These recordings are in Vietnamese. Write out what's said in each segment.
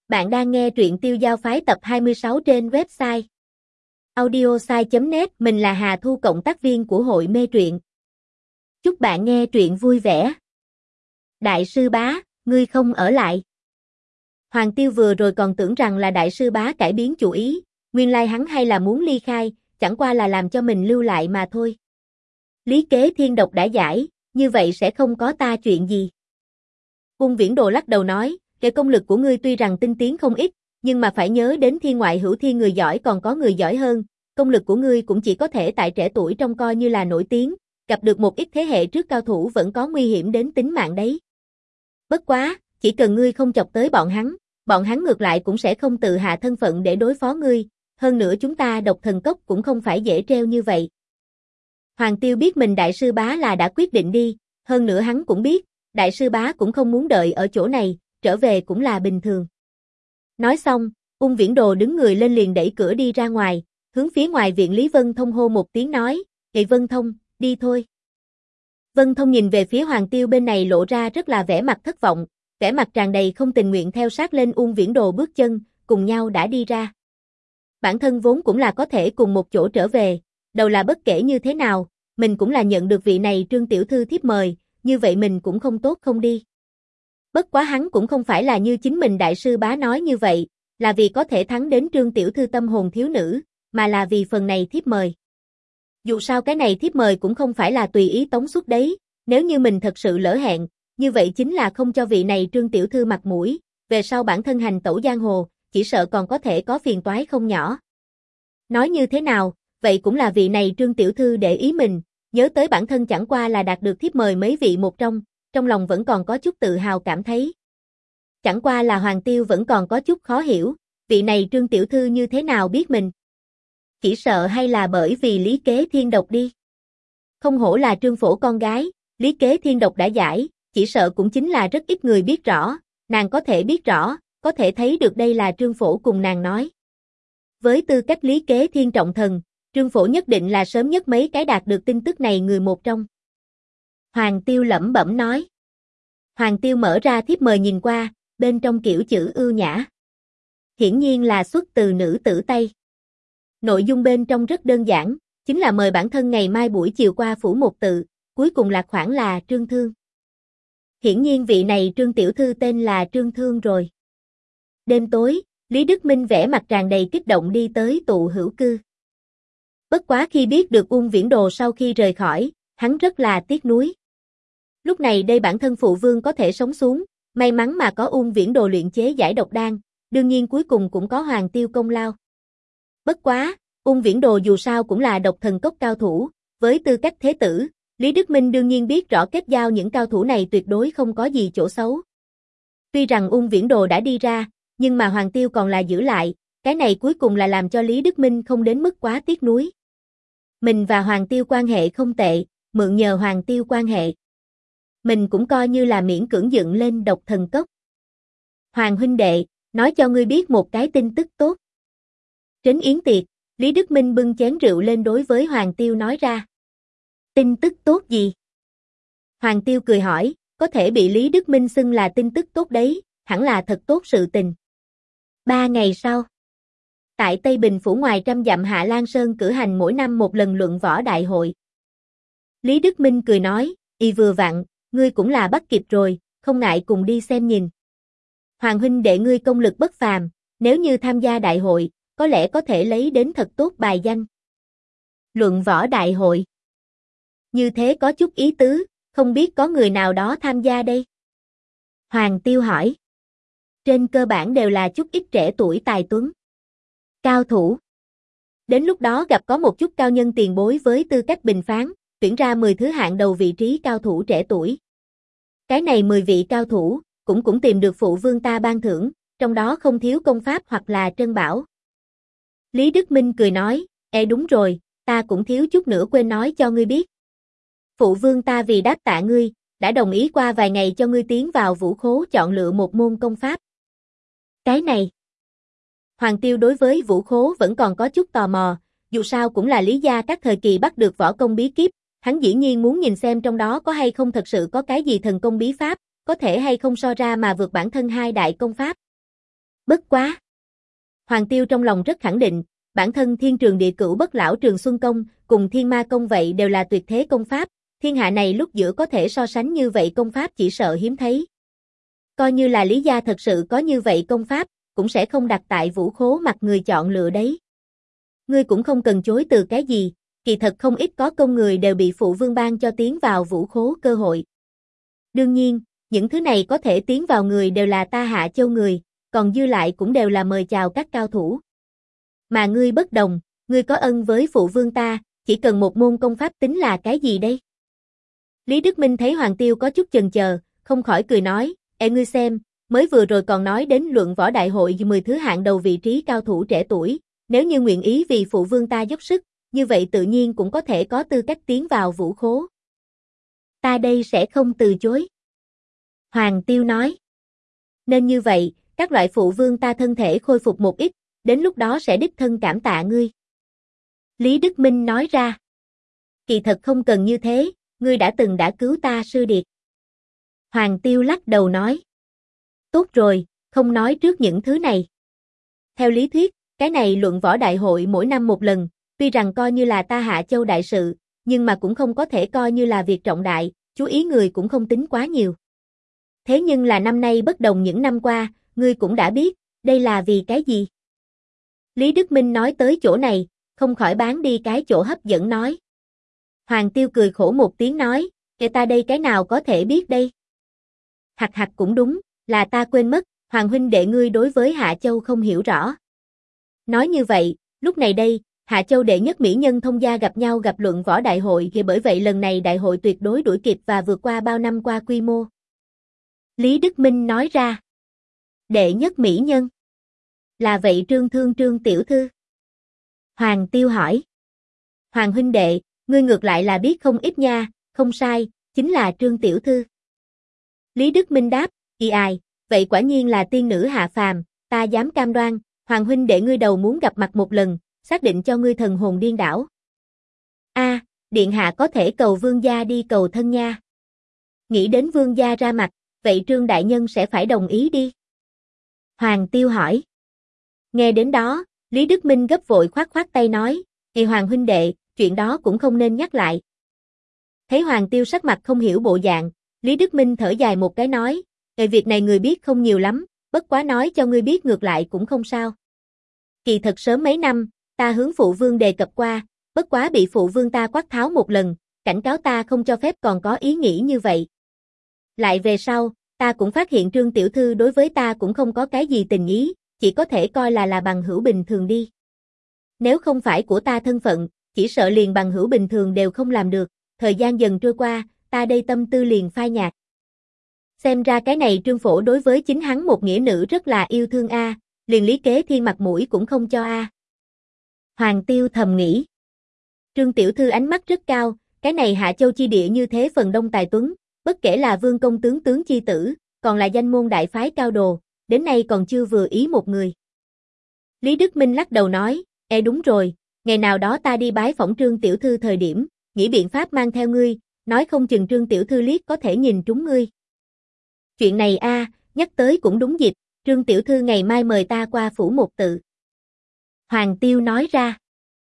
Bạn đang nghe truyện Tiêu Giao Phái tập 26 trên website audiosai.net. Mình là Hà Thu, cộng tác viên của hội mê truyện. Chúc bạn nghe truyện vui vẻ. Đại sư bá, ngươi không ở lại. Hoàng Tiêu vừa rồi còn tưởng rằng là đại sư bá cải biến chủ ý, nguyên lai hắn hay là muốn ly khai, chẳng qua là làm cho mình lưu lại mà thôi. Lý kế thiên độc đã giải, như vậy sẽ không có ta chuyện gì. Ung Viễn Đồ lắc đầu nói, cái công lực của ngươi tuy rằng tinh tiến không ít, nhưng mà phải nhớ đến thiên ngoại hữu thiên, người giỏi còn có người giỏi hơn, công lực của ngươi cũng chỉ có thể tại trẻ tuổi trong coi như là nổi tiếng, gặp được một ít thế hệ trước cao thủ vẫn có nguy hiểm đến tính mạng đấy. Bất quá, chỉ cần ngươi không chọc tới bọn hắn ngược lại cũng sẽ không tự hạ thân phận để đối phó ngươi, hơn nữa chúng ta Độc Thần Cốc cũng không phải dễ treo như vậy. Hoàng Tiêu biết mình đại sư bá là đã quyết định đi, hơn nữa hắn cũng biết, đại sư bá cũng không muốn đợi ở chỗ này, trở về cũng là bình thường. Nói xong, Ung Viễn Đồ đứng người lên liền đẩy cửa đi ra ngoài, hướng phía ngoài viện Lý Vân Thông hô một tiếng nói, "Ê Vân Thông, đi thôi." Vân Thông nhìn về phía Hoàng Tiêu bên này lộ ra rất là vẻ mặt thất vọng, vẻ mặt tràn đầy không tình nguyện theo sát lên Ung Viễn Đồ bước chân, cùng nhau đã đi ra. Bản thân vốn cũng là có thể cùng một chỗ trở về, đầu là bất kể như thế nào, mình cũng là nhận được vị này Trương tiểu thư thiếp mời, như vậy mình cũng không tốt không đi. Bất quá hắn cũng không phải là như chính mình đại sư bá nói như vậy, là vì có thể thắng đến Trương tiểu thư tâm hồn thiếu nữ, mà là vì phần này thiếp mời. Dù sao cái này thiếp mời cũng không phải là tùy ý tống xuất đấy, nếu như mình thật sự lỡ hẹn, như vậy chính là không cho vị này Trương tiểu thư mặt mũi, về sau bản thân hành tẩu giang hồ, chỉ sợ còn có thể có phiền toái không nhỏ. Nói như thế nào, vậy cũng là vị này Trương tiểu thư để ý mình, nhớ tới bản thân chẳng qua là đạt được thiếp mời mấy vị một trong lòng vẫn còn có chút tự hào cảm thấy. Chẳng qua là Hoàng Tiêu vẫn còn có chút khó hiểu, vị này Trương tiểu thư như thế nào biết mình? Chỉ sợ hay là bởi vì Lý kế thiên độc đi. Không hổ là Trương phổ con gái, Lý kế thiên độc đã giải, chỉ sợ cũng chính là rất ít người biết rõ, nàng có thể biết rõ, có thể thấy được đây là Trương phổ cùng nàng nói. Với tư cách Lý kế thiên trọng thần, Trương phổ nhất định là sớm nhất mấy cái đạt được tin tức này người một trong. Hoàng Tiêu lẩm bẩm nói. Hoàng Tiêu mở ra thiếp mời nhìn qua, bên trong kiểu chữ ưu nhã. Hiển nhiên là xuất từ nữ tử Tây. Nội dung bên trong rất đơn giản, chính là mời bản thân ngày mai buổi chiều qua phủ một tự, cuối cùng lạc khoản là Trương Thương. Hiển nhiên vị này Trương tiểu thư tên là Trương Thương rồi. Đêm tối, Lý Đức Minh vẻ mặt tràn đầy kích động đi tới tụ hữu cư. Bất quá khi biết được Ung Viễn Đồ sau khi rời khỏi, hắn rất là tiếc nuối. Lúc này đây bản thân phụ vương có thể sống xuống, may mắn mà có Ung Viễn Đồ luyện chế giải độc đan, đương nhiên cuối cùng cũng có Hoàng Tiêu công lao. Bất quá, Ung Viễn Đồ dù sao cũng là Độc Thần Cốc cao thủ, với tư cách thế tử, Lý Đức Minh đương nhiên biết rõ kết giao những cao thủ này tuyệt đối không có gì chỗ xấu. Tuy rằng Ung Viễn Đồ đã đi ra, nhưng mà Hoàng Tiêu còn là giữ lại, cái này cuối cùng là làm cho Lý Đức Minh không đến mức quá tiếc nuối. Mình và Hoàng Tiêu quan hệ không tệ, mượn nhờ Hoàng Tiêu quan hệ. Mình cũng coi như là miễn cưỡng dựng lên Độc Thần Cốc. Hoàng huynh đệ, nói cho ngươi biết một cái tin tức tốt. Trấn yến tiệc, Lý Đức Minh bưng chén rượu lên đối với Hoàng Tiêu nói ra. Tin tức tốt gì? Hoàng Tiêu cười hỏi, có thể bị Lý Đức Minh xưng là tin tức tốt đấy, hẳn là thật tốt sự tình. 3 ngày sau, tại Tây Bình phủ ngoài trăm dặm Hạ Lan Sơn cử hành mỗi năm một lần luận võ đại hội. Lý Đức Minh cười nói, y vừa vặn, ngươi cũng là bắt kịp rồi, không ngại cùng đi xem nhìn. Hoàng huynh đệ ngươi công lực bất phàm, nếu như tham gia đại hội, có lẽ có thể lấy đến thật tốt bài danh. Luận võ đại hội. Như thế có chút ý tứ, không biết có người nào đó tham gia đây? Hoàng Tiêu hỏi. Trên cơ bản đều là chút ít trẻ tuổi tài tuấn. Cao thủ. Đến lúc đó gặp có một chút cao nhân tiền bối với tư cách bình phán, tuyển ra 10 thứ hạng đầu vị trí cao thủ trẻ tuổi. Cái này 10 vị cao thủ, cũng tìm được phụ vương ta ban thưởng, trong đó không thiếu công pháp hoặc là trân bảo. Lý Đức Minh cười nói, đúng rồi, ta cũng thiếu chút nữa quên nói cho ngươi biết. Phụ vương ta vì đáp tạ ngươi, đã đồng ý qua vài ngày cho ngươi tiến vào vũ khố chọn lựa một môn công pháp. Cái này. Hoàng Tiêu đối với vũ khố vẫn còn có chút tò mò, dù sao cũng là Lý gia các thời kỳ bắt được võ công bí kíp, hắn dĩ nhiên muốn nhìn xem trong đó có hay không thật sự có cái gì thần công bí pháp, có thể hay không so ra mà vượt bản thân hai đại công pháp. Bất quá. Hoàng Tiêu trong lòng rất khẳng định, bản thân Thiên Trường Địa Cửu Bất Lão Trường Xuân Công, cùng Thiên Ma Công vậy đều là tuyệt thế công pháp, thiên hạ này lúc giữa có thể so sánh như vậy công pháp chỉ sợ hiếm thấy. Coi như là Lý gia thật sự có như vậy công pháp, cũng sẽ không đặt tại Vũ Khố mặt người chọn lựa đấy. Ngươi cũng không cần chối từ cái gì, kỳ thật không ít có công người đều bị phụ vương ban cho tiến vào Vũ Khố cơ hội. Đương nhiên, những thứ này có thể tiến vào người đều là ta Hạ Châu người, còn dư lại cũng đều là mời chào các cao thủ. Mà ngươi bất đồng, ngươi có ân với phụ vương ta, chỉ cần một môn công pháp tính là cái gì đây? Lý Đức Minh thấy Hoàng Tiêu có chút chần chờ, không khỏi cười nói, ngươi xem, mới vừa rồi còn nói đến luận võ đại hội 10 thứ hạng đầu vị trí cao thủ trẻ tuổi, nếu như nguyện ý vì phụ vương ta dốc sức, như vậy tự nhiên cũng có thể có tư cách tiến vào Vũ Khố. Ta đây sẽ không từ chối. Hoàng Tiêu nói. Nên như vậy, các loại phụ vương ta thân thể khôi phục một ít, đến lúc đó sẽ đích thân cảm tạ ngươi. Lý Đức Minh nói ra. Kỳ thật không cần như thế, ngươi đã cứu ta sư điệt. Hoàng Tiêu lắc đầu nói. Tốt rồi, không nói trước những thứ này. Theo lý thuyết, cái này luận võ đại hội mỗi năm một lần, tuy rằng coi như là ta Hạ Châu đại sự, nhưng mà cũng không có thể coi như là việc trọng đại, chú ý người cũng không tính quá nhiều. Thế nhưng là năm nay bất đồng những năm qua, ngươi cũng đã biết, đây là vì cái gì? Lý Đức Minh nói tới chỗ này, không khỏi bán đi cái chỗ hấp dẫn nói. Hoàng Tiêu cười khổ một tiếng nói, ta đây cái nào có thể biết đây? Hạc hạc cũng đúng, là ta quên mất, Hoàng huynh đệ ngươi đối với Hạ Châu không hiểu rõ. Nói như vậy, lúc này đây, Hạ Châu đệ nhất mỹ nhân thông gia gặp nhau gặp luận võ đại hội thì bởi vậy lần này đại hội tuyệt đối đuổi kịp và vượt qua bao năm qua quy mô. Lý Đức Minh nói ra. Đệ nhất mỹ nhân. Là vậy Trương Thương Trương tiểu thư. Hoàng Tiêu hỏi. Hoàng huynh đệ, ngươi ngược lại là biết không ít nha, không sai, chính là Trương tiểu thư. Lý Đức Minh đáp, ai, vậy quả nhiên là tiên nữ hạ phàm, ta dám cam đoan, Hoàng huynh đệ ngươi đầu muốn gặp mặt một lần, xác định cho ngươi thần hồn điên đảo. Điện hạ có thể cầu vương gia đi cầu thân nha. Nghĩ đến vương gia ra mặt, vậy Trương đại nhân sẽ phải đồng ý đi. Hoàng Tiêu hỏi. Nghe đến đó, Lý Đức Minh gấp vội khoát khoát tay nói, Hoàng huynh đệ, chuyện đó cũng không nên nhắc lại. Thấy Hoàng Tiêu sắc mặt không hiểu bộ dạng, Lý Đức Minh thở dài một cái nói, việc này người biết không nhiều lắm, bất quá nói cho ngươi biết ngược lại cũng không sao. Kỳ thật sớm mấy năm, ta hướng phụ vương đề cập qua, bất quá bị phụ vương ta quát tháo một lần, cảnh cáo ta không cho phép còn có ý nghĩ như vậy. Lại về sau, ta cũng phát hiện Trương tiểu thư đối với ta cũng không có cái gì tình ý, chỉ có thể coi là bằng hữu bình thường đi. Nếu không phải của ta thân phận, chỉ sợ liền bằng hữu bình thường đều không làm được, thời gian dần trôi qua, ta đây tâm tư liền phai nhạt. Xem ra cái này Trương phổ đối với chính hắn một nghĩa nữ rất là yêu thương liền Lý Kế Thiên mặt mũi cũng không cho Hoàng Tiêu thầm nghĩ. Trương tiểu thư ánh mắt rất cao, cái này Hạ Châu chi địa như thế phần đông tài tuấn, bất kể là vương công tướng chi tử, còn là danh môn đại phái cao đồ, đến nay còn chưa vừa ý một người. Lý Đức Minh lắc đầu nói, đúng rồi, ngày nào đó ta đi bái phỏng Trương tiểu thư thời điểm, nghĩ biện pháp mang theo ngươi, nói không chừng Trương tiểu thư liếc có thể nhìn trúng ngươi. Chuyện này nhắc tới cũng đúng dịp, Trương tiểu thư ngày mai mời ta qua phủ một tự. Hoàng Tiêu nói ra.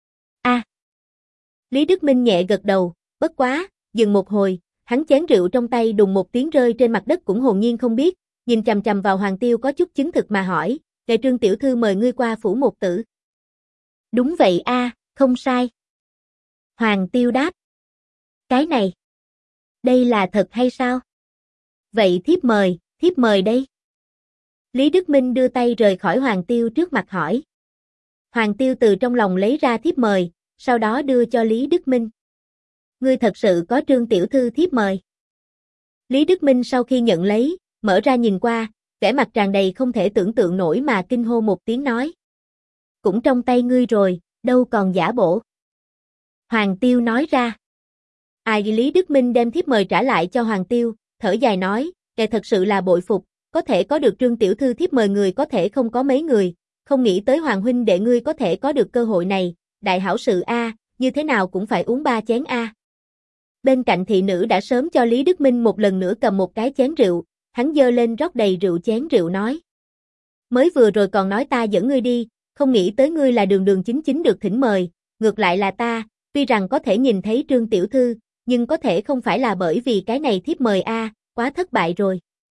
Lý Đức Minh nhẹ gật đầu, bất quá, dừng một hồi, hắn chén rượu trong tay đùng một tiếng rơi trên mặt đất cũng hồn nhiên không biết, nhìn chằm chằm vào Hoàng Tiêu có chút chứng thực mà hỏi, Trương tiểu thư mời ngươi qua phủ một tử. Đúng vậy không sai. Hoàng Tiêu đáp. Cái này, đây là thật hay sao? Vậy thiếp mời đây. Lý Đức Minh đưa tay rời khỏi Hoàng Tiêu trước mặt hỏi. Hoàng Tiêu từ trong lòng lấy ra thiếp mời, sau đó đưa cho Lý Đức Minh. Ngươi thật sự có Trương tiểu thư thiếp mời. Lý Đức Minh sau khi nhận lấy, mở ra nhìn qua, vẻ mặt tràn đầy không thể tưởng tượng nổi mà kinh hô một tiếng nói. Cũng trong tay ngươi rồi, đâu còn giả bộ. Hoàng Tiêu nói ra. Lý Đức Minh đem thiếp mời trả lại cho Hoàng Tiêu, thở dài nói, thật sự là bội phục, có thể có được Trương tiểu thư thiếp mời người có thể không có mấy người, không nghĩ tới Hoàng huynh đệ ngươi có thể có được cơ hội này, đại hảo sự như thế nào cũng phải uống 3 chén Bên cạnh thị nữ đã sớm cho Lý Đức Minh một lần nữa cầm một cái chén rượu, hắn giơ lên rót đầy rượu chén rượu nói. Mới vừa rồi còn nói ta dẫn ngươi đi, không nghĩ tới ngươi là đường đường chính chính được thỉnh mời, ngược lại là ta, tuy rằng có thể nhìn thấy Trương tiểu thư, nhưng có thể không phải là bởi vì cái này thiếp mời a, quá thất bại rồi.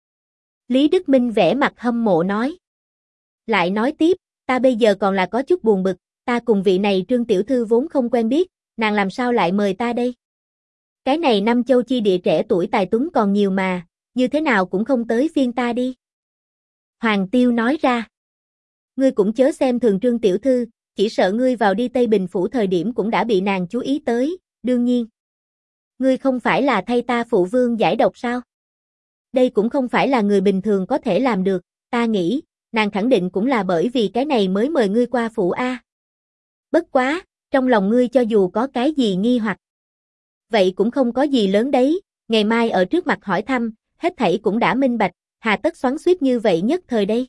Lý Đức Minh vẻ mặt hâm mộ nói. Lại nói tiếp, ta bây giờ còn là có chút buồn bực, ta cùng vị này Trương tiểu thư vốn không quen biết, nàng làm sao lại mời ta đây? Cái này năm châu chi địa trẻ tuổi tài tuấn còn nhiều mà, như thế nào cũng không tới phiên ta đi. Hoàng Tiêu nói ra. Ngươi cũng chớ xem thường Trương tiểu thư, chỉ sợ ngươi vào đi Tây Bình phủ thời điểm cũng đã bị nàng chú ý tới, đương nhiên. Ngươi không phải là thay ta phụ vương giải độc sao? Đây cũng không phải là người bình thường có thể làm được, ta nghĩ, nàng khẳng định cũng là bởi vì cái này mới mời ngươi qua phủ a. Bất quá, trong lòng ngươi cho dù có cái gì nghi hoặc, vậy cũng không có gì lớn đấy, ngày mai ở trước mặt hỏi thăm, hết thảy cũng đã minh bạch, hà tất xoắn xuýt như vậy nhất thời đây.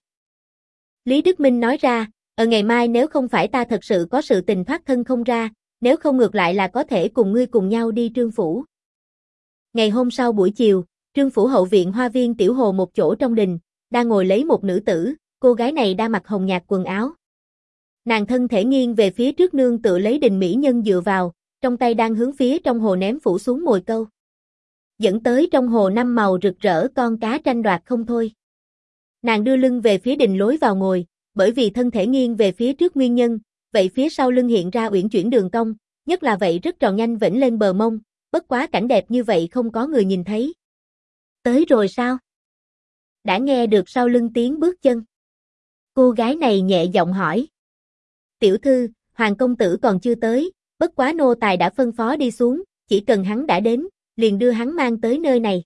Lý Đức Minh nói ra, ngày mai nếu không phải ta thật sự có sự tình thoát thân không ra, nếu không ngược lại là có thể cùng ngươi cùng nhau đi Trương phủ. Ngày hôm sau buổi chiều, Trương phủ hậu viện hoa viên tiểu hồ một chỗ trong đình, đang ngồi lấy một nữ tử, cô gái này đang mặc hồng nhạt quần áo. Nàng thân thể nghiêng về phía trước nương tựa lấy đình mỹ nhân dựa vào, trong tay đang hướng phía trong hồ ném phủ xuống mồi câu. Dẫn tới trong hồ năm màu rực rỡ con cá tranh đoạt không thôi. Nàng đưa lưng về phía đình lối vào ngồi, bởi vì thân thể nghiêng về phía trước nguyên nhân, vậy phía sau lưng hiện ra uyển chuyển đường cong, nhất là vậy rất tròn nhanh vểnh lên bờ mông, bất quá cảnh đẹp như vậy không có người nhìn thấy. Tới rồi sao? Đã nghe được sau lưng tiếng bước chân. Cô gái này nhẹ giọng hỏi. Tiểu thư, Hoàng công tử còn chưa tới, bất quá nô tài đã phân phó đi xuống, chỉ cần hắn đã đến, liền đưa hắn mang tới nơi này.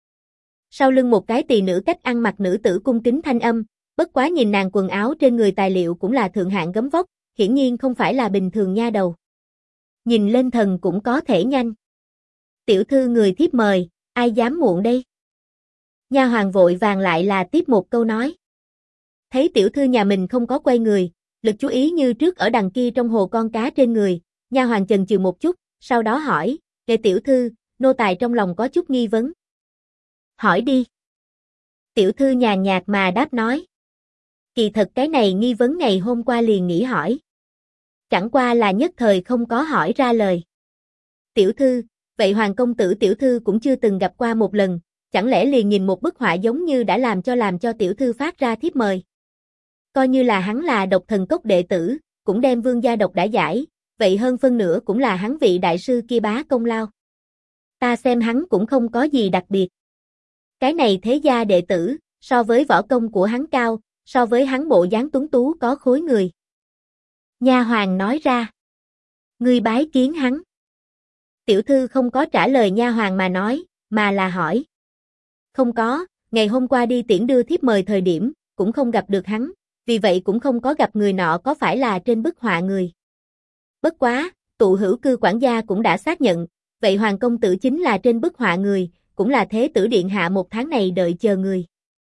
Sau lưng một cái tỳ nữ cách ăn mặc nữ tử cung kính thanh âm, bất quá nhìn nàng quần áo trên người tài liệu cũng là thượng hạng gấm vóc, hiển nhiên không phải là bình thường nha đầu. Nhìn lên thần cũng có thể nhanh. Tiểu thư người thiếp mời, ai dám muộn đây? Nha hoàng vội vàng lại là tiếp một câu nói. Thấy tiểu thư nhà mình không có quay người, lực chú ý như trước ở đằng kia trong hồ con cá trên người, nha hoàng chần chừ một chút, sau đó hỏi, "Kệ tiểu thư, nô tài trong lòng có chút nghi vấn." "Hỏi đi." Tiểu thư nhàn nhạt mà đáp nói. Kỳ thật cái này nghi vấn ngày hôm qua liền nghĩ hỏi. Chẳng qua là nhất thời không có hỏi ra lời. Tiểu thư, vậy Hoàng công tử tiểu thư cũng chưa từng gặp qua một lần, chẳng lẽ liền nhìn một bức họa giống như đã làm cho tiểu thư phát ra thiếp mời. Coi như là hắn là độc thần cốc đệ tử, cũng đem vương gia độc đã giải, vậy hơn phân nửa cũng là hắn vị đại sư kia bá công lao. Ta xem hắn cũng không có gì đặc biệt. Cái này thế gia đệ tử, so với võ công của hắn cao, so với hắn bộ dáng tuấn tú có khối người. Nha hoàng nói ra. Ngươi bái kiến hắn. Tiểu thư không có trả lời nha hoàng mà nói, mà là hỏi. Không có, ngày hôm qua đi tiễn đưa thiếp mời thời điểm, cũng không gặp được hắn, vì vậy cũng không có gặp người nọ có phải là trên bức họa người. Bất quá, tụ hữu cư quản gia cũng đã xác nhận, vậy Hoàng công tử chính là trên bức họa người, cũng là thế tử điện hạ một tháng này đợi chờ người.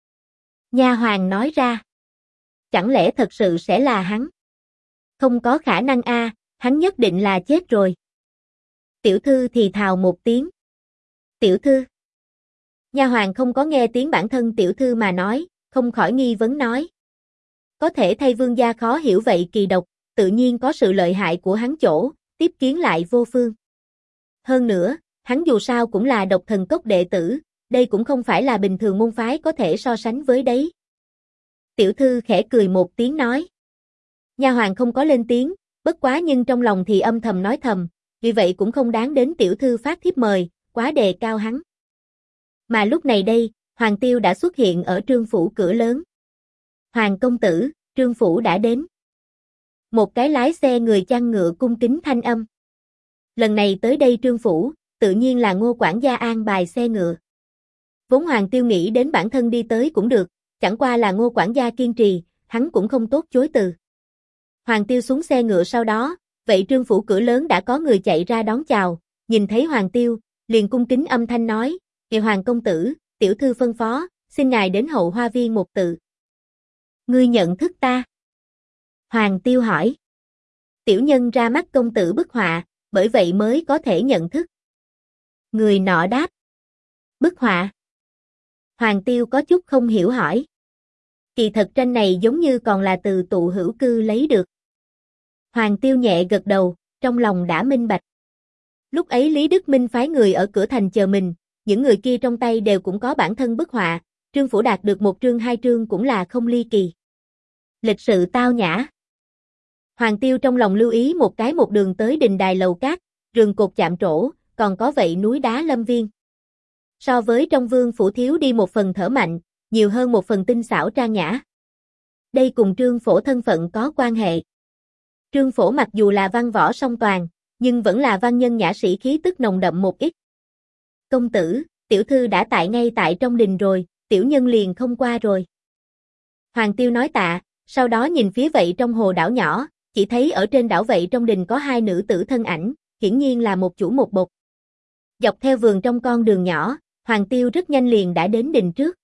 Nha hoàng nói ra. Chẳng lẽ thật sự sẽ là hắn? Không có khả năng a, hắn nhất định là chết rồi. Tiểu thư thì thào một tiếng. Tiểu thư. Nha hoàng không có nghe tiếng bản thân tiểu thư mà nói, không khỏi nghi vấn nói. Có thể thay vương gia khó hiểu vậy kỳ độc, tự nhiên có sự lợi hại của hắn chỗ, tiếp kiến lại vô phương. Hơn nữa, hắn dù sao cũng là độc thần cốc đệ tử, đây cũng không phải là bình thường môn phái có thể so sánh với đấy. Tiểu thư khẽ cười một tiếng nói. Nha hoàng không có lên tiếng, bất quá nhưng trong lòng thì âm thầm nói thầm, vì vậy cũng không đáng đến tiểu thư phát thiếp mời, quá đề cao hắn. Mà lúc này đây, Hoàng Tiêu đã xuất hiện ở Trương phủ cửa lớn. Hoàng công tử, Trương phủ đã đến. Một cái lái xe người chăn ngựa cung kính thanh âm. Lần này tới đây Trương phủ, tự nhiên là Ngô quản gia an bài xe ngựa. Vốn Hoàng Tiêu nghĩ đến bản thân đi tới cũng được, chẳng qua là Ngô quản gia kiên trì, hắn cũng không tốt chối từ. Hoàng Tiêu xuống xe ngựa sau đó, vậy Trương phủ cửa lớn đã có người chạy ra đón chào, nhìn thấy Hoàng Tiêu, liền cung kính âm thanh nói, "Ngài Hoàng công tử, tiểu thư phân phó, xin ngài đến hậu hoa viên một tự." "Ngươi nhận thức ta?" Hoàng Tiêu hỏi. Tiểu nhân ra mắt công tử bức họa, bởi vậy mới có thể nhận thức. Người nọ đáp. Bức họa? Hoàng Tiêu có chút không hiểu hỏi. Kỳ thật tranh này giống như còn là từ tụ hữu cư lấy được. Hoàng Tiêu nhẹ gật đầu, trong lòng đã minh bạch. Lúc ấy Lý Đức Minh phái người ở cửa thành chờ mình, những người kia trong tay đều cũng có bản thân bức họa, Trương Phủ đạt được 1 trương 2 trương cũng là không ly kỳ. Lịch sự tao nhã. Hoàng Tiêu trong lòng lưu ý một cái một đường tới đình đài lầu cát, rừng cột chạm trổ, còn có vậy núi đá lâm viên. So với trong Vương Phủ thiếu đi một phần thở mạnh, nhiều hơn một phần tinh xảo trang nhã. Đây cùng Trương Phổ thân phận có quan hệ. Trương Phổ mặc dù là văn võ song toàn, nhưng vẫn là văn nhân nhã sĩ khí tức nồng đậm một ít. Công tử, tiểu thư đã tại ngay tại trong đình rồi, tiểu nhân liền không qua rồi. Hoàng Tiêu nói tạ, sau đó nhìn phía vậy trong hồ đảo nhỏ, chỉ thấy ở trên đảo vậy trong đình có 2 nữ tử thân ảnh, hiển nhiên là một chủ một bộc. Dọc theo vườn trong con đường nhỏ, Hoàng Tiêu rất nhanh liền đã đến đình trước.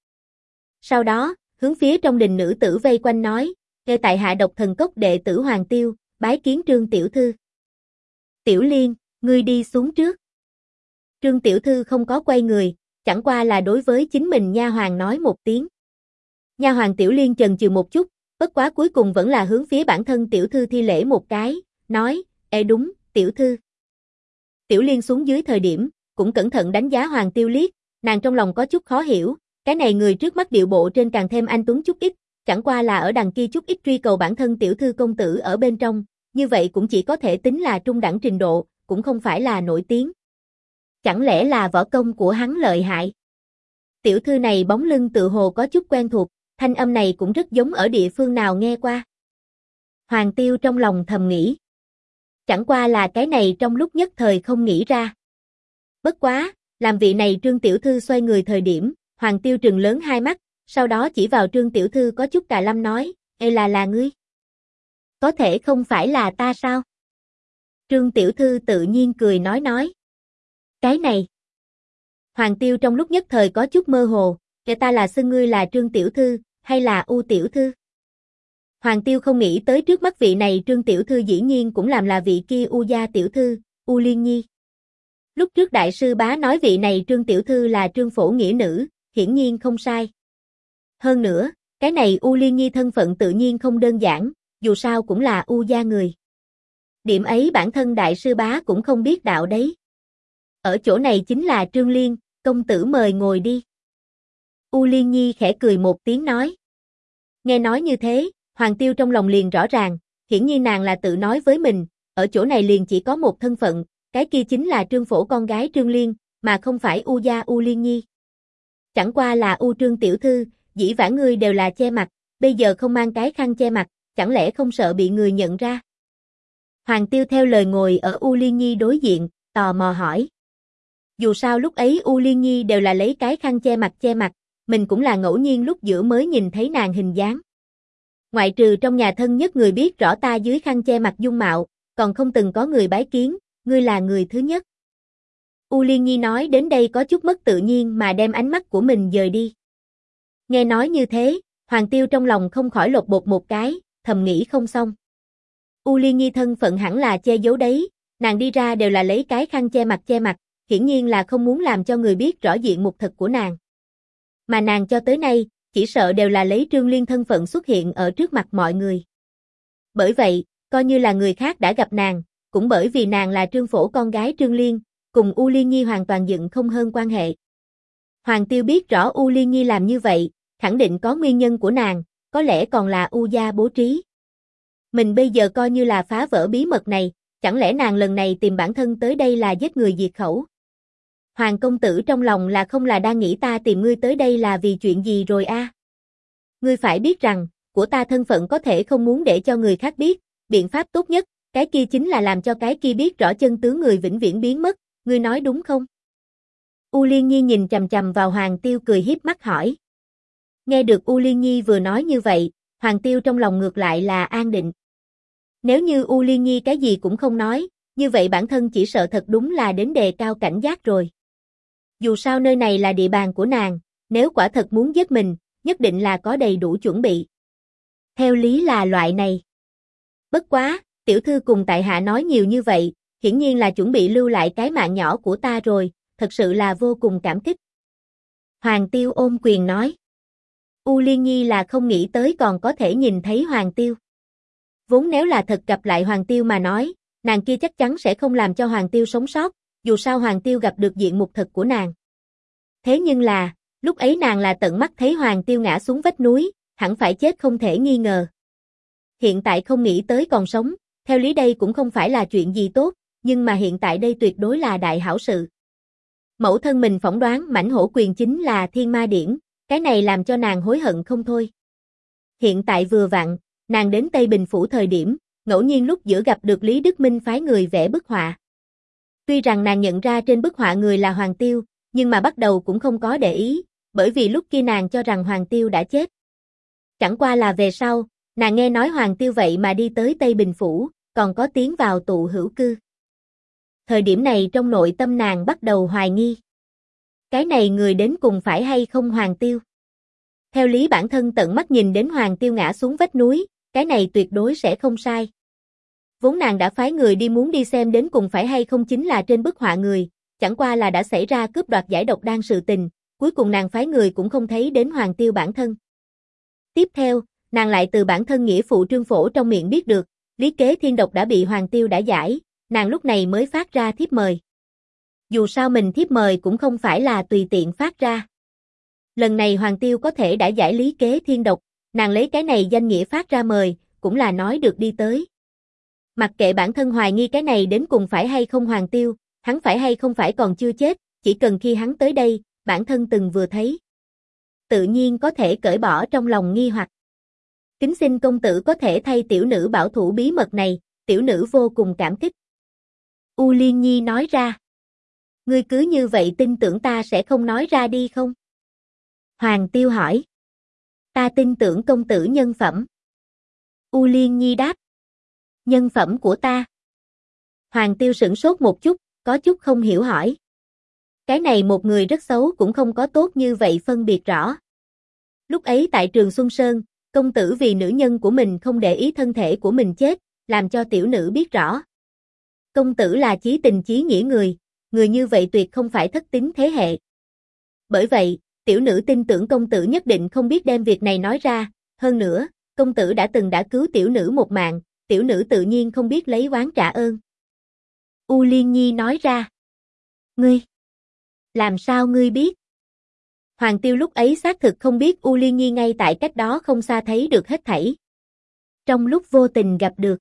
Sau đó, hướng phía trong đình nữ tử vây quanh nói, nghe tại hạ độc thần cốc đệ tử Hoàng Tiêu, bái kiến Trương tiểu thư. Tiểu Liên, ngươi đi xuống trước. Trương tiểu thư không có quay người, chẳng qua là đối với chính mình nha hoàn nói một tiếng. Nha hoàn Tiểu Liên chần chừ một chút, bất quá cuối cùng vẫn là hướng phía bản thân tiểu thư thi lễ một cái, nói, đúng, tiểu thư. Tiểu Liên xuống dưới thời điểm, cũng cẩn thận đánh giá Hoàng Tiêu liếc, nàng trong lòng có chút khó hiểu, cái này người trước mắt điệu bộ trên càng thêm anh tuấn chút ít, chẳng qua là ở đằng kia chút ít truy cầu bản thân tiểu thư công tử ở bên trong, như vậy cũng chỉ có thể tính là trung đẳng trình độ, cũng không phải là nổi tiếng. Chẳng lẽ là võ công của hắn lợi hại? Tiểu thư này bóng lưng tự hồ có chút quen thuộc, thanh âm này cũng rất giống ở địa phương nào nghe qua. Hoàng Tiêu trong lòng thầm nghĩ. Chẳng qua là cái này trong lúc nhất thời không nghĩ ra. Bất quá, làm vị này Trương tiểu thư xoay người thời điểm, Hoàng Tiêu trừng lớn hai mắt, sau đó chỉ vào Trương tiểu thư có chút cà lâm nói, là ngươi. Có thể không phải là ta sao? Trương tiểu thư tự nhiên cười nói. Cái này. Hoàng Tiêu trong lúc nhất thời có chút mơ hồ, ta là xưng ngươi là Trương tiểu thư, hay là U tiểu thư? Hoàng Tiêu không nghĩ tới trước mắt vị này Trương tiểu thư dĩ nhiên cũng làm là vị kia U gia tiểu thư, U Liên Nhi. Lúc trước đại sư bá nói vị này Trương tiểu thư là Trương Phổ nghĩa nữ, hiển nhiên không sai. Hơn nữa, cái này U Liên Nhi thân phận tự nhiên không đơn giản, dù sao cũng là U gia người. Điểm ấy bản thân đại sư bá cũng không biết đạo đấy. Ở chỗ này chính là Trương Liên, công tử mời ngồi đi. U Liên Nhi khẽ cười một tiếng nói. Nghe nói như thế, Hoàng Tiêu trong lòng liền rõ ràng, hiển nhiên nàng là tự nói với mình, ở chỗ này liền chỉ có một thân phận, cái kia chính là Trương Phổ con gái Trương Liên, mà không phải U gia U Liên Nhi. Chẳng qua là U Trương tiểu thư, dĩ vãng ngươi đều là che mặt, bây giờ không mang cái khăn che mặt, chẳng lẽ không sợ bị người nhận ra? Hoàng Tiêu theo lời ngồi ở U Liên Nhi đối diện, tò mò hỏi. Dù sao lúc ấy U Liên Nhi đều là lấy cái khăn che mặt, mình cũng là ngẫu nhiên lúc giữa mới nhìn thấy nàng hình dáng. Ngoại trừ trong nhà thân nhất người biết rõ ta dưới khăn che mặt dung mạo, còn không từng có người bái kiến, ngươi là người thứ nhất. U Liên Nhi nói đến đây có chút mất tự nhiên mà đem ánh mắt của mình dời đi. Nghe nói như thế, Hoàng Tiêu trong lòng không khỏi lột bột một cái, thầm nghĩ không xong. U Liên Nhi thân phận hẳn là che giấu đấy, nàng đi ra đều là lấy cái khăn che mặt, hiển nhiên là không muốn làm cho người biết rõ diện mục thật của nàng. Mà nàng cho tới nay, chỉ sợ đều là lấy Trương Liên thân phận xuất hiện ở trước mặt mọi người. Bởi vậy, coi như là người khác đã gặp nàng, cũng bởi vì nàng là Trương Phổ con gái Trương Liên, cùng U Liên Nhi hoàn toàn dựng không hơn quan hệ. Hoàng Tiêu biết rõ U Liên Nhi làm như vậy, khẳng định có nguyên nhân của nàng, có lẽ còn là U gia bố trí. Mình bây giờ coi như là phá vỡ bí mật này, chẳng lẽ nàng lần này tìm bản thân tới đây là giết người diệt khẩu? Hoàng công tử trong lòng là không là đang nghĩ ta tìm ngươi tới đây là vì chuyện gì rồi a? Ngươi phải biết rằng, của ta thân phận có thể không muốn để cho người khác biết, biện pháp tốt nhất, cái kia chính là làm cho cái kia biết rõ chân tướng người vĩnh viễn biến mất, ngươi nói đúng không? U Liên Nhi nhìn chằm chằm vào Hoàng Tiêu cười hiếp mắt hỏi. Nghe được U Liên Nhi vừa nói như vậy, Hoàng Tiêu trong lòng ngược lại là an định. Nếu như U Liên Nhi cái gì cũng không nói, như vậy bản thân chỉ sợ thật đúng là đến đề cao cảnh giác rồi. Dù sao nơi này là địa bàn của nàng, nếu quả thật muốn giết mình, nhất định là có đầy đủ chuẩn bị. Theo lý là loại này. Bất quá, tiểu thư cùng tại hạ nói nhiều như vậy, hiển nhiên là chuẩn bị lưu lại cái mạng nhỏ của ta rồi, thật sự là vô cùng cảm kích. Hoàng Tiêu ôm quyền nói. U Liên Nhi là không nghĩ tới còn có thể nhìn thấy Hoàng Tiêu. Vốn nếu là thật gặp lại Hoàng Tiêu mà nói, nàng kia chắc chắn sẽ không làm cho Hoàng Tiêu sống sót, dù sao Hoàng Tiêu gặp được diện mục thật của nàng. Thế nhưng là, lúc ấy nàng là tận mắt thấy Hoàng Tiêu ngã xuống vách núi, hẳn phải chết không thể nghi ngờ. Hiện tại không nghĩ tới còn sống, theo lý đây cũng không phải là chuyện gì tốt, nhưng mà hiện tại đây tuyệt đối là đại hảo sự. Mẫu thân mình phỏng đoán mãnh hổ quyền chính là thiên ma điển, cái này làm cho nàng hối hận không thôi. Hiện tại vừa vặn, nàng đến Tây Bình Phủ thời điểm, ngẫu nhiên lúc giữa gặp được Lý Đức Minh phái người vẽ bức họa. Tuy rằng nàng nhận ra trên bức họa người là Hoàng Tiêu, nhưng mà bắt đầu cũng không có để ý, bởi vì lúc kia nàng cho rằng Hoàng Tiêu đã chết. Chẳng qua là về sau, nàng nghe nói Hoàng Tiêu vậy mà đi tới Tây Bình Phủ, còn có tiến vào tụ hữu cư. Thời điểm này trong nội tâm nàng bắt đầu hoài nghi. Cái này người đến cùng phải hay không Hoàng Tiêu? Theo lý bản thân tận mắt nhìn đến Hoàng Tiêu ngã xuống vách núi, cái này tuyệt đối sẽ không sai. Vốn nàng đã phái người đi muốn đi xem đến cùng phải hay không chính là trên bức họa người, chẳng qua là đã xảy ra cướp đoạt giải độc đan sự tình, cuối cùng nàng phái người cũng không thấy đến Hoàng Tiêu bản thân. Tiếp theo, nàng lại từ bản thân nghĩa phụ Trương Phổ trong miệng biết được, Lý Kế Thiên độc đã bị Hoàng Tiêu đã giải, nàng lúc này mới phát ra thiếp mời. Dù sao mình thiếp mời cũng không phải là tùy tiện phát ra. Lần này Hoàng Tiêu có thể đã giải Lý Kế Thiên độc, nàng lấy cái này danh nghĩa phát ra mời, cũng là nói được đi tới. Mặc kệ bản thân hoài nghi cái này đến cùng phải hay không Hoàng Tiêu, hắn phải hay không phải còn chưa chết, chỉ cần khi hắn tới đây, bản thân từng vừa thấy. Tự nhiên có thể cởi bỏ trong lòng nghi hoặc. Kính xin công tử có thể thay tiểu nữ bảo thủ bí mật này, tiểu nữ vô cùng cảm kích. U Liên Nhi nói ra. Ngươi cứ như vậy tin tưởng ta sẽ không nói ra đi không? Hoàng Tiêu hỏi. Ta tin tưởng công tử nhân phẩm. U Liên Nhi đáp. Nhân phẩm của ta. Hoàng Tiêu sửng sốt một chút, có chút không hiểu hỏi. Cái này một người rất xấu cũng không có tốt như vậy phân biệt rõ. Lúc ấy tại Trường Xuân Sơn, công tử vì nữ nhân của mình không để ý thân thể của mình chết, làm cho tiểu nữ biết rõ. Công tử là chí tình chí nghĩa người như vậy tuyệt không phải thất tín thế hệ. Bởi vậy, tiểu nữ tin tưởng công tử nhất định không biết đem việc này nói ra, hơn nữa, công tử đã từng đã cứu tiểu nữ một mạng, tiểu nữ tự nhiên không biết lấy oán trả ơn. U Liên Nhi nói ra. Ngươi? Làm sao ngươi biết? Hoàng Tiêu lúc ấy xác thực không biết U Liên Nhi ngay tại cách đó không xa thấy được hết thảy. Trong lúc vô tình gặp được.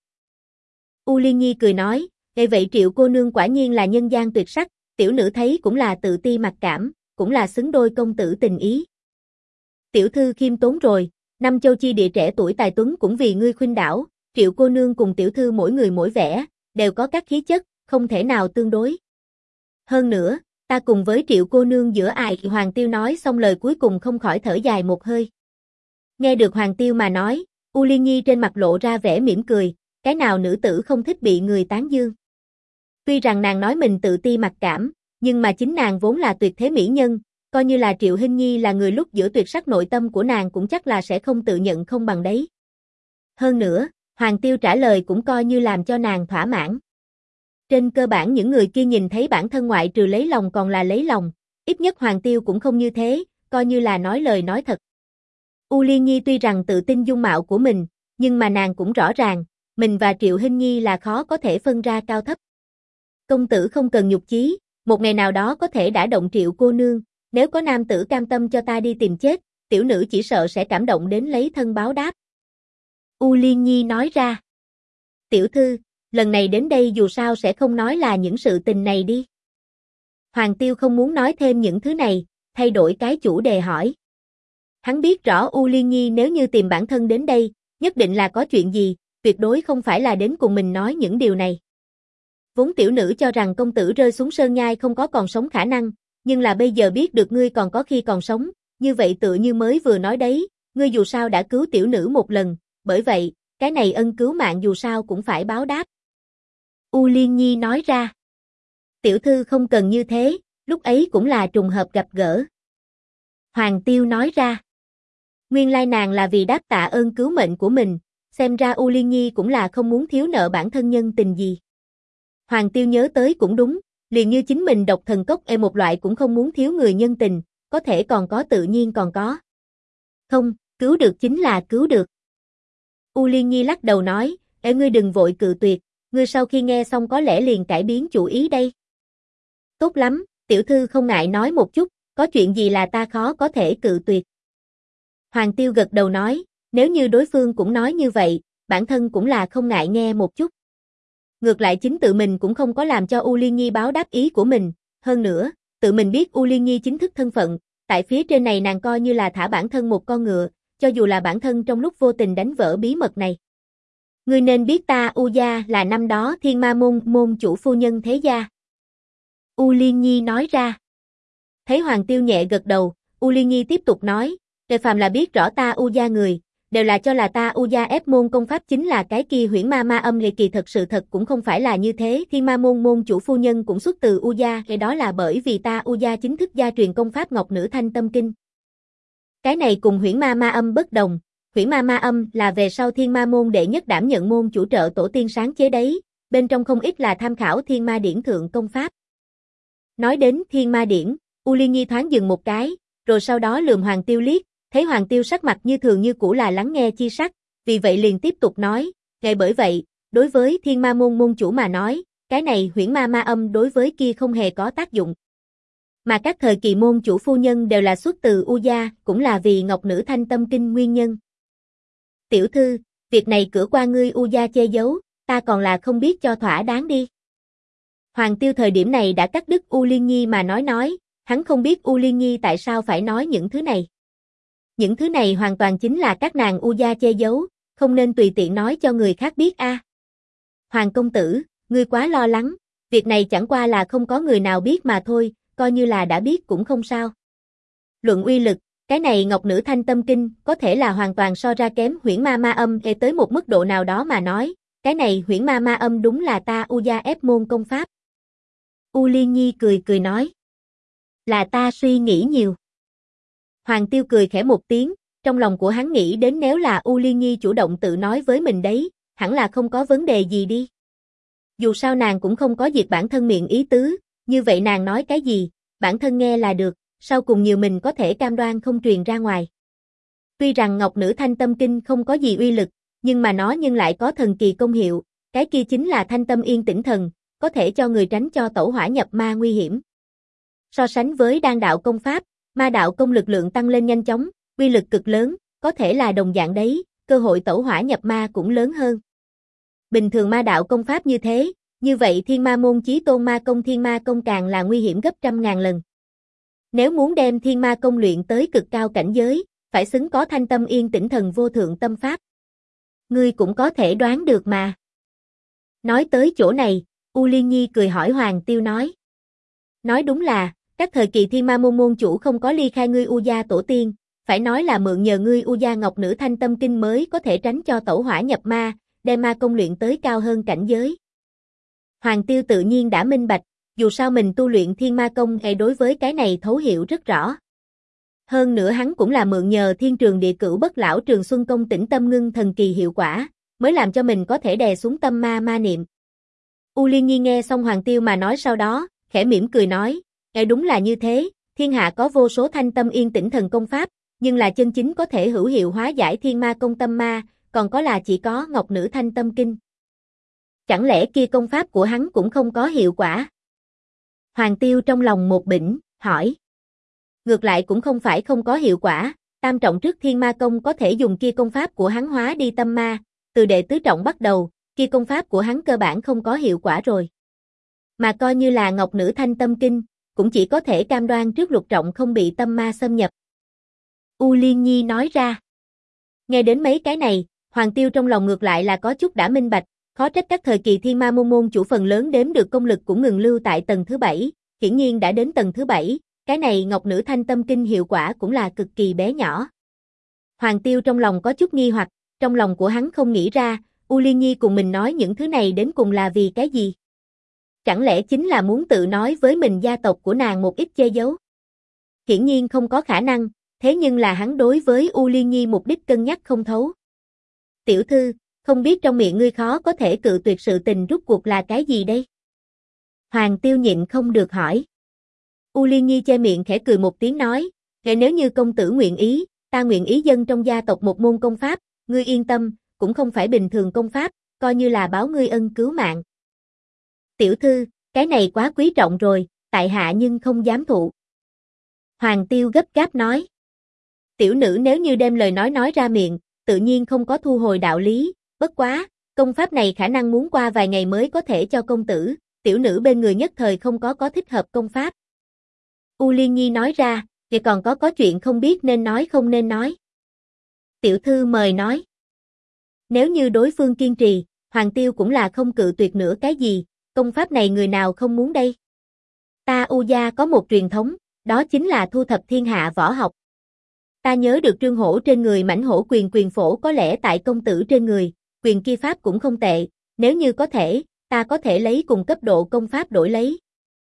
U Liên Nhi cười nói, vậy Triệu cô nương quả nhiên là nhân gian tuyệt sắc, tiểu nữ thấy cũng là tự ti mặc cảm, cũng là xứng đôi công tử tình ý. Tiểu thư khiêm tốn rồi, năm châu chi địa trẻ tuổi tài tuấn cũng vì ngươi khuynh đảo, Triệu cô nương cùng tiểu thư mỗi người mỗi vẻ, đều có các khí chất, không thể nào tương đối. Hơn nữa, ta cùng với Triệu cô nương giữa ai? Hoàng Tiêu nói xong lời cuối cùng không khỏi thở dài một hơi. Nghe được Hoàng Tiêu mà nói, U Liên Nhi trên mặt lộ ra vẻ mỉm cười, cái nào nữ tử không thích bị người tán dương. Tuy rằng nàng nói mình tự ti mặc cảm, nhưng mà chính nàng vốn là tuyệt thế mỹ nhân, coi như là Triệu Hinh Nhi là người lúc giữa tuyệt sắc nội tâm của nàng cũng chắc là sẽ không tự nhận không bằng đấy. Hơn nữa, Hoàng Tiêu trả lời cũng coi như làm cho nàng thỏa mãn. Trên cơ bản những người kia nhìn thấy bản thân ngoại trừ lấy lòng còn là lấy lòng, ít nhất Hoàng Tiêu cũng không như thế, coi như là nói lời nói thật. U Liên Nhi tuy rằng tự tin dung mạo của mình, nhưng mà nàng cũng rõ ràng, mình và Triệu Hinh Nhi là khó có thể phân ra cao thấp. Công tử không cần nhục chí, một ngày nào đó có thể đả động Triệu cô nương, nếu có nam tử cam tâm cho ta đi tìm chết, tiểu nữ chỉ sợ sẽ cảm động đến lấy thân báo đáp. U Liên Nhi nói ra. Tiểu thư, lần này đến đây dù sao sẽ không nói là những sự tình này đi. Hoàng Tiêu không muốn nói thêm những thứ này, thay đổi cái chủ đề hỏi. Hắn biết rõ U Liên Nhi nếu như tìm bản thân đến đây, nhất định là có chuyện gì, tuyệt đối không phải là đến cùng mình nói những điều này. Vốn tiểu nữ cho rằng công tử rơi xuống sơn nhai không có còn sống khả năng, nhưng là bây giờ biết được ngươi còn có khi còn sống, như vậy tựa như mới vừa nói đấy, ngươi dù sao đã cứu tiểu nữ một lần, bởi vậy, cái này ân cứu mạng dù sao cũng phải báo đáp. U Liên Nhi nói ra. Tiểu thư không cần như thế, lúc ấy cũng là trùng hợp gặp gỡ. Hoàng Tiêu nói ra. Nguyên lai nàng là vì đáp tạ ơn cứu mệnh của mình, xem ra U Liên Nhi cũng là không muốn thiếu nợ bản thân nhân tình gì. Hoàng Tiêu nhớ tới cũng đúng, liền như chính mình độc thần cốc một loại cũng không muốn thiếu người nhân tình, có thể còn có tự nhiên còn có. Không, Cứu được chính là cứu được. U Liên Nhi lắc đầu nói, ngươi đừng vội cự tuyệt, ngươi sau khi nghe xong có lẽ liền cải biến chủ ý đây. Tốt lắm, tiểu thư không ngại nói một chút, có chuyện gì là ta khó có thể cự tuyệt. Hoàng Tiêu gật đầu nói, nếu như đối phương cũng nói như vậy, bản thân cũng là không ngại nghe một chút. Ngược lại chính tự mình cũng không có làm cho U Liên Nhi báo đáp ý của mình, hơn nữa, tự mình biết U Liên Nhi chính thức thân phận, tại phía trên này nàng coi như là thả bản thân một con ngựa, cho dù là bản thân trong lúc vô tình đánh vỡ bí mật này. Ngươi nên biết ta U gia là năm đó Thiên Ma môn môn chủ phu nhân thế gia. U Liên Nhi nói ra. Thấy Hoàng Tiêu nhẹ gật đầu, U Liên Nhi tiếp tục nói, Đề phàm là biết rõ ta U gia người, đều là cho là ta U gia ép môn công pháp chính là cái kia huyễn ma ma âm lệ, kỳ thật sự thật cũng không phải là như thế. Thiên Ma môn môn chủ phu nhân cũng xuất từ U gia, cái đó là bởi vì ta U gia chính thức gia truyền công pháp Ngọc Nữ Thanh Tâm Kinh. Cái này cùng huyễn ma ma âm bất đồng, huyễn ma ma âm là về sau Thiên Ma môn đệ nhất đảm nhận môn chủ trợ tổ tiên sáng chế đấy, bên trong không ít là tham khảo Thiên Ma điển thượng công pháp. Nói đến Thiên Ma điển, U Liên Nhi thoáng dừng một cái, rồi sau đó lườm Hoàng Tiêu liếc, thấy Hoàng Tiêu sắc mặt như thường như cũ là lắng nghe chi sắc, vì vậy liền tiếp tục nói, ngay bởi vậy, đối với Thiên Ma môn môn chủ mà nói, cái này huyễn ma ma âm đối với kia không hề có tác dụng. Mà các thời kỳ môn chủ phu nhân đều là xuất từ U gia, cũng là vì Ngọc Nữ Thanh Tâm Kinh nguyên nhân. Tiểu thư, việc này cửa qua ngươi U gia che giấu, ta còn là không biết cho thỏa đáng đi. Hoàng Tiêu thời điểm này đã cắt đứt U Liên Nhi mà nói, hắn không biết U Liên Nhi tại sao phải nói những thứ này. Những thứ này hoàn toàn chính là các nàng U gia che giấu, không nên tùy tiện nói cho người khác biết a. Hoàng công tử, ngươi quá lo lắng, việc này chẳng qua là không có người nào biết mà thôi, coi như là đã biết cũng không sao. Luận uy lực, cái này Ngọc Nữ Thanh Tâm Kinh có thể là hoàn toàn so ra kém huyễn ma ma âm tới một mức độ nào đó mà nói, cái này huyễn ma ma âm đúng là ta U gia ép môn công pháp. U Liên Nhi cười nói, là ta suy nghĩ nhiều. Hoàng Tiêu cười khẽ một tiếng, trong lòng của hắn nghĩ đến nếu là U Liên Nhi chủ động tự nói với mình đấy, hẳn là không có vấn đề gì đi. Dù sao nàng cũng không có diệt bản thân miệng ý tứ, như vậy nàng nói cái gì, bản thân nghe là được, sau cùng nhiều mình có thể cam đoan không truyền ra ngoài. Tuy rằng Ngọc Nữ Thanh Tâm Kinh không có gì uy lực, nhưng mà nó lại có thần kỳ công hiệu, cái kia chính là Thanh Tâm Yên Tĩnh Thần, có thể cho người tránh cho tẩu hỏa nhập ma nguy hiểm. So sánh với đan đạo công pháp, ma đạo công lực lượng tăng lên nhanh chóng, uy lực cực lớn, có thể là đồng dạng đấy, cơ hội tẩu hỏa nhập ma cũng lớn hơn. Bình thường ma đạo công pháp như thế, như vậy Thiên Ma môn chí tôn ma công Thiên Ma công càng là nguy hiểm gấp trăm ngàn lần. Nếu muốn đem Thiên Ma công luyện tới cực cao cảnh giới, phải xứng có Thanh Tâm Yên Tĩnh Thần vô thượng tâm pháp. Ngươi cũng có thể đoán được mà. Nói tới chỗ này, U Liên Nhi cười hỏi Hoàng Tiêu nói. Nói đúng là, các thời kỳ Thiên Ma môn môn chủ không có ly khai ngươi U gia tổ tiên, phải nói là mượn nhờ ngươi U gia Ngọc Nữ Thanh Tâm Kinh mới có thể tránh cho tẩu hỏa nhập ma, đem ma công luyện tới cao hơn cảnh giới. Hoàng Tiêu tự nhiên đã minh bạch, dù sao mình tu luyện Thiên Ma công đối với cái này thấu hiểu rất rõ. Hơn nữa hắn cũng là mượn nhờ Thiên Trường Địa Cửu Bất Lão Trường Xuân công tĩnh tâm ngưng thần kỳ hiệu quả, mới làm cho mình có thể đè xuống tâm ma ma niệm. U Liên Nhi nghe xong Hoàng Tiêu mà nói sau đó, khẽ mỉm cười nói, đúng là như thế, thiên hạ có vô số Thanh Tâm Yên Tĩnh Thần công pháp, nhưng là chân chính có thể hữu hiệu hóa giải Thiên Ma công tâm ma, còn có là chỉ có Ngọc Nữ Thanh Tâm Kinh. Chẳng lẽ kia công pháp của hắn cũng không có hiệu quả? Hoàng Tiêu trong lòng một bỉnh, hỏi. Ngược lại cũng không phải không có hiệu quả, tam trọng trước Thiên Ma công có thể dùng kia công pháp của hắn hóa đi tâm ma, từ đệ tứ trọng bắt đầu, kia công pháp của hắn cơ bản không có hiệu quả rồi. Mà coi như là Ngọc Nữ Thanh Tâm Kinh, cũng chỉ có thể cam đoan trước lục trọng không bị tâm ma xâm nhập. U Liên Nhi nói ra. Nghe đến mấy cái này, Hoàng Tiêu trong lòng ngược lại là có chút đã minh bạch, khó trách các thời kỳ Thiên Ma môn môn chủ phần lớn đếm được công lực cũng ngừng lưu tại tầng thứ 7, hiển nhiên đã đến tầng thứ 7, cái này Ngọc Nữ Thanh Tâm Kinh hiệu quả cũng là cực kỳ bé nhỏ. Hoàng Tiêu trong lòng có chút nghi hoặc, trong lòng của hắn không nghĩ ra, U Liên Nhi cùng mình nói những thứ này đến cùng là vì cái gì? Chẳng lẽ chính là muốn tự nói với mình gia tộc của nàng một ít che giấu? Hiển nhiên không có khả năng, thế nhưng là hắn đối với U Liên Nhi mục đích cân nhắc không thấu. Tiểu thư, không biết trong miệng ngươi khó có thể cự tuyệt sự tình rút cuộc là cái gì đây? Hoàng Tiêu nhịn không được hỏi. U Liên Nhi che miệng khẽ cười một tiếng nói, nếu như công tử nguyện ý, ta nguyện ý dâng trong gia tộc một môn công pháp, ngươi yên tâm, cũng không phải bình thường công pháp, coi như là báo ngươi ân cứu mạng. Tiểu thư, cái này quá quý trọng rồi, tại hạ nhưng không dám thụ. Hoàng Tiêu gấp gáp nói. Tiểu nữ nếu như đem lời nói ra miệng, tự nhiên không có thu hồi đạo lý, bất quá, công pháp này khả năng muốn qua vài ngày mới có thể cho công tử, tiểu nữ bên người nhất thời không có thích hợp công pháp. U Liên Nhi nói ra, vậy còn có chuyện không biết nên nói không nên nói. Tiểu thư mời nói. Nếu như đối phương kiên trì, Hoàng Tiêu cũng là không cự tuyệt nữa cái gì, công pháp này người nào không muốn đây. Ta U gia có một truyền thống, đó chính là thu thập thiên hạ võ học. Ta nhớ được Trương Hổ trên người mãnh hổ quyền phổ có lẽ tại công tử trên người, quyền kia pháp cũng không tệ, nếu như có thể, ta có thể lấy cùng cấp độ công pháp đổi lấy.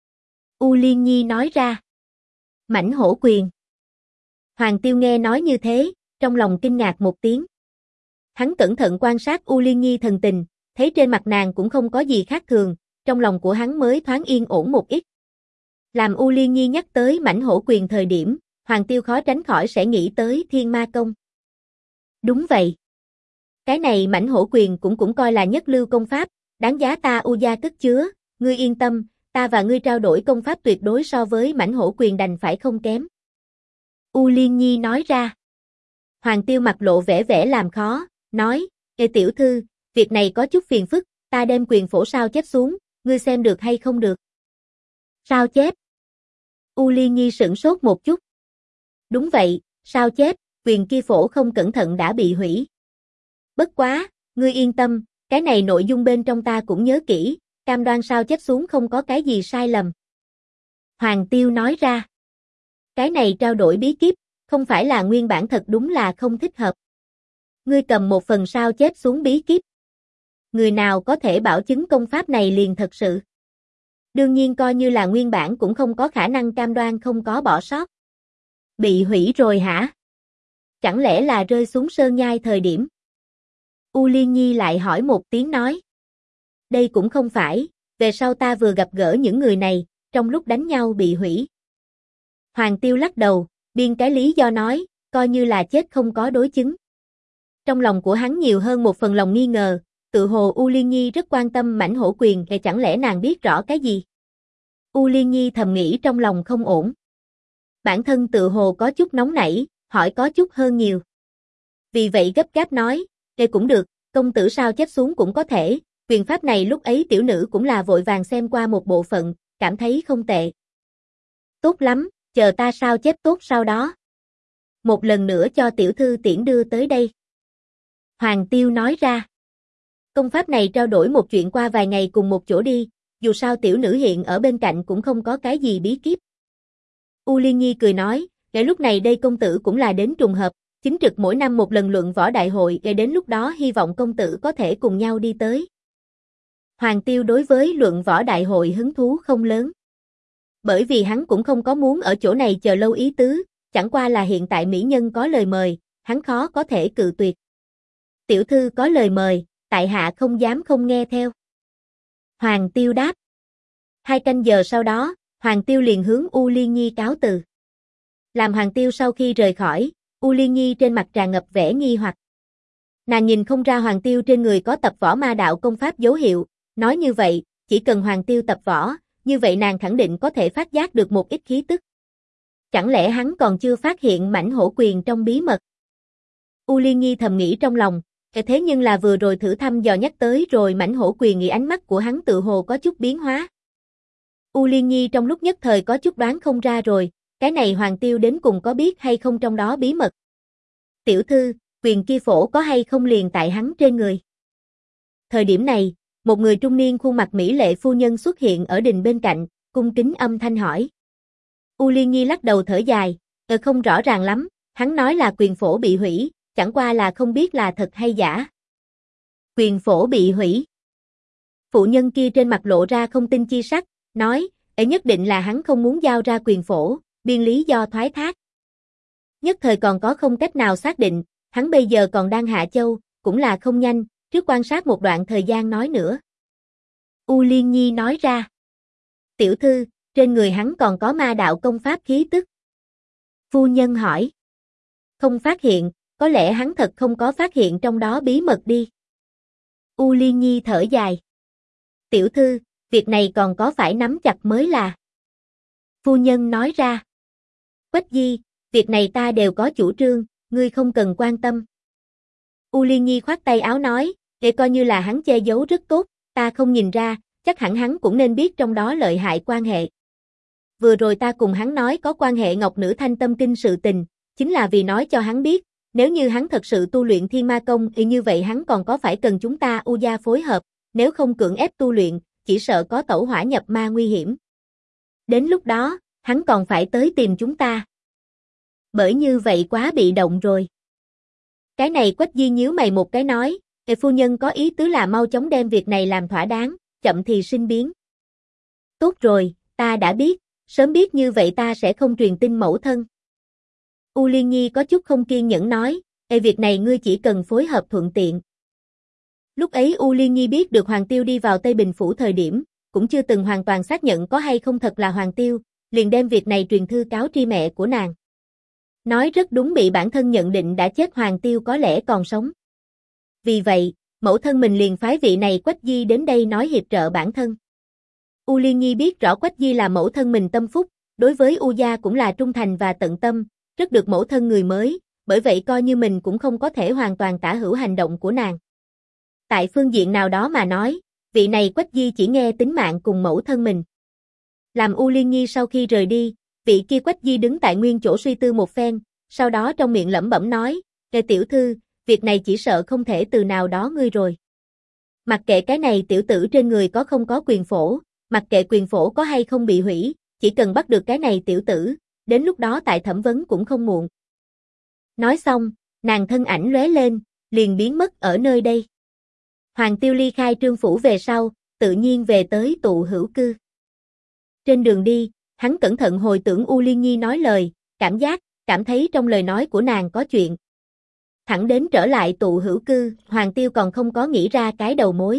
U Liên Nhi nói ra. Mãnh hổ quyền. Hoàng Tiêu nghe nói như thế, trong lòng kinh ngạc một tiếng. Hắn cẩn thận quan sát U Liên Nhi thần tình, thấy trên mặt nàng cũng không có gì khác thường, trong lòng của hắn mới thoáng yên ổn một ít. Làm U Liên Nhi nhắc tới mãnh hổ quyền thời điểm, Hoàng Tiêu khó tránh khỏi sẽ nghĩ tới Thiên Ma Công. Đúng vậy. Cái này mãnh hổ quyền cũng coi là nhất lưu công pháp, đáng giá ta U gia cất chứa, ngươi yên tâm, ta và ngươi trao đổi công pháp tuyệt đối so với mãnh hổ quyền đành phải không kém. U Liên Nhi nói ra. Hoàng Tiêu mặt lộ vẻ làm khó, nói, Ê tiểu thư, việc này có chút phiền phức, ta đem quyền phổ sao chép xuống, ngươi xem được hay không được. Sao chép? U Liên Nhi sửng sốt một chút. Đúng vậy, sao chép, quyền kia phổ không cẩn thận đã bị hủy. Bất quá, ngươi yên tâm, cái này nội dung bên trong ta cũng nhớ kỹ, cam đoan sao chép xuống không có cái gì sai lầm. Hoàng Tiêu nói ra. Cái này trao đổi bí kíp, không phải là nguyên bản thật đúng là không thích hợp. Ngươi cầm một phần sao chép xuống bí kíp. Người nào có thể bảo chứng công pháp này liền thật sự. Đương nhiên coi như là nguyên bản cũng không có khả năng cam đoan không có bỏ sót. Bị hủy rồi hả? Chẳng lẽ là rơi xuống sơn nhai thời điểm? U Liên Nhi lại hỏi một tiếng nói. Đây cũng không phải, về sau ta vừa gặp gỡ những người này, trong lúc đánh nhau bị hủy. Hoàng Tiêu lắc đầu, biên cái lý do nói, coi như là chết không có đối chứng. Trong lòng của hắn nhiều hơn một phần lòng nghi ngờ, tự hồ U Liên Nhi rất quan tâm mãnh hổ quyền, chẳng lẽ nàng biết rõ cái gì? U Liên Nhi thầm nghĩ trong lòng không ổn. Bản thân tự hồ có chút nóng nảy, hỏi có chút hơn nhiều. Vì vậy gấp gáp nói, cũng được, công tử sao chép xuống cũng có thể, quyền pháp này lúc ấy tiểu nữ cũng là vội vàng xem qua một bộ phận, cảm thấy không tệ. Tốt lắm, chờ ta sao chép tốt sau đó. Một lần nữa cho tiểu thư tiễn đưa tới đây. Hoàng Tiêu nói ra. Công pháp này trao đổi một chuyện qua vài ngày cùng một chỗ đi, dù sao tiểu nữ hiện ở bên cạnh cũng không có cái gì bí kíp. U Liên Nhi cười nói, để lúc này đây công tử cũng là đến trùng hợp, chính trực mỗi năm một lần luận võ đại hội, đến lúc đó hy vọng công tử có thể cùng nhau đi tới. Hoàng Tiêu đối với luận võ đại hội hứng thú không lớn. Bởi vì hắn cũng không có muốn ở chỗ này chờ lâu ý tứ, chẳng qua là hiện tại mỹ nhân có lời mời, hắn khó có thể cự tuyệt. Tiểu thư có lời mời, tại hạ không dám không nghe theo. Hoàng Tiêu đáp. 2 canh giờ sau đó, Hoàng Tiêu liền hướng U Liên Nhi cáo từ. Làm Hoàng Tiêu sau khi rời khỏi, U Liên Nhi trên mặt tràn ngập vẻ nghi hoặc. Nàng nhìn không ra Hoàng Tiêu trên người có tập võ ma đạo công pháp dấu hiệu, nói như vậy, chỉ cần Hoàng Tiêu tập võ, như vậy nàng khẳng định có thể phát giác được một ít khí tức. Chẳng lẽ hắn còn chưa phát hiện mãnh hổ quyền trong bí mật? U Liên Nhi thầm nghĩ trong lòng, thế nhưng là vừa rồi thử thăm dò nhắc tới rồi mãnh hổ quyền nghĩ ánh mắt của hắn tự hồ có chút biến hóa. U Liên Nhi trong lúc nhất thời có chút đoán không ra rồi, cái này Hoàng Tiêu đến cùng có biết hay không trong đó bí mật. Tiểu thư, quyền kia phổ có hay không liền tại hắn trên người? Thời điểm này, một người trung niên khuôn mặt mỹ lệ phu nhân xuất hiện ở đình bên cạnh, cung kính âm thanh hỏi. U Liên Nhi lắc đầu thở dài, không rõ ràng lắm, hắn nói là quyền phổ bị hủy, chẳng qua là không biết là thật hay giả. Quyền phổ bị hủy. Phụ nhân kia trên mặt lộ ra không tin chi sắc, nói, nhất định là hắn không muốn giao ra quyền phổ, biên lý do thoái thác. Nhất thời còn có không cách nào xác định, hắn bây giờ còn đang Hạ Châu, cũng là không nhanh, trước quan sát một đoạn thời gian nói nữa. U Liên Nhi nói ra. Tiểu thư, trên người hắn còn có ma đạo công pháp khí tức. Phu nhân hỏi. Không phát hiện, có lẽ hắn thật không có phát hiện trong đó bí mật đi. U Liên Nhi thở dài. Tiểu thư, việc này còn có phải nắm chặt mới là. Phu nhân nói ra. Quách Di, việc này ta đều có chủ trương, ngươi không cần quan tâm. U Liên Nhi khoát tay áo nói, để coi như là hắn che giấu rất tốt, ta không nhìn ra, chắc hẳn hắn cũng nên biết trong đó lợi hại quan hệ. Vừa rồi ta cùng hắn nói có quan hệ Ngọc Nữ Thanh Tâm Kinh sự tình, chính là vì nói cho hắn biết, nếu như hắn thật sự tu luyện Thiên Ma Công thì như vậy hắn còn có phải cần chúng ta U gia phối hợp, nếu không cưỡng ép tu luyện, chỉ sợ có tẩu hỏa nhập ma nguy hiểm. Đến lúc đó, hắn còn phải tới tìm chúng ta. Bởi như vậy quá bị động rồi. Cái này Quách Di nhíu mày một cái nói, phu nhân có ý tứ là mau chóng đem việc này làm thỏa đáng, chậm thì sinh biến. Tốt rồi, ta đã biết, sớm biết như vậy ta sẽ không truyền tin mẫu thân. U Liên Nhi có chút không kiên nhẫn nói, việc này ngươi chỉ cần phối hợp thuận tiện. Lúc ấy U Liên Nhi biết được Hoàng Tiêu đi vào Tây Bình Phủ thời điểm, cũng chưa từng hoàn toàn xác nhận có hay không thật là Hoàng Tiêu, liền đem việc này truyền thư cáo tri mẹ của nàng. Nói rất đúng, bị bản thân nhận định đã chết Hoàng Tiêu có lẽ còn sống. Vì vậy, mẫu thân mình liền phái vị này Quách Di đến đây nói hiệp trợ bản thân. U Liên Nhi biết rõ Quách Di là mẫu thân mình tâm phúc, đối với U gia cũng là trung thành và tận tâm, rất được mẫu thân người mới, bởi vậy coi như mình cũng không có thể hoàn toàn tả hữu hành động của nàng. Tại phương diện nào đó mà nói, vị này Quách Di chỉ nghe tính mạng cùng mẫu thân mình. Làm U Liên Nhi sau khi rời đi, vị kia Quách Di đứng tại nguyên chỗ suy tư một phen, sau đó trong miệng lẩm bẩm nói, tiểu thư, việc này chỉ sợ không thể từ nào đó ngươi rồi. Mặc kệ cái này tiểu tử trên người có không có quyền phổ, mặc kệ quyền phổ có hay không bị hủy, chỉ cần bắt được cái này tiểu tử, đến lúc đó tại thẩm vấn cũng không muộn. Nói xong, nàng thân ảnh lóe lên, liền biến mất ở nơi đây. Hoàng Tiêu ly khai Trương phủ về sau, tự nhiên về tới tụ hữu cư. Trên đường đi, hắn cẩn thận hồi tưởng U Liên Nhi nói lời, cảm thấy trong lời nói của nàng có chuyện. Thẳng đến trở lại tụ hữu cư, Hoàng Tiêu còn không có nghĩ ra cái đầu mối.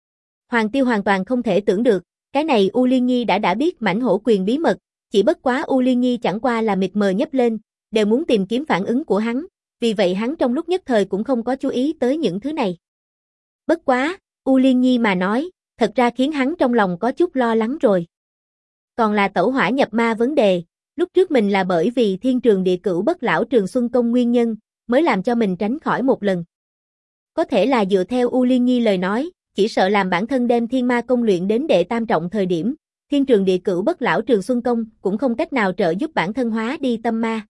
Hoàng Tiêu hoàn toàn không thể tưởng được, cái này U Liên Nhi đã biết mãnh hổ quyền bí mật, chỉ bất quá U Liên Nhi chẳng qua là mịt mờ nhấp lên, đều muốn tìm kiếm phản ứng của hắn, vì vậy hắn trong lúc nhất thời cũng không có chú ý tới những thứ này. Bất quá, U Liên Nhi mà nói, thật ra khiến hắn trong lòng có chút lo lắng rồi. Còn là tẩu hỏa nhập ma vấn đề, lúc trước mình là bởi vì Thiên Trường Địa Cửu Bất Lão Trường Xuân Công nguyên nhân, mới làm cho mình tránh khỏi một lần. Có thể là dựa theo U Liên Nhi lời nói, chỉ sợ làm bản thân đem Thiên Ma Công luyện đến đệ tam trọng thời điểm, Thiên Trường Địa Cửu Bất Lão Trường Xuân Công cũng không cách nào trợ giúp bản thân hóa đi tâm ma.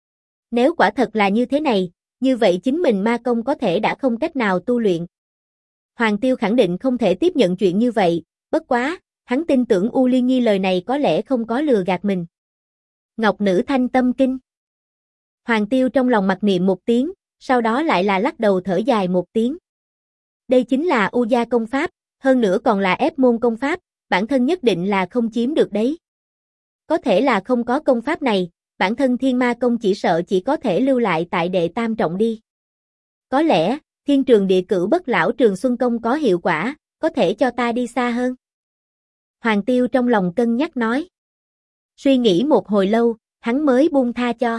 Nếu quả thật là như thế này, như vậy chính mình ma công có thể đã không cách nào tu luyện. Hoàng Tiêu khẳng định không thể tiếp nhận chuyện như vậy, bất quá, hắn tin tưởng U Liên Nhi lời này có lẽ không có lừa gạt mình. Ngọc Nữ Thanh Tâm Kinh. Hoàng Tiêu trong lòng mặc niệm một tiếng, sau đó lại là lắc đầu thở dài một tiếng. Đây chính là U gia công pháp, hơn nữa còn là ép môn công pháp, bản thân nhất định là không chiếm được đấy. Có thể là không có công pháp này, bản thân Thiên Ma Công chỉ sợ chỉ có thể lưu lại tại đệ tam trọng đi. Có lẽ, Thiên Trường Địa Cửu Bất Lão Trường Xuân Công có hiệu quả, có thể cho ta đi xa hơn. Hoàng Tiêu trong lòng cân nhắc nói. Suy nghĩ một hồi lâu, hắn mới buông tha cho.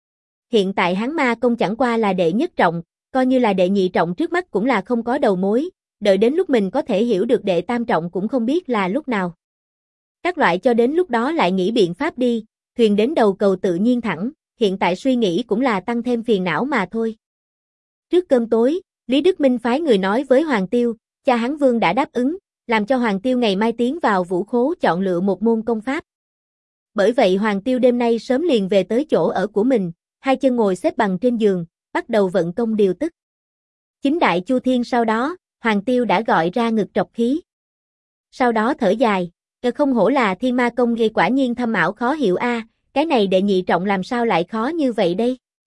Hiện tại hắn ma công chẳng qua là đệ nhất trọng, coi như là đệ nhị trọng trước mắt cũng là không có đầu mối, đợi đến lúc mình có thể hiểu được đệ tam trọng cũng không biết là lúc nào. Các loại cho đến lúc đó lại nghĩ biện pháp đi, thuyền đến đầu cầu tự nhiên thẳng, hiện tại suy nghĩ cũng là tăng thêm phiền não mà thôi. Trước cơm tối, Lý Đức Minh phái người nói với Hoàng Tiêu, cha hắn Vương đã đáp ứng, làm cho Hoàng Tiêu ngày mai tiến vào vũ khố chọn lựa một môn công pháp. Bởi vậy Hoàng Tiêu đêm nay sớm liền về tới chỗ ở của mình, hai chân ngồi xếp bằng trên giường, bắt đầu vận công điều tức. Chính đại chu thiên sau đó, Hoàng Tiêu đã gọi ra ngực trọc khí. Sau đó thở dài, không hổ là Thiên Ma Công gây quả nhiên thâm ảo khó hiểu a, cái này đệ nhị trọng làm sao lại khó như vậy đây?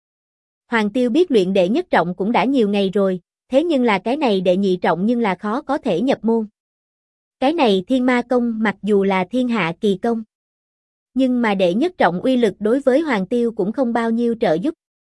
Hoàng Tiêu biết luyện đệ nhất trọng cũng đã nhiều ngày rồi, thế nhưng là cái này đệ nhị trọng nhưng là khó có thể nhập môn. Cái này Thiên Ma Công mặc dù là thiên hạ kỳ công, nhưng mà đệ nhất trọng uy lực đối với Hoàng Tiêu cũng không bao nhiêu trợ giúp.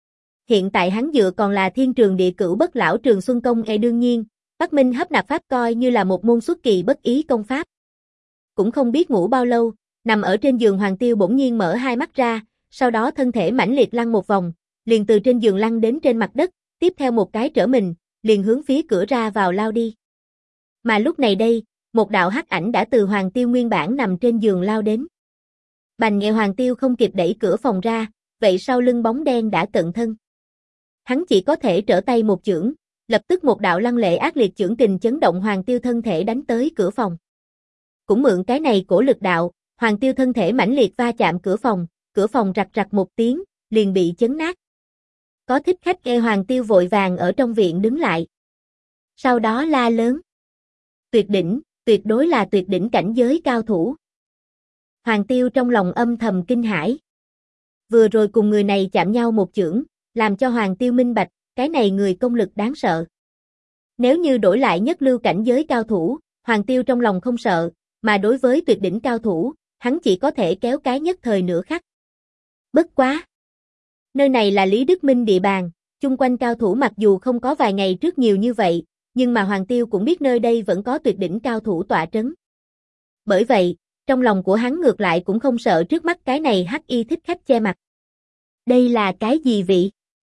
Hiện tại hắn dựa còn là Thiên Trường Địa Cửu Bất Lão Trường Xuân Công đương nhiên, Bắc Minh Hấp Nạp Pháp coi như là một môn xuất kỳ bất ý công pháp. Cũng không biết ngủ bao lâu, nằm ở trên giường Hoàng Tiêu bỗng nhiên mở hai mắt ra, sau đó thân thể mãnh liệt lăn một vòng, liền từ trên giường lăn đến trên mặt đất, tiếp theo một cái trở mình, liền hướng phía cửa ra vào lao đi. Mà lúc này đây, một đạo hắc ảnh đã từ Hoàng Tiêu nguyên bản nằm trên giường lao đến. Bành nghe Hoàng Tiêu không kịp đẩy cửa phòng ra, vậy sau lưng bóng đen đã cận thân. Hắn chỉ có thể trở tay một chưởng, lập tức một đạo lăng lệ ác liệt chưởng kình chấn động Hoàng Tiêu thân thể đánh tới cửa phòng. Cũng mượn cái này cổ lực đạo, Hoàng Tiêu thân thể mãnh liệt va chạm cửa phòng rạch rạch một tiếng, liền bị chấn nát. Có thích khách nghe Hoàng Tiêu vội vàng ở trong viện đứng lại. Sau đó la lớn. Tuyệt đỉnh, tuyệt đối là tuyệt đỉnh cảnh giới cao thủ. Hoàng Tiêu trong lòng âm thầm kinh hãi. Vừa rồi cùng người này chạm nhau một chưởng, làm cho Hoàng Tiêu minh bạch, cái này người công lực đáng sợ. Nếu như đổi lại nhất lưu cảnh giới cao thủ, Hoàng Tiêu trong lòng không sợ, mà đối với tuyệt đỉnh cao thủ, hắn chỉ có thể kéo cái nhất thời nửa khắc. Bất quá. Nơi này là Lý Đức Minh địa bàn, chung quanh cao thủ mặc dù không có vài ngày trước nhiều như vậy, nhưng mà Hoàng Tiêu cũng biết nơi đây vẫn có tuyệt đỉnh cao thủ tọa trấn. Bởi vậy, trong lòng của hắn ngược lại cũng không sợ trước mắt cái này hắc y thích khách che mặt. Đây là cái gì vị?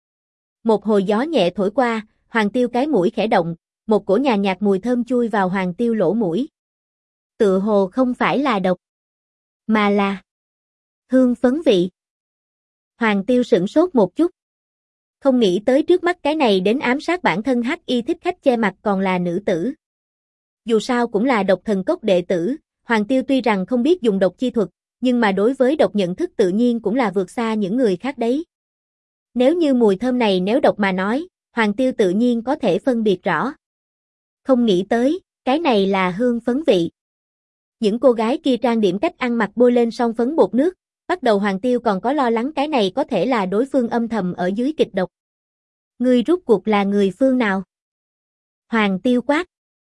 Một hồi gió nhẹ thổi qua, Hoàng Tiêu cái mũi khẽ động, một cổ nhàn nhạt mùi thơm chui vào Hoàng Tiêu lỗ mũi. Tựa hồ không phải là độc, mà là hương phấn vị. Hoàng Tiêu sửng sốt một chút. Không nghĩ tới trước mắt cái này đến ám sát bản thân hắc y thích khách che mặt còn là nữ tử. Dù sao cũng là độc thần cốc đệ tử, Hoàng Tiêu tuy rằng không biết dùng độc chi thuật, nhưng mà đối với độc nhận thức tự nhiên cũng là vượt xa những người khác đấy. Nếu như mùi thơm này nếu độc mà nói, Hoàng Tiêu tự nhiên có thể phân biệt rõ. Không nghĩ tới, cái này là hương phấn vị. Những cô gái kia trang điểm cách ăn mặc bôi lên son phấn bột nước, bắt đầu Hoàng Tiêu còn có lo lắng cái này có thể là đối phương âm thầm ở dưới kịch độc. Ngươi rút cuộc là người phương nào? Hoàng Tiêu quát.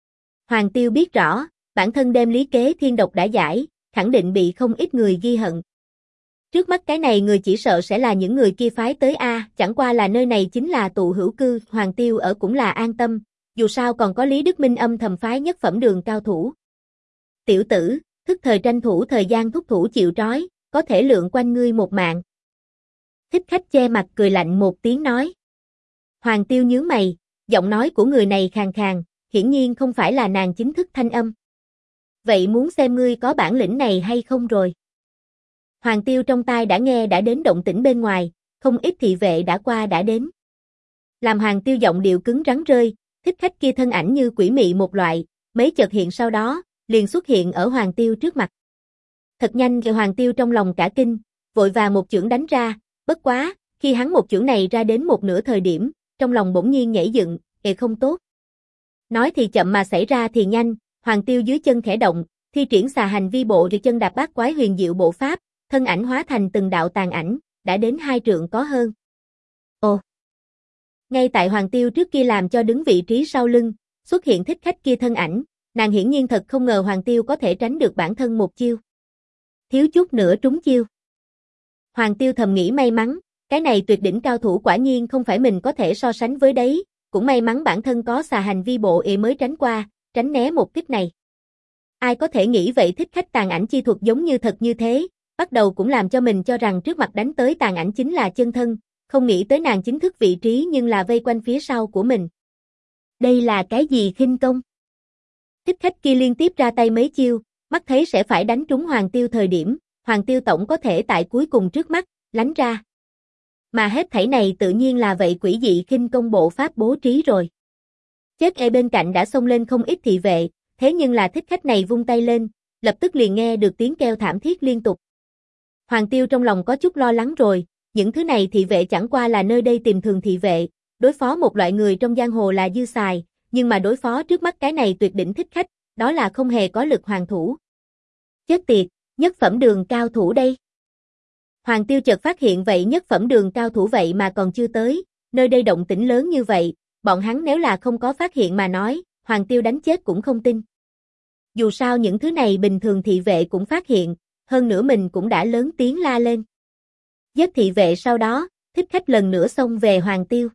Hoàng Tiêu biết rõ, bản thân đem lý kế thiên độc đã giải, khẳng định bị không ít người ghi hận. Trước mắt cái này người chỉ sợ sẽ là những người kia phái tới A, chẳng qua là nơi này chính là tụ hữu cư, Hoàng Tiêu ở cũng là an tâm, dù sao còn có Lý Đức Minh âm thầm phái nhất phẩm đường cao thủ. Tiểu tử, thức thời tranh thủ thời gian thúc thủ chịu trói, có thể lượng quanh ngươi một mạng. Thích khách che mặt cười lạnh một tiếng nói. Hoàng Tiêu nhướng mày, giọng nói của người này khàn khàn, hiển nhiên không phải là nàng chính thức thanh âm. Vậy muốn xem ngươi có bản lĩnh này hay không rồi. Hoàng Tiêu trong tai đã nghe đã đến động tĩnh bên ngoài, không ít thị vệ đã qua đã đến. Làm Hoàng Tiêu giọng điệu cứng rắn rơi, thích khách kia thân ảnh như quỷ mị một loại, mấy chợt hiện sau đó, liền xuất hiện ở Hoàng Tiêu trước mặt. Thật nhanh kêu Hoàng Tiêu trong lòng cả kinh, vội vàng một chưởng đánh ra, bất quá, khi hắn một chưởng này ra đến một nửa thời điểm, trong lòng bỗng nhiên nhảy dựng, không tốt. Nói thì chậm mà xảy ra thì nhanh, Hoàng Tiêu dưới chân khẽ động, thi triển xà hành vi bộ rồi chân đạp bát quái huyền diệu bộ pháp, thân ảnh hóa thành từng đạo tàn ảnh, đã đến 2 trượng có hơn. Ồ! Ngay tại Hoàng Tiêu trước kia làm cho đứng vị trí sau lưng, xuất hiện thích khách kia thân ảnh, nàng hiển nhiên thật không ngờ Hoàng Tiêu có thể tránh được bản thân một chiêu. Thiếu chút nữa trúng chiêu. Hoàng Tiêu thầm nghĩ may mắn, cái này tuyệt đỉnh cao thủ quả nhiên không phải mình có thể so sánh với đấy, cũng may mắn bản thân có xà hành vi bộ mới tránh qua, tránh né một kích này. Ai có thể nghĩ vậy thích khách tàn ảnh chi thuật giống như thật như thế, bắt đầu cũng làm cho mình cho rằng trước mặt đánh tới tàn ảnh chính là chân thân, không nghĩ tới nàng chính thức vị trí nhưng là vây quanh phía sau của mình. Đây là cái gì khinh công? Thích khách kia liên tiếp ra tay mấy chiêu, mắt thấy sẽ phải đánh trúng Hoàng Tiêu thời điểm, Hoàng Tiêu tổng có thể tại cuối cùng trước mắt, lánh ra. Mà hết thảy này tự nhiên là vậy quỷ dị khinh công bộ pháp bố trí rồi. Chết bên cạnh đã xông lên không ít thị vệ, thế nhưng là thích khách này vung tay lên, lập tức liền nghe được tiếng kêu thảm thiết liên tục. Hoàng Tiêu trong lòng có chút lo lắng rồi, những thứ này thị vệ chẳng qua là nơi đây tìm thường thị vệ, đối phó một loại người trong giang hồ là dư xài, nhưng mà đối phó trước mắt cái này tuyệt đỉnh thích khách, đó là không hề có lực hoàn thủ. Chết tiệt, nhất phẩm đường cao thủ đây. Hoàng Tiêu chợt phát hiện vậy nhất phẩm đường cao thủ vậy mà còn chưa tới, nơi đây động tĩnh lớn như vậy, bọn hắn nếu là không có phát hiện mà nói, Hoàng Tiêu đánh chết cũng không tin. Dù sao những thứ này bình thường thị vệ cũng phát hiện, hơn nữa mình cũng đã lớn tiếng la lên. Giết thị vệ sau đó, thích khách lần nữa xông về Hoàng Tiêu.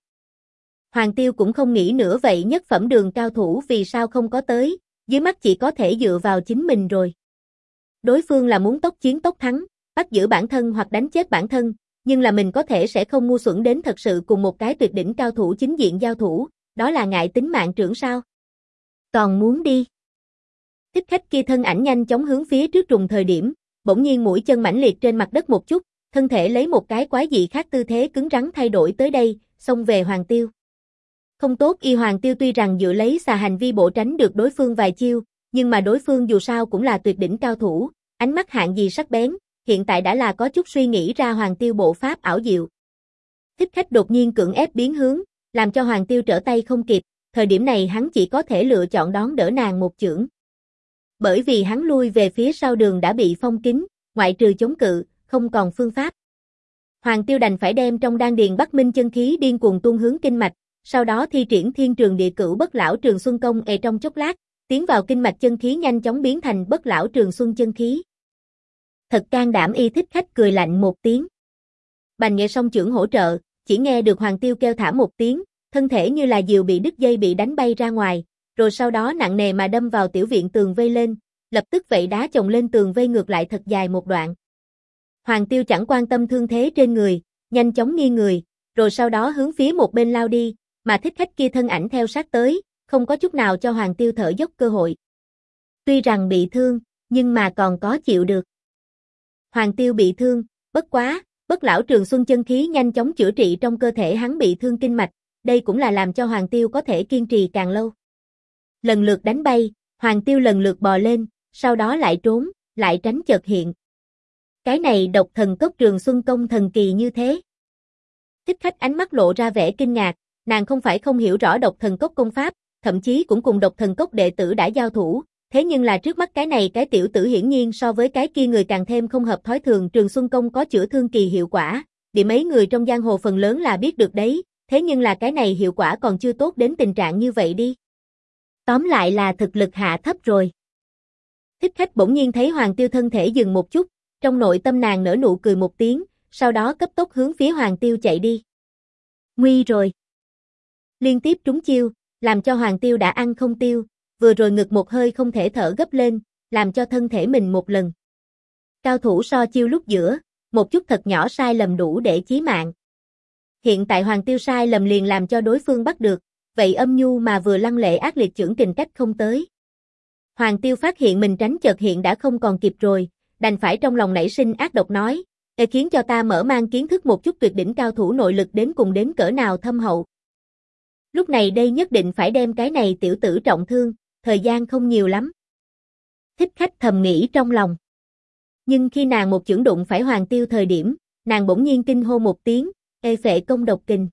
Hoàng Tiêu cũng không nghĩ nữa vậy nhất phẩm đường cao thủ vì sao không có tới, dưới mắt chỉ có thể dựa vào chính mình rồi. Đối phương là muốn tốc chiến tốc thắng, bắt giữ bản thân hoặc đánh chết bản thân, nhưng là mình có thể sẽ không ngu xuẩn đến thật sự cùng một cái tuyệt đỉnh cao thủ chính diện giao thủ, đó là ngại tính mạng trưởng sao? Còn muốn đi. Thích khách kia thân ảnh nhanh chóng hướng phía trước trùng thời điểm, bỗng nhiên mũi chân mãnh liệt trên mặt đất một chút, thân thể lấy một cái quái dị khác tư thế cứng rắn thay đổi tới đây, xông về Hoàng Tiêu. Không tốt, Hoàng Tiêu tuy rằng dựa lấy xà hành vi bộ tránh được đối phương vài chiêu, nhưng mà đối phương dù sao cũng là tuyệt đỉnh cao thủ, ánh mắt hạng gì sắc bén, hiện tại đã là có chút suy nghĩ ra Hoàng Tiêu bộ pháp ảo diệu. Thích khách đột nhiên cưỡng ép biến hướng, làm cho Hoàng Tiêu trở tay không kịp, thời điểm này hắn chỉ có thể lựa chọn đón đỡ nàng một chưởng. Bởi vì hắn lui về phía sau đường đã bị phong kín, ngoại trừ chống cự, không còn phương pháp. Hoàng Tiêu đành phải đem trong đan điền Bắc Minh chân khí điên cuồng tuôn hướng kinh mạch, sau đó thi triển Thiên Trường Địa Cửu Bất Lão Trường Xuân Công trong chốc lát, tiến vào kinh mạch chân khí nhanh chóng biến thành Bất Lão Trường Xuân chân khí. Thật can đảm, thích khách cười lạnh một tiếng. Bành nghệ song chưởng hỗ trợ, chỉ nghe được Hoàng Tiêu kêu thả một tiếng, thân thể như là diều bị đứt dây bị đánh bay ra ngoài, rồi sau đó nặng nề mà đâm vào tiểu viện tường vây lên, lập tức vậy đá chồng lên tường vây ngược lại thật dài một đoạn. Hoàng Tiêu chẳng quan tâm thương thế trên người, nhanh chóng nghiêng người, rồi sau đó hướng phía một bên lao đi, mà thích khách kia thân ảnh theo sát tới, không có chút nào cho Hoàng Tiêu thở dốc cơ hội. Tuy rằng bị thương, nhưng mà còn có chịu được. Hoàng Tiêu bị thương, bất quá, Bất Lão Trường Xuân chân khí nhanh chóng chữa trị trong cơ thể hắn bị thương kinh mạch, đây cũng là làm cho Hoàng Tiêu có thể kiên trì càng lâu. Lần lượt đánh bay, Hoàng Tiêu lần lượt bò lên, sau đó lại trốn, lại tránh chợt hiện. Cái này Độc Thần Cốc Trường Xuân Công thần kỳ như thế. Thích khách ánh mắt lộ ra vẻ kinh ngạc, nàng không phải không hiểu rõ Độc Thần Cốc công pháp, thậm chí cũng cùng Độc Thần Cốc đệ tử đã giao thủ, thế nhưng là trước mắt cái này cái tiểu tử hiển nhiên so với cái kia người càng thêm không hợp thói thường. Trường Xuân Công có chữa thương kỳ hiệu quả, điểm mấy người trong giang hồ phần lớn là biết được đấy, thế nhưng là cái này hiệu quả còn chưa tốt đến tình trạng như vậy đi. Tóm lại là thực lực hạ thấp rồi. Thích khách bỗng nhiên thấy Hoàng Tiêu thân thể dừng một chút, trong nội tâm nàng nở nụ cười một tiếng, sau đó cấp tốc hướng phía Hoàng Tiêu chạy đi. Nguy rồi. Liên tiếp trúng chiêu, làm cho Hoàng Tiêu đã ăn không tiêu, vừa rồi ngực một hơi không thể thở gấp lên, làm cho thân thể mình một lần. Cao thủ so chiêu lúc giữa, một chút thật nhỏ sai lầm đủ để chí mạng. Hiện tại Hoàng Tiêu sai lầm liền làm cho đối phương bắt được, vậy âm nhu mà vừa lăng lệ ác liệt chưởng kình cách không tới. Hoàng Tiêu phát hiện mình tránh chợt hiện đã không còn kịp rồi, đành phải trong lòng nảy sinh ác độc nói, khiến cho ta mở mang kiến thức một chút tuyệt đỉnh cao thủ nội lực đến cùng đến cỡ nào thâm hậu. Lúc này đây nhất định phải đem cái này tiểu tử trọng thương, thời gian không nhiều lắm. Thích khách thầm nghĩ trong lòng. Nhưng khi nàng một chưởng đụng phải Hoàng Tiêu thời điểm, nàng bỗng nhiên kinh hô một tiếng, phệ công độc kình.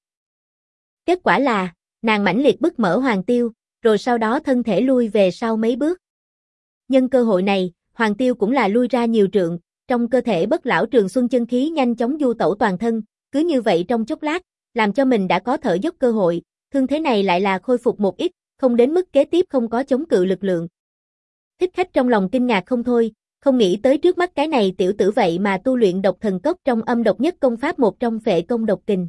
Kết quả là, nàng mãnh liệt bức mở Hoàng Tiêu, rồi sau đó thân thể lui về sau mấy bước. Nhân cơ hội này, Hoàng Tiêu cũng là lui ra nhiều trượng, trong cơ thể Bất Lão Trường Xuân chân khí nhanh chóng du tẩu toàn thân, cứ như vậy trong chốc lát, làm cho mình đã có thở dốc cơ hội, thương thế này lại là khôi phục một ít, không đến mức kế tiếp không có chống cự lực lượng. Thích khách trong lòng kinh ngạc không thôi, không nghĩ tới trước mắt cái này tiểu tử vậy mà tu luyện Độc Thần Cốc trong âm độc nhất công pháp một trong phệ công độc kình.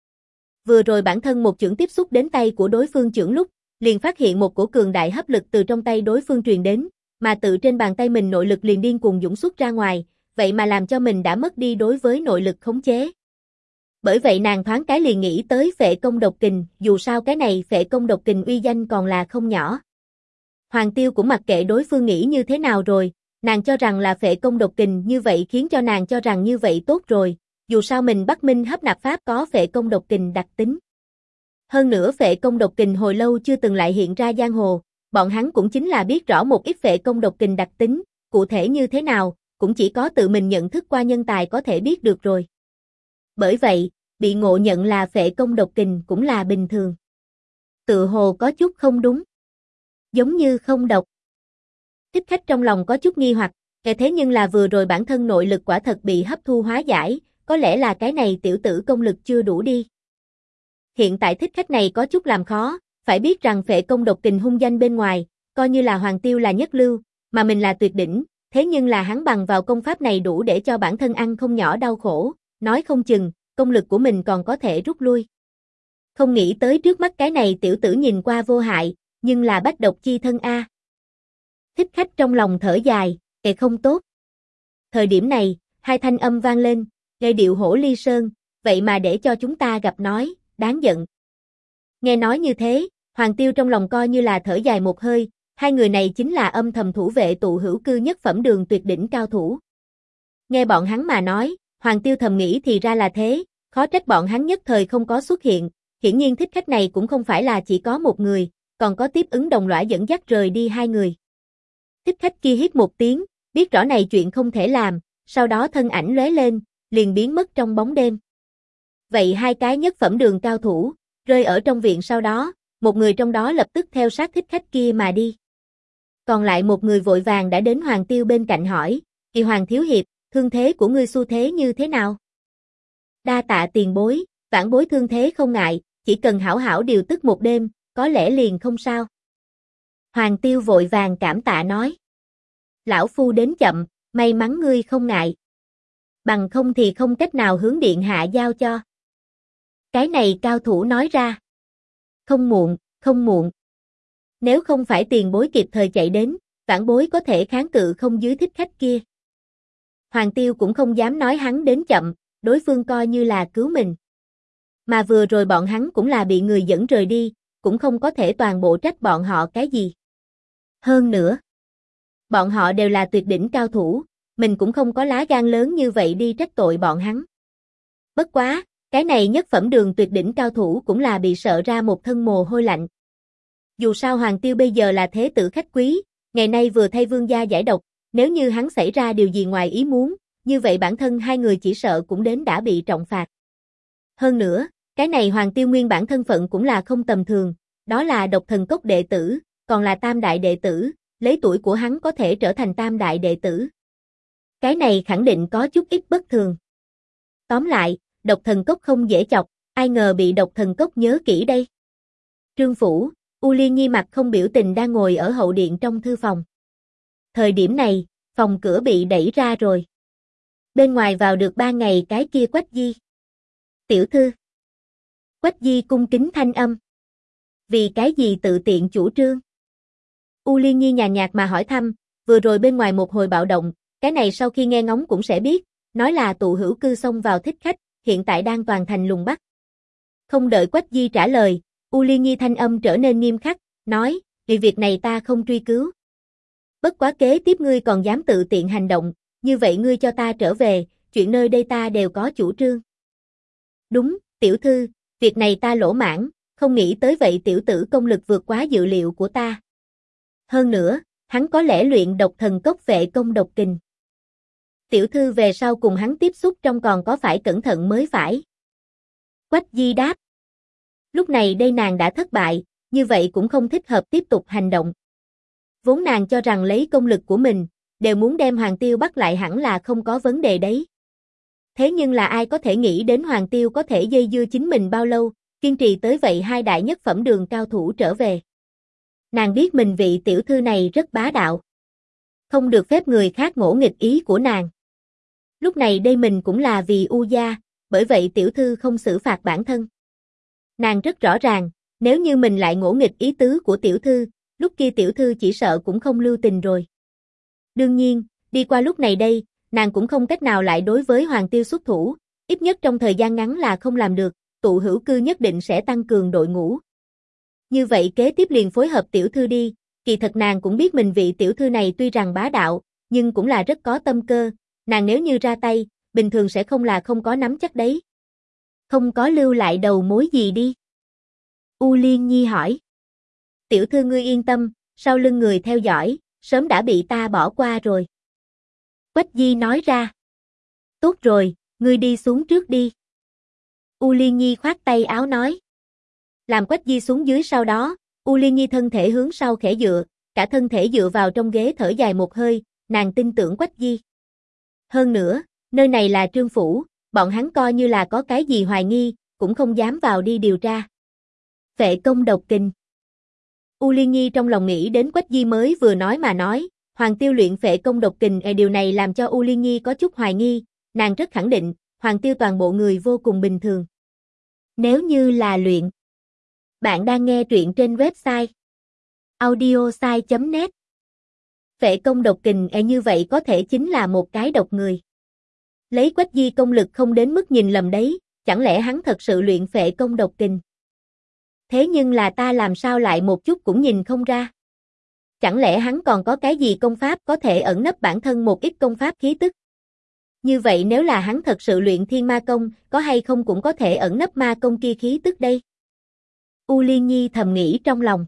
Vừa rồi bản thân một chưởng tiếp xúc đến tay của đối phương chưởng lúc, liền phát hiện một cổ cường đại hấp lực từ trong tay đối phương truyền đến, mà tự trên bàn tay mình nội lực liền điên cuồng dũng xuất ra ngoài, vậy mà làm cho mình đã mất đi đối với nội lực khống chế. Bởi vậy nàng thoáng cái liền nghĩ tới phệ công độc kình, dù sao cái này phệ công độc kình uy danh còn là không nhỏ. Hoàng Tiêu cũng mặc kệ đối phương nghĩ như thế nào rồi, nàng cho rằng là phệ công độc kình như vậy khiến cho nàng cho rằng như vậy tốt rồi, dù sao mình Bắc Minh hấp nạp pháp có phệ công độc kình đặc tính. Hơn nữa phệ công độc kình hồi lâu chưa từng lại hiện ra giang hồ, bọn hắn cũng chính là biết rõ một ít phệ công độc kình đặc tính, cụ thể như thế nào, cũng chỉ có tự mình nhận thức qua nhân tài có thể biết được rồi. Bởi vậy, bị ngộ nhận là phệ công độc kình cũng là bình thường. Tự hồ có chút không đúng. Giống như không độc. Thích khách trong lòng có chút nghi hoặc, thế nhưng là vừa rồi bản thân nội lực quả thật bị hấp thu hóa giải, có lẽ là cái này tiểu tử công lực chưa đủ đi. Hiện tại thích khách này có chút làm khó, phải biết rằng phệ công độc kình hung danh bên ngoài, coi như là Hoàng Tiêu là nhất lưu, mà mình là tuyệt đỉnh, thế nhưng là hắn bằng vào công pháp này đủ để cho bản thân ăn không nhỏ đau khổ, nói không chừng, công lực của mình còn có thể rút lui. Không nghĩ tới trước mắt cái này tiểu tử nhìn qua vô hại, nhưng là bách độc chi thân a. Thích khách trong lòng thở dài, không tốt. Thời điểm này, hai thanh âm vang lên, Nghe điệu hổ ly sơn, vậy mà để cho chúng ta gặp nói, đáng giận. Nghe nói như thế, Hoàng Tiêu trong lòng coi như là thở dài một hơi, hai người này chính là âm thầm thủ vệ tụ hữu cư nhất phẩm đường tuyệt đỉnh cao thủ. Nghe bọn hắn mà nói, Hoàng Tiêu thầm nghĩ thì ra là thế, khó trách bọn hắn nhất thời không có xuất hiện, hiển nhiên thích khách này cũng không phải là chỉ có một người, còn có tiếp ứng đồng lõa dẫn dắt rời đi hai người. Thích khách kia hít một tiếng, biết rõ này chuyện không thể làm, sau đó thân ảnh lóe lên, liền biến mất trong bóng đêm. Vậy hai cái nhất phẩm đường cao thủ, rơi ở trong viện sau đó, một người trong đó lập tức theo sát thích khách kia mà đi. Còn lại một người vội vàng đã đến Hoàng Tiêu bên cạnh hỏi, "Kỳ Hoàng thiếu hiệp, thương thế của ngươi xu thế như thế nào?" "Đa tạ tiền bối, vãn bối thương thế không ngại, chỉ cần hảo hảo điều tức một đêm, có lẽ liền không sao." Hoàng Tiêu vội vàng cảm tạ nói. "Lão phu đến chậm, may mắn ngươi không ngại. Bằng không thì không cách nào hướng điện hạ giao cho." Cái này cao thủ nói ra. "Không muộn, không muộn. Nếu không phải tiền bối kịp thời chạy đến, vãn bối có thể kháng cự không dưới thích khách kia." Hoàng Tiêu cũng không dám nói hắn đến chậm, đối phương coi như là cứu mình. Mà vừa rồi bọn hắn cũng là bị người dẫn rời đi, cũng không có thể toàn bộ trách bọn họ cái gì. Hơn nữa, bọn họ đều là tuyệt đỉnh cao thủ, mình cũng không có lá gan lớn như vậy đi trách tội bọn hắn. Bất quá, cái này nhất phẩm đường tuyệt đỉnh cao thủ cũng là bị sợ ra một thân mồ hôi lạnh. Dù sao Hoàng Tiêu bây giờ là thế tử khách quý, ngày nay vừa thay vương gia giải độc, nếu như hắn xảy ra điều gì ngoài ý muốn, như vậy bản thân hai người chỉ sợ cũng đến đã bị trọng phạt. Hơn nữa, cái này Hoàng Tiêu nguyên bản thân phận cũng là không tầm thường, đó là độc thần cốc đệ tử, còn là tam đại đệ tử, lấy tuổi của hắn có thể trở thành tam đại đệ tử. Cái này khẳng định có chút ít bất thường. Tóm lại, độc thần cốc không dễ chọc, ai ngờ bị độc thần cốc nhớ kỹ đây. Trương phủ, U Liên Nhi mặt không biểu tình đang ngồi ở hậu điện trong thư phòng. Thời điểm này, phòng cửa bị đẩy ra rồi. Bên ngoài vào được 3 ngày cái kia Quách Di. "Tiểu thư." Quách Di cung kính thanh âm. "Vì cái gì tự tiện chủ trương?" U Liên Nhi nhàn nhạt mà hỏi thăm, vừa rồi bên ngoài một hồi bạo động, cái này sau khi nghe ngóng cũng sẽ biết, nói là tụ hữu cư xông vào thích khách, hiện tại đang toàn thành lùng bắt. Không đợi Quách Di trả lời, U Liên Nhi thanh âm trở nên nghiêm khắc, nói, "Vì việc này ta không truy cứu. Bất quá kế tiếp ngươi còn dám tự tiện hành động, như vậy ngươi cho ta trở về, chuyện nơi đây ta đều có chủ trương." "Đúng, tiểu thư, việc này ta lỗ mãn, không nghĩ tới vậy tiểu tử công lực vượt quá dự liệu của ta. Hơn nữa, hắn có lẽ luyện độc thần cốc vệ công độc kình. Tiểu thư về sau cùng hắn tiếp xúc trong còn có phải cẩn thận mới phải." Quách Di đáp. Lúc này đây nàng đã thất bại, như vậy cũng không thích hợp tiếp tục hành động. Vốn nàng cho rằng lấy công lực của mình, đều muốn đem Hoàng Tiêu bắt lại hẳn là không có vấn đề đấy. Thế nhưng là ai có thể nghĩ đến Hoàng Tiêu có thể dây dưa chính mình bao lâu, kiên trì tới vậy hai đại nhất phẩm đường cao thủ trở về. Nàng biết mình vị tiểu thư này rất bá đạo. Không được phép người khác ngỗ nghịch ý của nàng. Lúc này đây mình cũng là vì U gia, bởi vậy tiểu thư không xử phạt bản thân. Nàng rất rõ ràng, nếu như mình lại ngỗ nghịch ý tứ của tiểu thư, lúc kia tiểu thư chỉ sợ cũng không lưu tình rồi. Đương nhiên, đi qua lúc này đây, nàng cũng không cách nào lại đối với Hoàng Tiêu xuất thủ, ít nhất trong thời gian ngắn là không làm được, tụ hữu cư nhất định sẽ tăng cường đội ngũ. Như vậy kế tiếp liền phối hợp tiểu thư đi, kỳ thật nàng cũng biết mình vị tiểu thư này tuy rằng bá đạo, nhưng cũng là rất có tâm cơ, nàng nếu như ra tay, bình thường sẽ không là không có nắm chắc đấy. Không có lưu lại đầu mối gì đi. U Liên Nhi hỏi. Tiểu thư ngươi yên tâm, sau lưng người theo dõi, sớm đã bị ta bỏ qua rồi. Quách Di nói ra. Tốt rồi, ngươi đi xuống trước đi. U Liên Nhi khoát tay áo nói. Làm Quách Di xuống dưới sau đó, U Liên Nhi thân thể hướng sau khẽ dựa, cả thân thể dựa vào trong ghế thở dài một hơi, nàng tin tưởng Quách Di. Hơn nữa, nơi này là Trương phủ, bọn hắn coi như là có cái gì hoài nghi, cũng không dám vào đi điều tra. Phệ công độc kình. U Liên Nhi trong lòng nghĩ đến Quách Di mới vừa nói mà nói, Hoàng Tiêu luyện phệ công độc kình, điều này làm cho U Liên Nhi có chút hoài nghi, nàng rất khẳng định, Hoàng Tiêu toàn bộ người vô cùng bình thường. Nếu như là luyện. Bạn đang nghe truyện trên website audiosai.net. Phệ công độc kình như vậy có thể chính là một cái độc người. Lấy Quách Di công lực không đến mức nhìn lầm đấy, chẳng lẽ hắn thật sự luyện phệ công độc kình? Thế nhưng là ta làm sao lại một chút cũng nhìn không ra? Chẳng lẽ hắn còn có cái gì công pháp có thể ẩn nấp bản thân một ít công pháp khí tức? Như vậy nếu là hắn thật sự luyện thiên ma công, có hay không cũng có thể ẩn nấp ma công kia khí tức đây? U Liên Nhi thầm nghĩ trong lòng.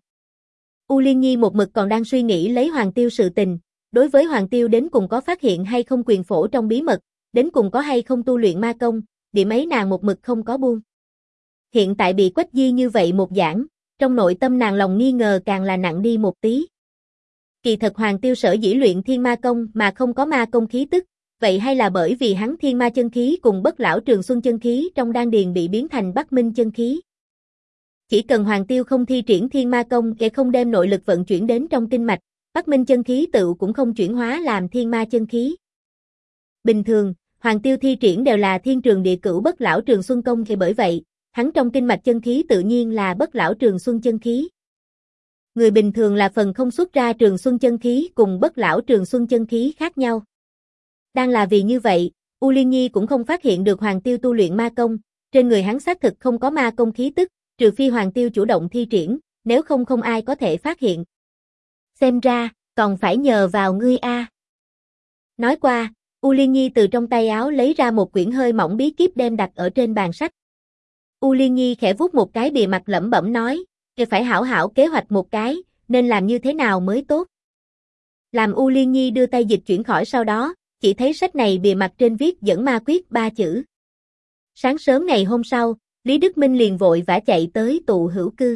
U Liên Nhi một mực còn đang suy nghĩ lấy Hoàng Tiêu sự tình, đối với Hoàng Tiêu đến cùng có phát hiện hay không quyền phổ trong bí mật, đến cùng có hay không tu luyện ma công, điểm ấy nàng một mực không có buông. Hiện tại bị Quách Di như vậy một giảng, trong nội tâm nàng lòng nghi ngờ càng là nặng đi một tí. Kỳ thật Hoàng Tiêu sở dĩ luyện thiên ma công mà không có ma công khí tức, vậy hay là bởi vì hắn thiên ma chân khí cùng bất lão trường xuân chân khí trong đan điền bị biến thành Bắc Minh chân khí. Chỉ cần Hoàng Tiêu không thi triển thiên ma công kể không đem nội lực vận chuyển đến trong kinh mạch, Bắc Minh chân khí tự cũng không chuyển hóa làm thiên ma chân khí. Bình thường, Hoàng Tiêu thi triển đều là thiên trường địa cửu bất lão trường xuân công thì bởi vậy, hắn trong kinh mạch chân khí tự nhiên là bất lão trường xuân chân khí. Người bình thường là phần không xuất ra trường xuân chân khí cùng bất lão trường xuân chân khí khác nhau. Đang là vì như vậy, U Liên Nhi cũng không phát hiện được Hoàng Tiêu tu luyện ma công, trên người hắn xác thực không có ma công khí tức, trừ phi Hoàng Tiêu chủ động thi triển, nếu không không ai có thể phát hiện. Xem ra, còn phải nhờ vào ngươi a. Nói qua, U Liên Nhi từ trong tay áo lấy ra một quyển hơi mỏng bí kíp đem đặt ở trên bàn sách. U Liên Nhi khẽ vuốt một cái bìa mặt lẩm bẩm nói, phải hảo hảo kế hoạch một cái, nên làm như thế nào mới tốt. Làm U Liên Nhi đưa tay dịch chuyển khỏi sau đó, chỉ thấy sách này bìa mặt trên viết Dẫn Ma Quyết 3 chữ. Sáng sớm ngày hôm sau, Lý Đức Minh liền vội vã chạy tới tụ hữu cư.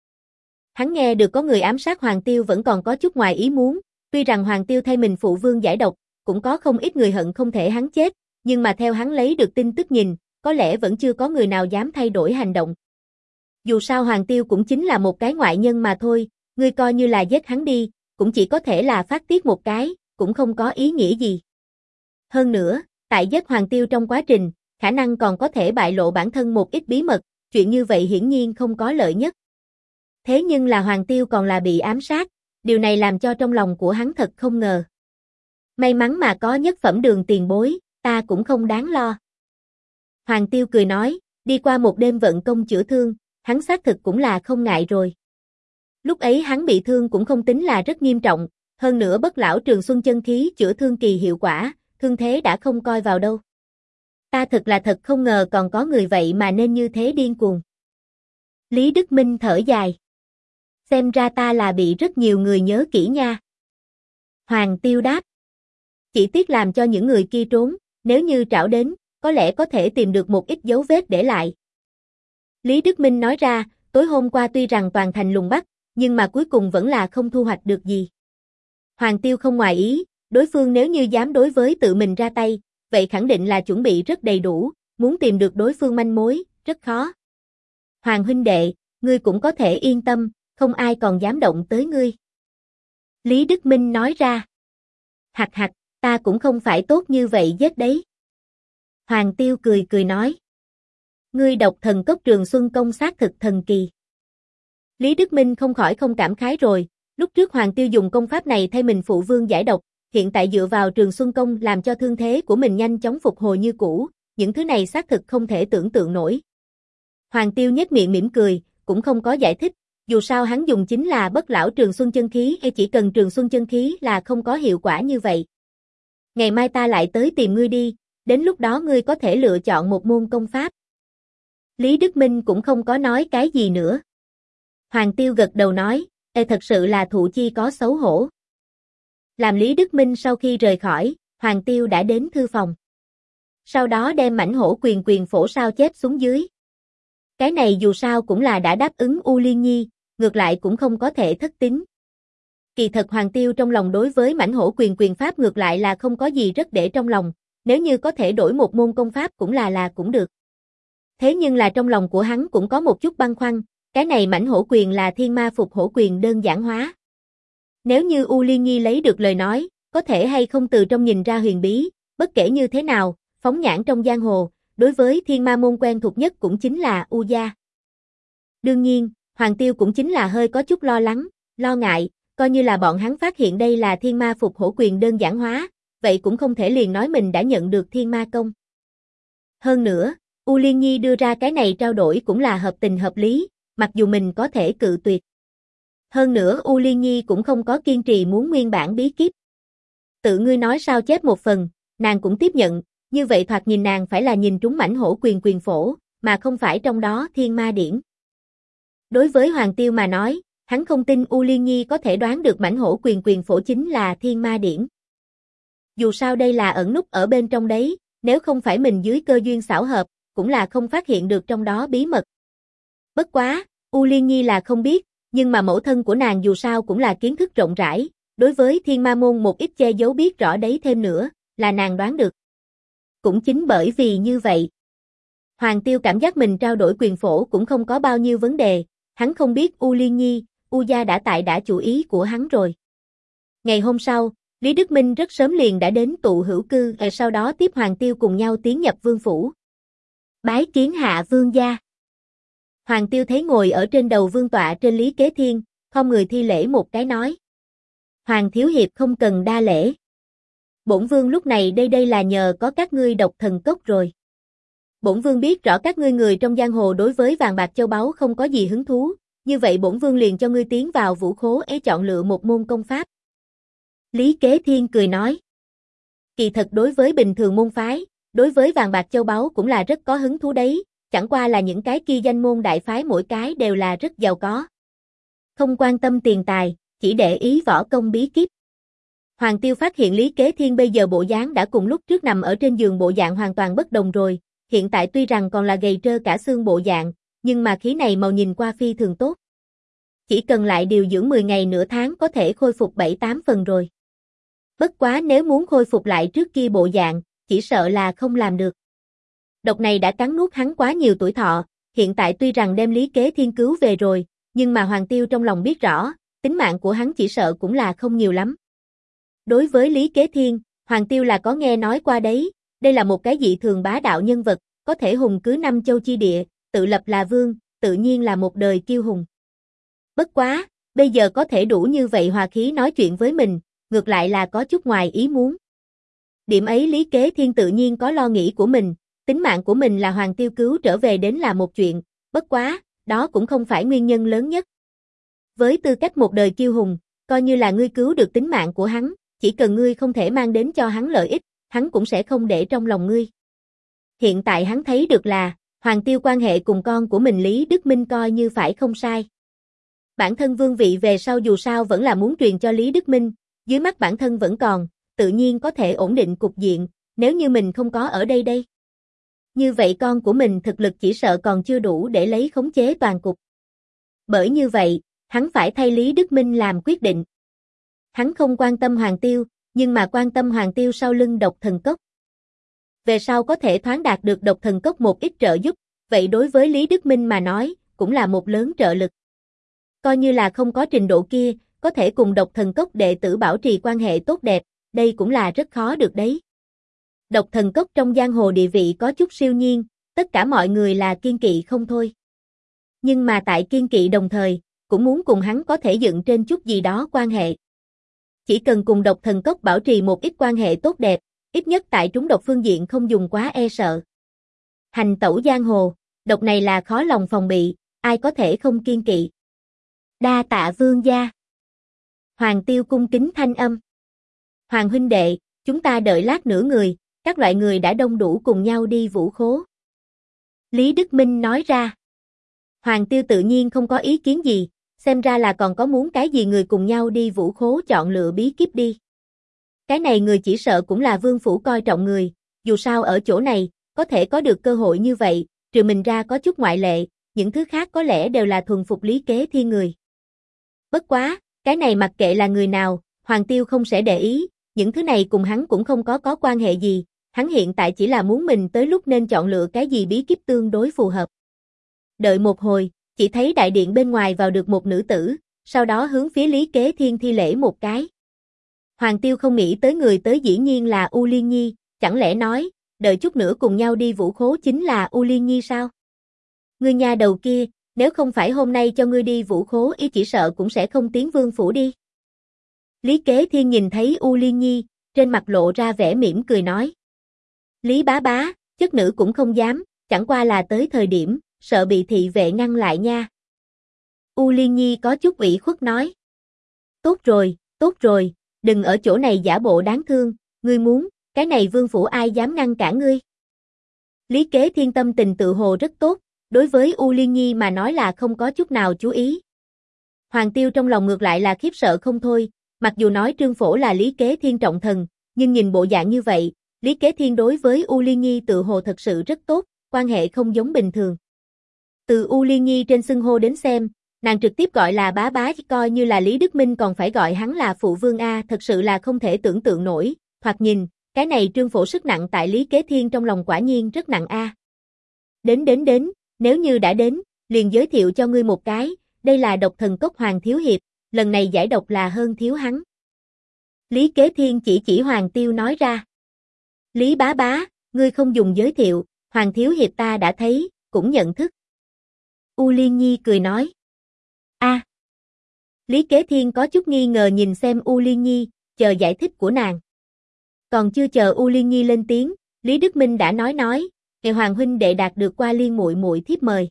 Hắn nghe được có người ám sát Hoàng Tiêu vẫn còn có chút ngoài ý muốn, tuy rằng Hoàng Tiêu thay mình phụ vương giải độc, cũng có không ít người hận không thể hắn chết, nhưng mà theo hắn lấy được tin tức nhìn, có lẽ vẫn chưa có người nào dám thay đổi hành động. Dù sao Hoàng Tiêu cũng chính là một cái ngoại nhân mà thôi, ngươi coi như là giết hắn đi, cũng chỉ có thể là phát tiết một cái, cũng không có ý nghĩa gì. Hơn nữa, tại giết Hoàng Tiêu trong quá trình, khả năng còn có thể bại lộ bản thân một ít bí mật, chuyện như vậy hiển nhiên không có lợi nhất. Thế nhưng là Hoàng Tiêu còn là bị ám sát, điều này làm cho trong lòng của hắn thật không ngờ. May mắn mà có nhất phẩm Đường tiền bối, ta cũng không đáng lo. Hoàng Tiêu cười nói, đi qua một đêm vận công chữa thương, hắn xác thực cũng là không ngại rồi. Lúc ấy hắn bị thương cũng không tính là rất nghiêm trọng, hơn nữa bất lão trường xuân chân khí chữa thương kỳ hiệu quả, thương thế đã không coi vào đâu. Ta thật không ngờ còn có người vậy mà nên như thế điên cuồng. Lý Đức Minh thở dài. Xem ra ta là bị rất nhiều người nhớ kỹ nha. Hoàng Tiêu đáp. Chỉ tiếc làm cho những người kia trốn, nếu như trảo đến, có lẽ có thể tìm được một ít dấu vết để lại. Lý Đức Minh nói ra, tối hôm qua tuy rằng toàn thành lùng bắt, nhưng mà cuối cùng vẫn là không thu hoạch được gì. Hoàng Tiêu không ngoài ý, đối phương nếu như dám đối với tự mình ra tay, vậy khẳng định là chuẩn bị rất đầy đủ, muốn tìm được đối phương manh mối, rất khó. Hoàng huynh đệ, ngươi cũng có thể yên tâm, không ai còn dám động tới ngươi. Lý Đức Minh nói ra. Hạch hạch, ta cũng không phải tốt như vậy giết đấy. Hoàng Tiêu cười nói. Ngươi độc thần cốc Trường Xuân công xác thực thần kỳ. Lý Đức Minh không khỏi không cảm khái rồi, lúc trước Hoàng Tiêu dùng công pháp này thay mình phụ vương giải độc, hiện tại dựa vào Trường Xuân công làm cho thương thế của mình nhanh chóng phục hồi như cũ, những thứ này xác thực không thể tưởng tượng nổi. Hoàng Tiêu nhếch miệng mỉm cười, cũng không có giải thích, dù sao hắn dùng chính là bất lão Trường Xuân chân khí hay chỉ cần Trường Xuân chân khí là không có hiệu quả như vậy. Ngày mai ta lại tới tìm ngươi đi, đến lúc đó ngươi có thể lựa chọn một môn công pháp. Lý Đức Minh cũng không có nói cái gì nữa. Hoàng Tiêu gật đầu nói, thật sự là thụ chi có xấu hổ. Làm Lý Đức Minh sau khi rời khỏi, Hoàng Tiêu đã đến thư phòng. Sau đó đem mảnh hổ quyền phổ sao chép xuống dưới. Cái này dù sao cũng là đã đáp ứng U Liên Nhi, ngược lại cũng không có thể thất tín. Kỳ thật Hoàng Tiêu trong lòng đối với mảnh hổ quyền pháp ngược lại là không có gì rất để trong lòng, nếu như có thể đổi một môn công pháp cũng là cũng được. Thế nhưng là trong lòng của hắn cũng có một chút băn khoăn, cái này mảnh hổ quyền là thiên ma phục hổ quyền đơn giản hóa. Nếu như U Liên Nhi lấy được lời nói, có thể hay không từ trong nhìn ra huyền bí, bất kể như thế nào, phóng nhãn trong giang hồ, đối với thiên ma môn quen thuộc nhất cũng chính là U gia. Đương nhiên, Hoàng Tiêu cũng chính là hơi có chút lo lắng, lo ngại, coi như là bọn hắn phát hiện đây là thiên ma phục hổ quyền đơn giản hóa, vậy cũng không thể liền nói mình đã nhận được thiên ma công. Hơn nữa, U Liên Nhi đưa ra cái này trao đổi cũng là hợp tình hợp lý, mặc dù mình có thể cự tuyệt. Hơn nữa U Liên Nhi cũng không có kiên trì muốn nguyên bản bí kíp. Tự ngươi nói sao chép một phần, nàng cũng tiếp nhận, như vậy thoạt nhìn nàng phải là nhìn trúng mãnh hổ quyền phổ, mà không phải trong đó thiên ma điển. Đối với Hoàng Tiêu mà nói, hắn không tin U Liên Nhi có thể đoán được mãnh hổ quyền phổ chính là thiên ma điển. Dù sao đây là ẩn núp ở bên trong đấy, nếu không phải mình dưới cơ duyên xảo hợp, cũng là không phát hiện được trong đó bí mật. Bất quá, U Liên Nhi là không biết, nhưng mà mẫu thân của nàng dù sao cũng là kiến thức rộng rãi, đối với thiên ma môn một ít che giấu biết rõ đấy thêm nữa, là nàng đoán được. Cũng chính bởi vì như vậy, Hoàng Tiêu cảm giác mình trao đổi quyền phổ cũng không có bao nhiêu vấn đề, hắn không biết U Liên Nhi, U gia đã chủ ý của hắn rồi. Ngày hôm sau, Lý Đức Minh rất sớm liền đã đến tụ hữu cư, sau đó tiếp Hoàng Tiêu cùng nhau tiến nhập vương phủ. Bái kiến hạ vương gia. Hoàng Tiêu thấy ngồi ở trên đầu vương tọa trên Lý Kế Thiên, không người thi lễ một cái nói. Hoàng thiếu hiệp không cần đa lễ. Bổn vương lúc này đây là nhờ có các ngươi độc thần cốc rồi. Bổn vương biết rõ các ngươi người trong giang hồ đối với vàng bạc châu báu không có gì hứng thú, như vậy bổn vương liền cho ngươi tiến vào vũ khố chọn lựa một môn công pháp. Lý Kế Thiên cười nói. Kỳ thật đối với bình thường môn phái, đối với vàng bạc châu báu cũng là rất có hứng thú đấy, chẳng qua là những cái kia danh môn đại phái mỗi cái đều là rất giàu có. Không quan tâm tiền tài, chỉ để ý võ công bí kíp. Hoàng Tiêu phát hiện Lý Kế Thiên bây giờ bộ dáng đã cùng lúc trước nằm ở trên giường bộ dạng hoàn toàn bất đồng rồi, hiện tại tuy rằng còn là gầy trơ cả xương bộ dạng, nhưng mà khí này màu nhìn qua phi thường tốt. Chỉ cần lại điều dưỡng 10 ngày nửa tháng có thể khôi phục 7-8 phần rồi. Bất quá nếu muốn khôi phục lại trước kia bộ dạng, chỉ sợ là không làm được. Độc này đã cắn nuốt hắn quá nhiều tuổi thọ, hiện tại tuy rằng đem Lý Kế Thiên cứu về rồi, nhưng mà Hoàng Tiêu trong lòng biết rõ, tính mạng của hắn chỉ sợ cũng là không nhiều lắm. Đối với Lý Kế Thiên, Hoàng Tiêu là có nghe nói qua đấy, đây là một cái dị thường bá đạo nhân vật, có thể hùng cứ 5 châu chi địa, tự lập là vương, tự nhiên là một đời kiêu hùng. Bất quá, bây giờ có thể đủ như vậy hòa khí nói chuyện với mình, ngược lại là có chút ngoài ý muốn. Điểm ấy Lý Kế Thiên tự nhiên có lo nghĩ của mình, tính mạng của mình là Hoàng Tiêu cứu trở về đến là một chuyện, bất quá, đó cũng không phải nguyên nhân lớn nhất. Với tư cách một đời kiêu hùng, coi như là ngươi cứu được tính mạng của hắn, chỉ cần ngươi không thể mang đến cho hắn lợi ích, hắn cũng sẽ không để trong lòng ngươi. Hiện tại hắn thấy được là, Hoàng Tiêu quan hệ cùng con của mình Lý Đức Minh coi như phải không sai. Bản thân vương vị về sau dù sao vẫn là muốn truyền cho Lý Đức Minh, dưới mắt bản thân vẫn còn, tự nhiên có thể ổn định cục diện, nếu như mình không có ở đây. Như vậy con của mình thực lực chỉ sợ còn chưa đủ để lấy khống chế toàn cục. Bởi như vậy, hắn phải thay Lý Đức Minh làm quyết định. Hắn không quan tâm Hoàng Tiêu, nhưng mà quan tâm Hoàng Tiêu sau lưng độc thần cốc. Về sau có thể thoáng đạt được độc thần cốc một ít trợ giúp, vậy đối với Lý Đức Minh mà nói, cũng là một lớn trợ lực. Coi như là không có trình độ kia, có thể cùng độc thần cốc đệ tử bảo trì quan hệ tốt đẹp, đây cũng là rất khó được đấy. Độc thần cốc trong giang hồ địa vị có chút siêu nhiên, tất cả mọi người là kiên kỵ không thôi. Nhưng mà tại kiên kỵ đồng thời, cũng muốn cùng hắn có thể dựng trên chút gì đó quan hệ. Chỉ cần cùng độc thần cốc bảo trì một ít quan hệ tốt đẹp, ít nhất tại trúng độc phương diện không dùng quá e sợ. Hành tẩu giang hồ, độc này là khó lòng phòng bị, ai có thể không kiên kỵ. Đa tạ vương gia. Hoàng Tiêu cung kính thanh âm. Hoàng huynh đệ, chúng ta đợi lát nữa người, các loại người đã đông đủ cùng nhau đi vũ khố. Lý Đức Minh nói ra. Hoàng Tiêu tự nhiên không có ý kiến gì, xem ra là còn có muốn cái gì người cùng nhau đi vũ khố chọn lựa bí kíp đi. Cái này người chỉ sợ cũng là vương phủ coi trọng người, dù sao ở chỗ này, có thể có được cơ hội như vậy, trừ mình ra có chút ngoại lệ, những thứ khác có lẽ đều là thuần phục Lý Kế Thiên người. Bất quá, cái này mặc kệ là người nào, Hoàng Tiêu không sẽ để ý, những thứ này cùng hắn cũng không có quan hệ gì, hắn hiện tại chỉ là muốn mình tới lúc nên chọn lựa cái gì bí kíp tương đối phù hợp. Đợi một hồi, chỉ thấy đại điện bên ngoài vào được một nữ tử, sau đó hướng phía Lý Kế Thiên thi lễ một cái. Hoàng Tiêu không nghĩ tới người tới dĩ nhiên là U Liên Nhi, chẳng lẽ nói, đợi chút nữa cùng nhau đi vũ khố chính là U Liên Nhi sao? Ngươi nha đầu kia, nếu không phải hôm nay cho ngươi đi vũ khố ý chỉ sợ cũng sẽ không tiến vương phủ đi. Lý Kế Thiên nhìn thấy U Liên Nhi, trên mặt lộ ra vẻ mỉm cười nói. Lý bá bá, chất nữ cũng không dám, chẳng qua là tới thời điểm, sợ bị thị vệ ngăn lại nha. U Liên Nhi có chút ủy khuất nói. Tốt rồi, đừng ở chỗ này giả bộ đáng thương, ngươi muốn, cái này vương phủ ai dám ngăn cản ngươi. Lý Kế Thiên tâm tình tự hồ rất tốt, đối với U Liên Nhi mà nói là không có chút nào chú ý. Hoàng Tiêu trong lòng ngược lại là khiếp sợ không thôi, mặc dù nói Trương Phổ là Lý Kế Thiên trọng thần, nhưng nhìn bộ dạng như vậy, Lý Kế Thiên đối với U Liên Nhi tự hồ thật sự rất tốt, quan hệ không giống bình thường. Từ U Liên Nhi trên xưng hô đến xem, nàng trực tiếp gọi là bá bá, coi như là Lý Đức Minh còn phải gọi hắn là phụ vương a, thật sự là không thể tưởng tượng nổi, thoạt nhìn, cái này Trương Phổ sức nặng tại Lý Kế Thiên trong lòng quả nhiên rất nặng a. Đến, nếu như đã đến, liền giới thiệu cho ngươi một cái, đây là độc thần cốc Hoàng Thiếu Hiệp, lần này giải độc là hơn thiếu hắn. Lý Kế Thiên chỉ Hoàng Tiêu nói ra. Lý bá bá, ngươi không dùng giới thiệu, Hoàng Thiếu Hiệp ta đã thấy, cũng nhận thức. U Liên Nhi cười nói. A. Lý Kế Thiên có chút nghi ngờ nhìn xem U Liên Nhi, chờ giải thích của nàng. Còn chưa chờ U Liên Nhi lên tiếng, Lý Đức Minh đã nói, "Ngày Hoàng huynh đệ đạt được qua Liên muội muội thiếp mời."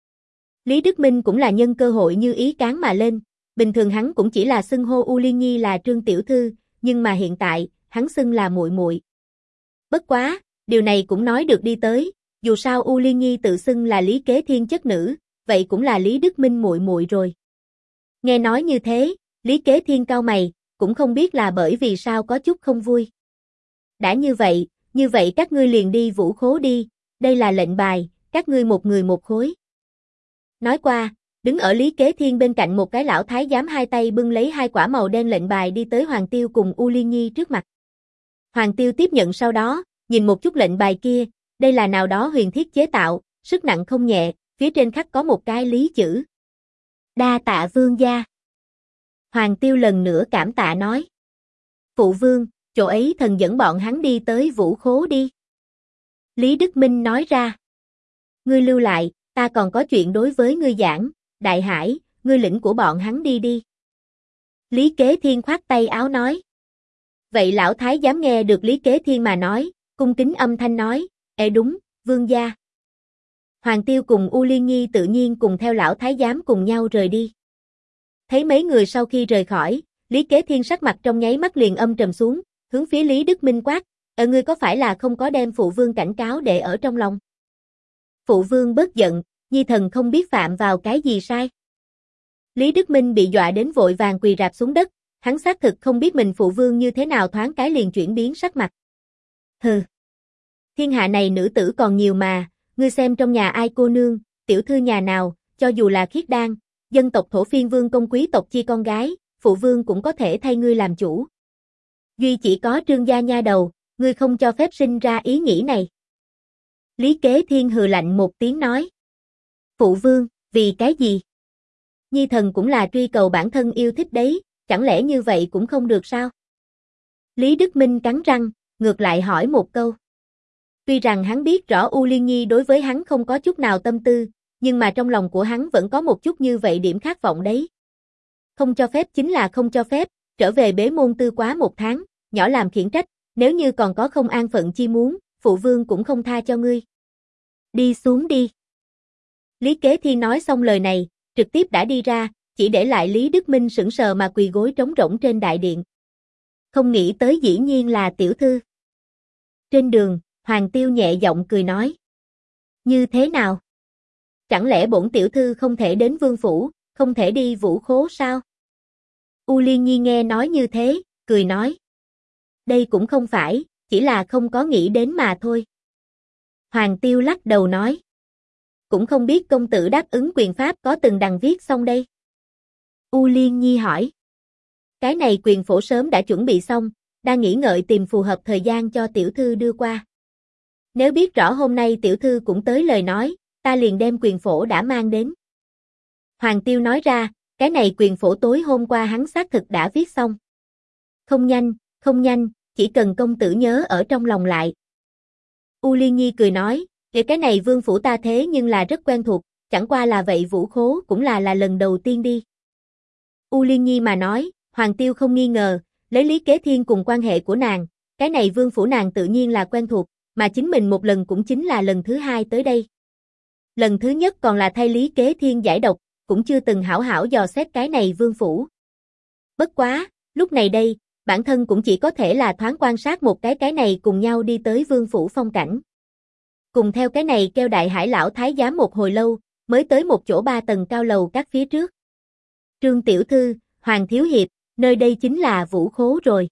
Lý Đức Minh cũng là nhân cơ hội như ý cán mà lên, bình thường hắn cũng chỉ là xưng hô U Liên Nhi là Trương tiểu thư, nhưng mà hiện tại, hắn xưng là muội muội. Bất quá, điều này cũng nói được đi tới, dù sao U Liên Nhi tự xưng là Lý Kế Thiên chất nữ, vậy cũng là Lý Đức Minh muội muội rồi. Nghe nói như thế, Lý Kế Thiên cau mày, cũng không biết là bởi vì sao có chút không vui. Đã như vậy các ngươi liền đi vũ khố đi, đây là lệnh bài, các ngươi một người một khối. Nói qua, đứng ở Lý Kế Thiên bên cạnh một cái lão thái giám hai tay bưng lấy hai quả màu đen lệnh bài đi tới Hoàng Tiêu cùng U Liên Nhi trước mặt. Hoàng Tiêu tiếp nhận sau đó, nhìn một chút lệnh bài kia, đây là nào đó huyền thiết chế tạo, sức nặng không nhẹ, phía trên khắc có một cái Lý chữ. Đa tạ vương gia. Hoàng Tiêu lần nữa cảm tạ nói. Phụ vương, chỗ ấy thần dẫn bọn hắn đi tới vũ khố đi. Lý Đức Minh nói ra. Ngươi lưu lại, ta còn có chuyện đối với ngươi giảng, Đại Hải, ngươi lĩnh của bọn hắn đi. Lý Kế Thiên khoát tay áo nói. Vậy lão thái giám nghe được Lý Kế Thiên mà nói, cung kính âm thanh nói, đúng, vương gia. Hoàng Tiêu cùng U Liên Nhi tự nhiên cùng theo lão thái giám cùng nhau rời đi. Thấy mấy người sau khi rời khỏi, Lý Kế Thiên sắc mặt trong nháy mắt liền âm trầm xuống, hướng phía Lý Đức Minh quát, ngươi có phải là không có đem phụ vương cảnh cáo để ở trong lòng? Phụ vương bớt giận, nhi thần không biết phạm vào cái gì sai. Lý Đức Minh bị dọa đến vội vàng quỳ rạp xuống đất, hắn xác thực không biết mình phụ vương như thế nào thoáng cái liền chuyển biến sắc mặt. Hừ. Thiên hạ này nữ tử còn nhiều mà, ngươi xem trong nhà ai cô nương, tiểu thư nhà nào, cho dù là khiết đan, dân tộc thổ phiên vương công quý tộc chi con gái, phụ vương cũng có thể thay ngươi làm chủ. Duy chỉ có Trương gia nha đầu, ngươi không cho phép sinh ra ý nghĩ này. Lý Kế Thiên hừ lạnh một tiếng nói. Phụ vương, vì cái gì? Nhi thần cũng là truy cầu bản thân yêu thích đấy, chẳng lẽ như vậy cũng không được sao? Lý Đức Minh cắn răng, ngược lại hỏi một câu. Tuy rằng hắn biết rõ U Liên Nhi đối với hắn không có chút nào tâm tư, nhưng mà trong lòng của hắn vẫn có một chút như vậy điểm khát vọng đấy. Không cho phép chính là không cho phép, trở về bế môn tư quá 1 tháng, nhỏ làm khiển trách, nếu như còn có không an phận chi muốn, phụ vương cũng không tha cho ngươi. Đi xuống đi. Lý Kế Thiên nói xong lời này, trực tiếp đã đi ra, chỉ để lại Lý Đức Minh sững sờ mà quỳ gối trống rỗng trên đại điện. Không nghĩ tới dĩ nhiên là tiểu thư. Trên đường, Hoàng Tiêu nhẹ giọng cười nói. Như thế nào? Chẳng lẽ bổn tiểu thư không thể đến vương phủ, không thể đi vũ khố sao? U Liên Nhi nghe nói như thế, cười nói. Đây cũng không phải, chỉ là không có nghĩ đến mà thôi. Hoàng Tiêu lắc đầu nói. Cũng không biết công tử đáp ứng quyền pháp có từng đằng viết xong đây. U Liên Nhi hỏi. Cái này quyền phổ sớm đã chuẩn bị xong, đang nghĩ ngợi tìm phù hợp thời gian cho tiểu thư đưa qua. Nếu biết rõ hôm nay tiểu thư cũng tới lời nói, ta liền đem quyền phổ đã mang đến. Hoàng Tiêu nói ra, cái này quyền phổ tối hôm qua hắn xác thực đã viết xong. Không nhanh, chỉ cần công tử nhớ ở trong lòng lại. U Liên Nhi cười nói, cái này vương phủ ta thế nhưng là rất quen thuộc, chẳng qua là vậy vũ khố cũng là lần đầu tiên đi. U Liên Nhi mà nói, Hoàng Tiêu không nghi ngờ, lấy Lý Kế Thiên cùng quan hệ của nàng, cái này vương phủ nàng tự nhiên là quen thuộc, mà chính mình một lần cũng chính là lần thứ hai tới đây. Lần thứ nhất còn là thay Lý Kế Thiên giải độc, cũng chưa từng hảo hảo dò xét cái này vương phủ. Bất quá, lúc này đây, bản thân cũng chỉ có thể là thoáng quan sát một cái này cùng nhau đi tới vương phủ phong cảnh. Cùng theo cái này kêu Đại Hải lão thái giám một hồi lâu, mới tới một chỗ 3 tầng cao lầu các phía trước. Trương tiểu thư, Hoàng thiếu hiệp, nơi đây chính là vũ khố rồi.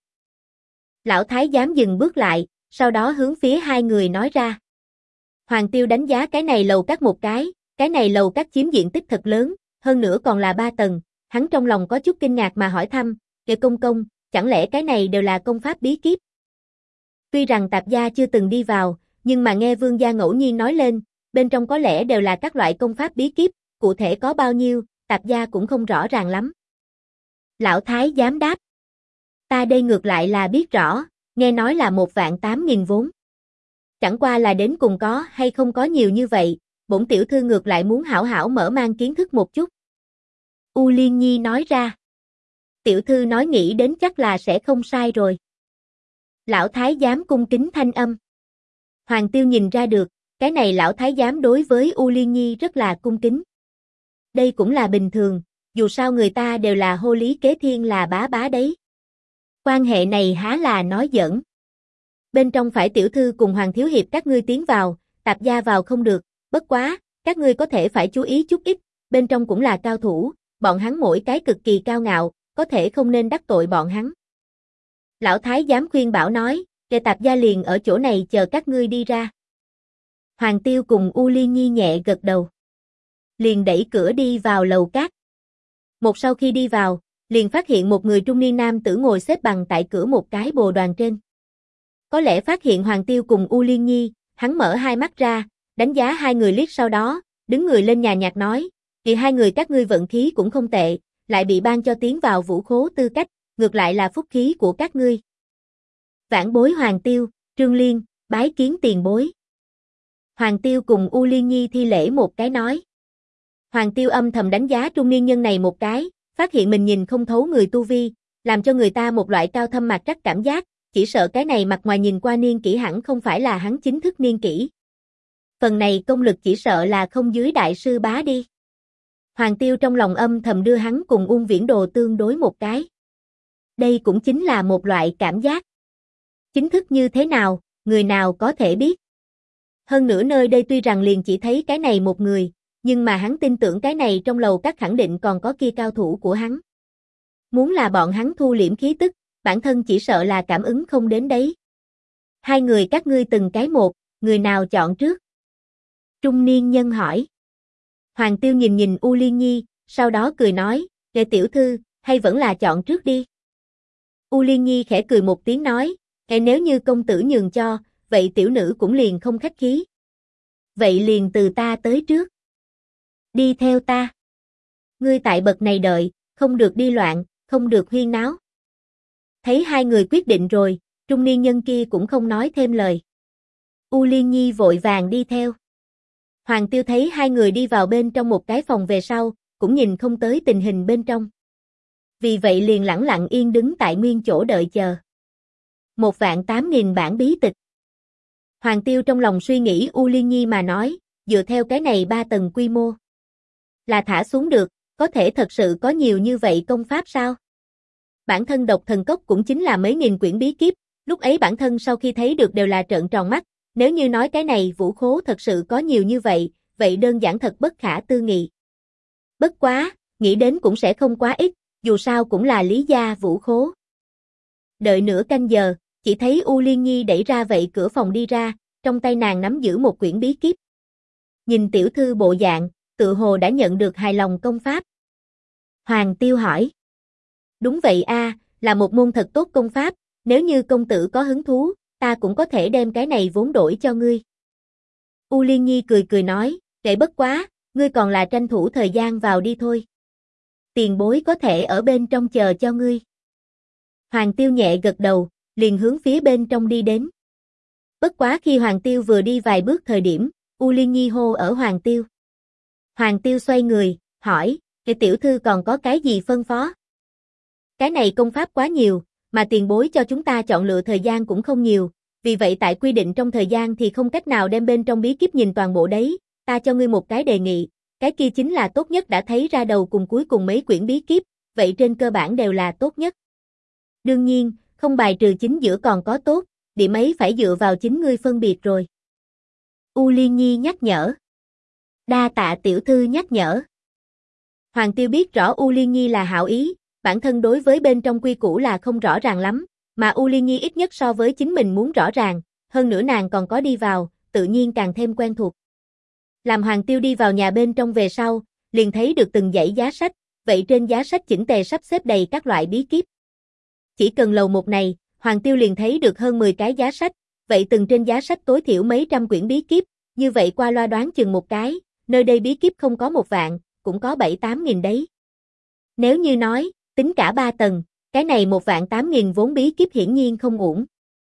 Lão thái giám dừng bước lại, sau đó hướng phía hai người nói ra. Hoàng Tiêu đánh giá cái này lầu các một cái này lầu các chiếm diện tích thật lớn, hơn nữa còn là 3 tầng, hắn trong lòng có chút kinh ngạc mà hỏi thăm, "Kệ công công, chẳng lẽ cái này đều là công pháp bí kíp?" Tuy rằng Tạp gia chưa từng đi vào, nhưng mà nghe Vương gia ngẫu nhiên nói lên, bên trong có lẽ đều là các loại công pháp bí kíp, cụ thể có bao nhiêu, Tạp gia cũng không rõ ràng lắm. Lão thái giám đáp, "Ta đây ngược lại là biết rõ, nghe nói là 1.800.000 vốn. Chẳng qua là đến cùng có hay không có nhiều như vậy, bổn tiểu thư ngược lại muốn hảo hảo mở mang kiến thức một chút." U Liên Nhi nói ra. "Tiểu thư nói nghĩ đến chắc là sẽ không sai rồi." Lão thái giám cung kính thanh âm. Hoàng Tiêu nhìn ra được, cái này lão thái giám đối với U Liên Nhi rất là cung kính. Đây cũng là bình thường, dù sao người ta đều là hô Lý Kế Thiên là bá bá đấy. Quan hệ này há là nói giỡn. Bên trong phải tiểu thư cùng Hoàng thiếu hiệp các ngươi tiến vào, Tạp gia vào không được, bất quá, các ngươi có thể phải chú ý chút ít, bên trong cũng là cao thủ, bọn hắn mỗi cái cực kỳ cao ngạo, có thể không nên đắc tội bọn hắn. Lão thái giám khuyên bảo nói, "Kệ Tạp gia liền ở chỗ này chờ các ngươi đi ra." Hoàng Tiêu cùng U Liên Nhi nhẹ gật đầu. Liền đẩy cửa đi vào lầu các. Một sau khi đi vào, liền phát hiện một người trung niên nam tử ngồi xếp bằng tại cửa một cái bồ đoàn trên. Có lẽ phát hiện Hoàng Tiêu cùng U Liên Nhi, hắn mở hai mắt ra, đánh giá hai người liếc sau đó, đứng người lên nhàn nhạt nói, "Thì hai người các ngươi vận khí cũng không tệ, lại bị ban cho tiến vào vũ khố tư cách, ngược lại là phúc khí của các ngươi." Vãn bối Hoàng Tiêu, Trương Liên, bái kiến tiền bối. Hoàng Tiêu cùng U Liên Nhi thi lễ một cái nói. Hoàng Tiêu âm thầm đánh giá trung niên nhân này một cái, phát hiện mình nhìn không thấu người tu vi, làm cho người ta một loại cao thâm mạc trắc cảm giác, chỉ sợ cái này mặt ngoài nhìn qua niên kỷ hẳn không phải là hắn chính thức niên kỷ. Phần này công lực chỉ sợ là không dưới đại sư bá đi. Hoàng Tiêu trong lòng âm thầm đưa hắn cùng Ung Viễn Đồ tương đối một cái. Đây cũng chính là một loại cảm giác. Chính thức như thế nào, người nào có thể biết. Hơn nữa nơi đây tuy rằng liền chỉ thấy cái này một người, nhưng mà hắn tin tưởng cái này trong lầu các khẳng định còn có kia cao thủ của hắn. Muốn là bọn hắn thu liễm khí tức, bản thân chỉ sợ là cảm ứng không đến đấy. Hai người các ngươi từng cái một, người nào chọn trước? Trung niên nhân hỏi. Hoàng Tiêu nhìn nhìn U Liên Nhi, sau đó cười nói, "Kệ tiểu thư, hay vẫn là chọn trước đi." U Liên Nhi khẽ cười một tiếng nói, Nếu như công tử nhường cho, vậy tiểu nữ cũng liền không khách khí." "Vậy liền từ ta tới trước." "Đi theo ta. Ngươi tại bậc này đợi, không được đi loạn, không được huyên náo." Thấy hai người quyết định rồi, trung niên nhân kia cũng không nói thêm lời. U Liên Nhi vội vàng đi theo. Hoàng Tiêu thấy hai người đi vào bên trong một cái phòng về sau, cũng nhìn không tới tình hình bên trong. Vì vậy liền lẳng lặng yên đứng tại nguyên chỗ đợi chờ. 1.800.000 bản bí tịch. Hoàng Tiêu trong lòng suy nghĩ U Liên Nhi mà nói, dựa theo cái này 3 tầng quy mô. Là thả xuống được, có thể thật sự có nhiều như vậy công pháp sao? Bản thân độc thần cốc cũng chính là mấy nghìn quyển bí kíp, lúc ấy bản thân sau khi thấy được đều là trợn tròn mắt, nếu như nói cái này vũ khố thật sự có nhiều như vậy, vậy đơn giản thật bất khả tư nghị. Bất quá, nghĩ đến cũng sẽ không quá ít, dù sao cũng là Lý gia vũ khố. Đợi nửa canh giờ, chỉ thấy U Liên Nhi đẩy ra vậy cửa phòng đi ra, trong tay nàng nắm giữ một quyển bí kíp. Nhìn tiểu thư bộ dạng, tự hồ đã nhận được hài lòng công pháp. Hoàng Tiêu hỏi. Đúng vậy a, là một môn thật tốt công pháp, nếu như công tử có hứng thú, ta cũng có thể đem cái này vốn đổi cho ngươi. U Liên Nhi cười cười nói, kệ bất quá, ngươi còn là tranh thủ thời gian vào đi thôi. Tiền bối có thể ở bên trong chờ cho ngươi. Hoàng Tiêu nhẹ gật đầu, liền hướng phía bên trong đi đến. Bất quá khi Hoàng Tiêu vừa đi vài bước thời điểm, U Liên Nhi hô ở Hoàng Tiêu. Hoàng Tiêu xoay người, hỏi, cái tiểu thư còn có cái gì phân phó? Cái này công pháp quá nhiều, mà tiền bối cho chúng ta chọn lựa thời gian cũng không nhiều, vì vậy tại quy định trong thời gian thì không cách nào đem bên trong bí kíp nhìn toàn bộ đấy, ta cho ngươi một cái đề nghị, cái kia chính là tốt nhất đã thấy ra đầu cùng cuối cùng mấy quyển bí kíp, vậy trên cơ bản đều là tốt nhất. Đương nhiên, không bài trừ chính giữa còn có tốt, điểm ấy phải dựa vào chính ngươi phân biệt rồi. U Liên Nhi nhắc nhở. Đa tạ tiểu thư nhắc nhở. Hoàng Tiêu biết rõ U Liên Nhi là hảo ý, bản thân đối với bên trong quy củ là không rõ ràng lắm, mà U Liên Nhi ít nhất so với chính mình muốn rõ ràng, hơn nữa nàng còn có đi vào, tự nhiên càng thêm quen thuộc. Làm Hoàng Tiêu đi vào nhà bên trong về sau, liền thấy được từng dãy giá sách, vậy trên giá sách chỉnh tề sắp xếp đầy các loại bí kíp. Chỉ cần lầu một này, Hoàng Tiêu liền thấy được hơn 10 cái giá sách, vậy từng trên giá sách tối thiểu mấy trăm quyển bí kíp, như vậy qua loa đoán chừng một cái, nơi đây bí kíp không có 1 vạn, cũng có 7-8 nghìn đấy. Nếu như nói, tính cả 3 tầng, cái này 1.8 nghìn vốn bí kíp hiển nhiên không ổn.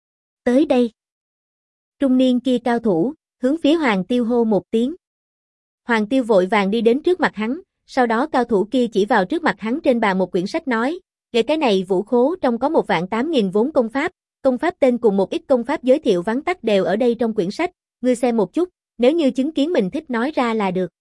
Tới đây. Trung niên kia cao thủ, hướng phía Hoàng Tiêu hô một tiếng. Hoàng Tiêu vội vàng đi đến trước mặt hắn, sau đó cao thủ kia chỉ vào trước mặt hắn trên bàn một quyển sách nói, về cái này vũ khố trong có 1.8 nghìn vốn công pháp tên cùng một ít công pháp giới thiệu vắn tắt đều ở đây trong quyển sách, ngươi xem một chút, nếu như chứng kiến mình thích nói ra là được.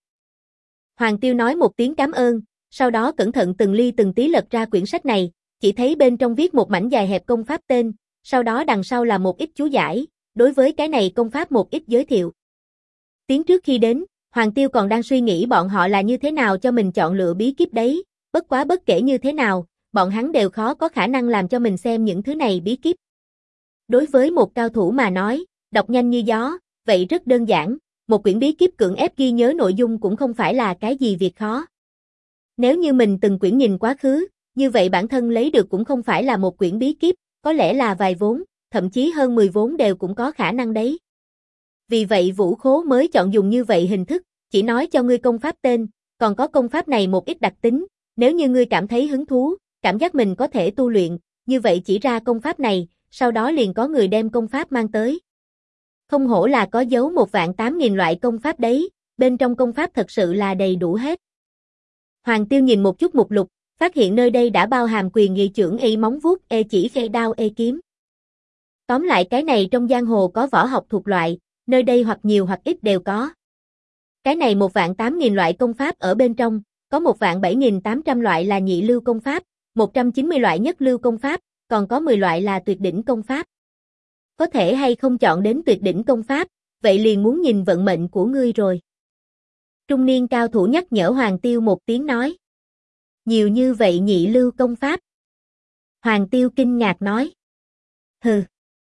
Hoàng Tiêu nói một tiếng cảm ơn, sau đó cẩn thận từng ly từng tí lật ra quyển sách này, chỉ thấy bên trong viết một mảnh dài hẹp công pháp tên, sau đó đằng sau là một ít chú giải, đối với cái này công pháp một ít giới thiệu. Tiến trước khi đến, Hoàng Tiêu còn đang suy nghĩ bọn họ là như thế nào cho mình chọn lựa bí kíp đấy, bất quá bất kể như thế nào, bọn hắn đều khó có khả năng làm cho mình xem những thứ này bí kíp. Đối với một cao thủ mà nói, đọc nhanh như gió, vậy rất đơn giản, một quyển bí kíp cưỡng ép ghi nhớ nội dung cũng không phải là cái gì việc khó. Nếu như mình từng quyển nhìn quá khứ, như vậy bản thân lấy được cũng không phải là một quyển bí kíp, có lẽ là vài vốn, thậm chí hơn 10 vốn đều cũng có khả năng đấy. Vì vậy Vũ Khố mới chọn dùng như vậy hình thức, chỉ nói cho ngươi công pháp tên, còn có công pháp này một ít đặc tính, nếu như ngươi cảm thấy hứng thú, cảm giác mình có thể tu luyện, như vậy chỉ ra công pháp này, sau đó liền có người đem công pháp mang tới. Không hổ là có dấu 1.8 nghìn loại công pháp đấy, bên trong công pháp thật sự là đầy đủ hết. Hoàng Tiêu nhìn một chút mục lục, phát hiện nơi đây đã bao hàm quyền nghị trưởng y móng vuốt, chỉ phe đao kiếm. Tóm lại cái này trong giang hồ có võ học thuộc loại, nơi đây hoặc nhiều hoặc ít đều có. Cái này 1.8 nghìn loại công pháp ở bên trong, có 1.7.800 loại là nhị lưu công pháp, 190 loại nhất lưu công pháp, còn có 10 loại là tuyệt đỉnh công pháp. Có thể hay không chọn đến tuyệt đỉnh công pháp, vậy liền muốn nhìn vận mệnh của ngươi rồi. Trung niên cao thủ nhắc nhở Hoàng Tiêu một tiếng nói. Nhiều như vậy nhị lưu công pháp. Hoàng Tiêu kinh ngạc nói. Hừ.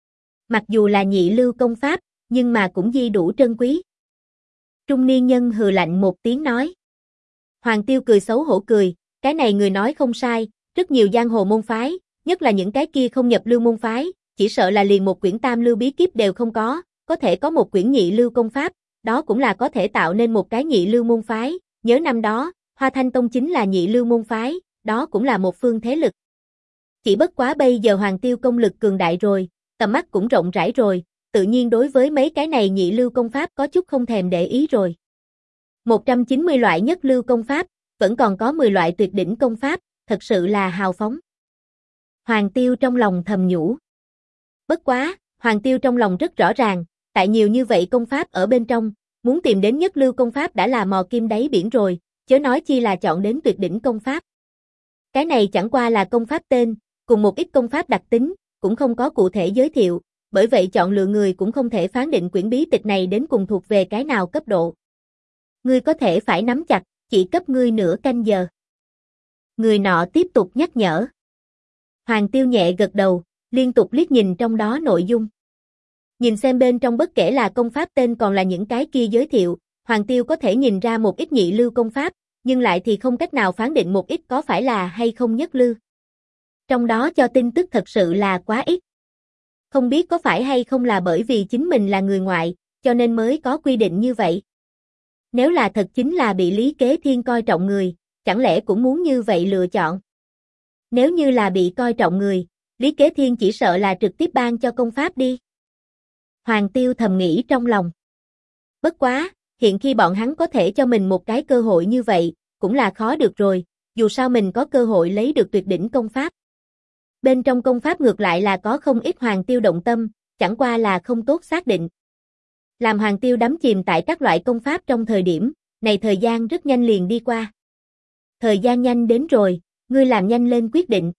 Mặc dù là nhị lưu công pháp, nhưng mà cũng di đủ trân quý. Trung niên nhân hừ lạnh một tiếng nói. Hoàng Tiêu cười xấu hổ cười, cái này người nói không sai, rất nhiều giang hồ môn phái, nhất là những cái kia không nhập lưu môn phái, chỉ sợ là liền một quyển tam lưu bí kíp đều không có thể có một quyển nhị lưu công pháp, đó cũng là có thể tạo nên một cái nhị lưu môn phái, nhớ năm đó, Hoa Thanh Tông chính là nhị lưu môn phái, đó cũng là một phương thế lực. Chỉ bất quá bây giờ Hoàng Tiêu công lực cường đại rồi, tầm mắt cũng rộng rãi rồi, tự nhiên đối với mấy cái này nhị lưu công pháp có chút không thèm để ý rồi. 190 loại nhất lưu công pháp, vẫn còn có 10 loại tuyệt đỉnh công pháp, thật sự là hào phóng. Hoàng Tiêu trong lòng thầm nhủ. Bất quá, Hoàng Tiêu trong lòng rất rõ ràng, tại nhiều như vậy công pháp ở bên trong, muốn tìm đến nhất lưu công pháp đã là mò kim đáy biển rồi, chớ nói chi là chọn đến tuyệt đỉnh công pháp. Cái này chẳng qua là công pháp tên, cùng một ít công pháp đặc tính, cũng không có cụ thể giới thiệu, bởi vậy chọn lựa người cũng không thể phán định quyển bí tịch này đến cùng thuộc về cái nào cấp độ. Ngươi có thể phải nắm chặt, chỉ cấp ngươi nửa canh giờ. Người nọ tiếp tục nhắc nhở. Hoàng Tiêu nhẹ gật đầu, liên tục liếc nhìn trong đó nội dung. Nhìn xem bên trong bất kể là công pháp tên còn là những cái kia giới thiệu, Hoàng Tiêu có thể nhìn ra một ít nhị lưu công pháp, nhưng lại thì không cách nào phán định một ít có phải là hay không nhất lưu. Trong đó cho tin tức thật sự là quá ít. Không biết có phải hay không là bởi vì chính mình là người ngoại, cho nên mới có quy định như vậy. Nếu là thật chính là bị Lý Kế Thiên coi trọng người, chẳng lẽ cũng muốn như vậy lựa chọn. Nếu như là bị coi trọng người, Lý Kế Thiên chỉ sợ là trực tiếp ban cho công pháp đi. Hoàng Tiêu thầm nghĩ trong lòng. Bất quá, hiện khi bọn hắn có thể cho mình một cái cơ hội như vậy, cũng là khó được rồi, dù sao mình có cơ hội lấy được tuyệt đỉnh công pháp. Bên trong công pháp ngược lại là có không ít Hoàng Tiêu động tâm, chẳng qua là không tốt xác định. Làm Hoàng Tiêu đắm chìm tại các loại công pháp trong thời điểm, này thời gian rất nhanh liền đi qua. Thời gian nhanh đến rồi, ngươi làm nhanh lên quyết định.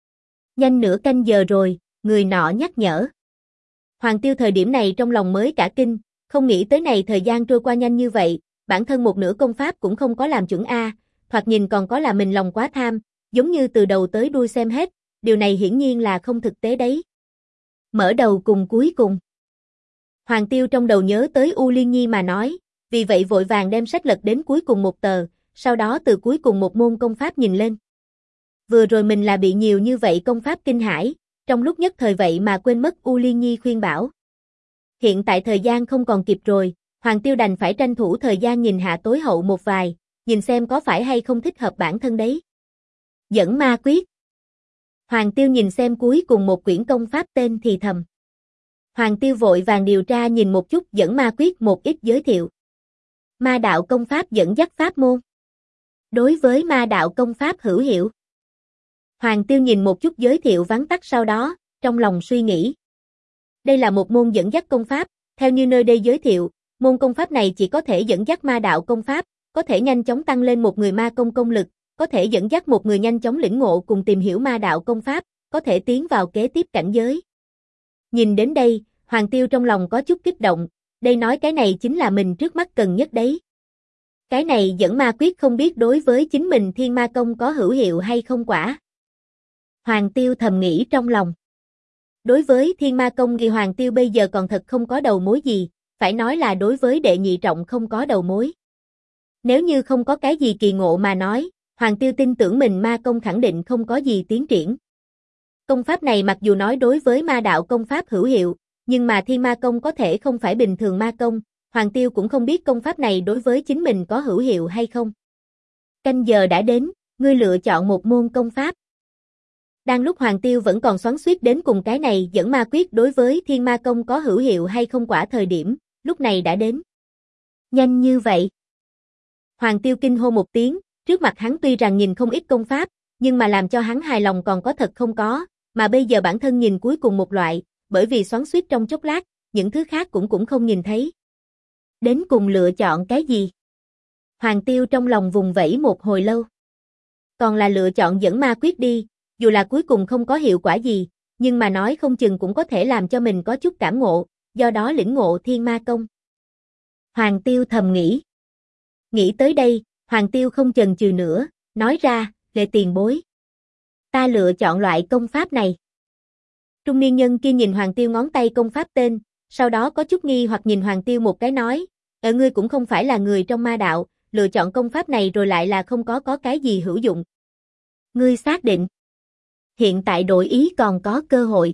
Nhanh nửa canh giờ rồi, người nọ nhắc nhở. Hoàng Tiêu thời điểm này trong lòng mới cả kinh, không nghĩ tới này thời gian trôi qua nhanh như vậy, bản thân một nửa công pháp cũng không có làm chuẩn A, thoạt nhìn còn có là mình lòng quá tham, giống như từ đầu tới đuôi xem hết, điều này hiển nhiên là không thực tế đấy. Mở đầu cùng cuối cùng. Hoàng Tiêu trong đầu nhớ tới U Liên Nhi mà nói, vì vậy vội vàng đem sách lật đến cuối cùng một tờ, sau đó từ cuối cùng một môn công pháp nhìn lên. Vừa rồi mình là bị nhiều như vậy công pháp kinh hãi, trong lúc nhất thời vậy mà quên mất U Liên Nhi khuyên bảo. Hiện tại thời gian không còn kịp rồi, Hoàng Tiêu đành phải tranh thủ thời gian nhìn hạ tối hậu một vài, nhìn xem có phải hay không thích hợp bản thân đấy. Dẫn ma quyết. Hoàng Tiêu nhìn xem cuối cùng một quyển công pháp tên thì thầm. Hoàng Tiêu vội vàng điều tra nhìn một chút dẫn ma quyết một ít giới thiệu. Ma đạo công pháp dẫn dắt pháp môn. Đối với ma đạo công pháp hữu hiệu. Hoàng Tiêu nhìn một chút giới thiệu vắn tắt sau đó, trong lòng suy nghĩ. Đây là một môn dẫn dắt công pháp, theo như nơi đây giới thiệu, môn công pháp này chỉ có thể dẫn dắt ma đạo công pháp, có thể nhanh chóng tăng lên một người ma công công lực, có thể dẫn dắt một người nhanh chóng lĩnh ngộ cùng tìm hiểu ma đạo công pháp, có thể tiến vào kế tiếp cảnh giới. Nhìn đến đây, Hoàng Tiêu trong lòng có chút kích động, đây nói cái này chính là mình trước mắt cần nhất đấy. Cái này dẫn ma quyết không biết đối với chính mình thiên ma công có hữu hiệu hay không quả. Hoàng Tiêu thầm nghĩ trong lòng. Đối với thiên ma công thì Hoàng Tiêu bây giờ còn thật không có đầu mối gì, phải nói là đối với đệ nhị trọng không có đầu mối. Nếu như không có cái gì kỳ ngộ mà nói, Hoàng Tiêu tin tưởng mình ma công khẳng định không có gì tiến triển. Công pháp này mặc dù nói đối với ma đạo công pháp hữu hiệu, nhưng mà thiên ma công có thể không phải bình thường ma công, Hoàng Tiêu cũng không biết công pháp này đối với chính mình có hữu hiệu hay không. Canh giờ đã đến, ngươi lựa chọn một môn công pháp. Đang lúc Hoàng Tiêu vẫn còn xoắn xuýt đến cùng cái này dẫn ma quyết đối với thiên ma công có hữu hiệu hay không quả thời điểm, lúc này đã đến. Nhanh như vậy. Hoàng Tiêu kinh hô một tiếng, trước mặt hắn tuy rằng nhìn không ít công pháp, nhưng mà làm cho hắn hài lòng còn có thật không có, mà bây giờ bản thân nhìn cuối cùng một loại, bởi vì xoắn xuýt trong chốc lát, những thứ khác cũng không nhìn thấy. Đến cùng lựa chọn cái gì? Hoàng Tiêu trong lòng vùng vẫy một hồi lâu. Còn là lựa chọn dẫn ma quyết đi, dù là cuối cùng không có hiệu quả gì, nhưng mà nói không chừng cũng có thể làm cho mình có chút cảm ngộ, do đó lĩnh ngộ thiên ma công. Hoàng Tiêu thầm nghĩ. Nghĩ tới đây, Hoàng Tiêu không chần chừ nữa, nói ra, Lệ tiền bối. Ta lựa chọn loại công pháp này. Trung niên nhân kia nhìn Hoàng Tiêu ngón tay công pháp tên, sau đó có chút nghi hoặc nhìn Hoàng Tiêu một cái nói, ngươi cũng không phải là người trong ma đạo, lựa chọn công pháp này rồi lại là không có cái gì hữu dụng. Ngươi xác định. Hiện tại đổi ý còn có cơ hội.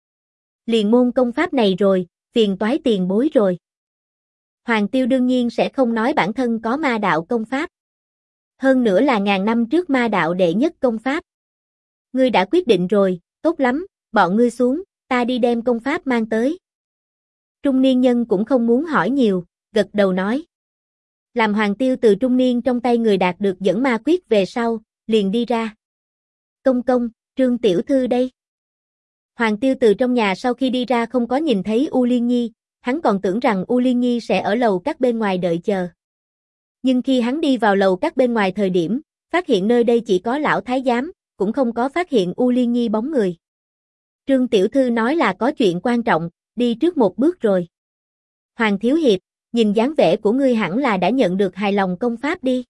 Liền môn công pháp này rồi, phiền toái tiền bối rồi. Hoàng Tiêu đương nhiên sẽ không nói bản thân có ma đạo công pháp. Hơn nữa là ngàn năm trước ma đạo đệ nhất công pháp. Ngươi đã quyết định rồi, tốt lắm, bọn ngươi xuống, ta đi đem công pháp mang tới. Trung niên nhân cũng không muốn hỏi nhiều, gật đầu nói. Làm Hoàng Tiêu từ trung niên trong tay người đạt được dẫn ma quyết về sau, liền đi ra. Công công, Trương tiểu thư đây. Hoàng Tiêu từ trong nhà sau khi đi ra không có nhìn thấy U Liên Nhi, hắn còn tưởng rằng U Liên Nhi sẽ ở lầu các bên ngoài đợi chờ. Nhưng khi hắn đi vào lầu các bên ngoài thời điểm, phát hiện nơi đây chỉ có lão thái giám, cũng không có phát hiện U Liên Nhi bóng người. Trương tiểu thư nói là có chuyện quan trọng, đi trước một bước rồi. Hoàng thiếu hiệp, nhìn dáng vẻ của ngươi hẳn là đã nhận được hài lòng công pháp đi.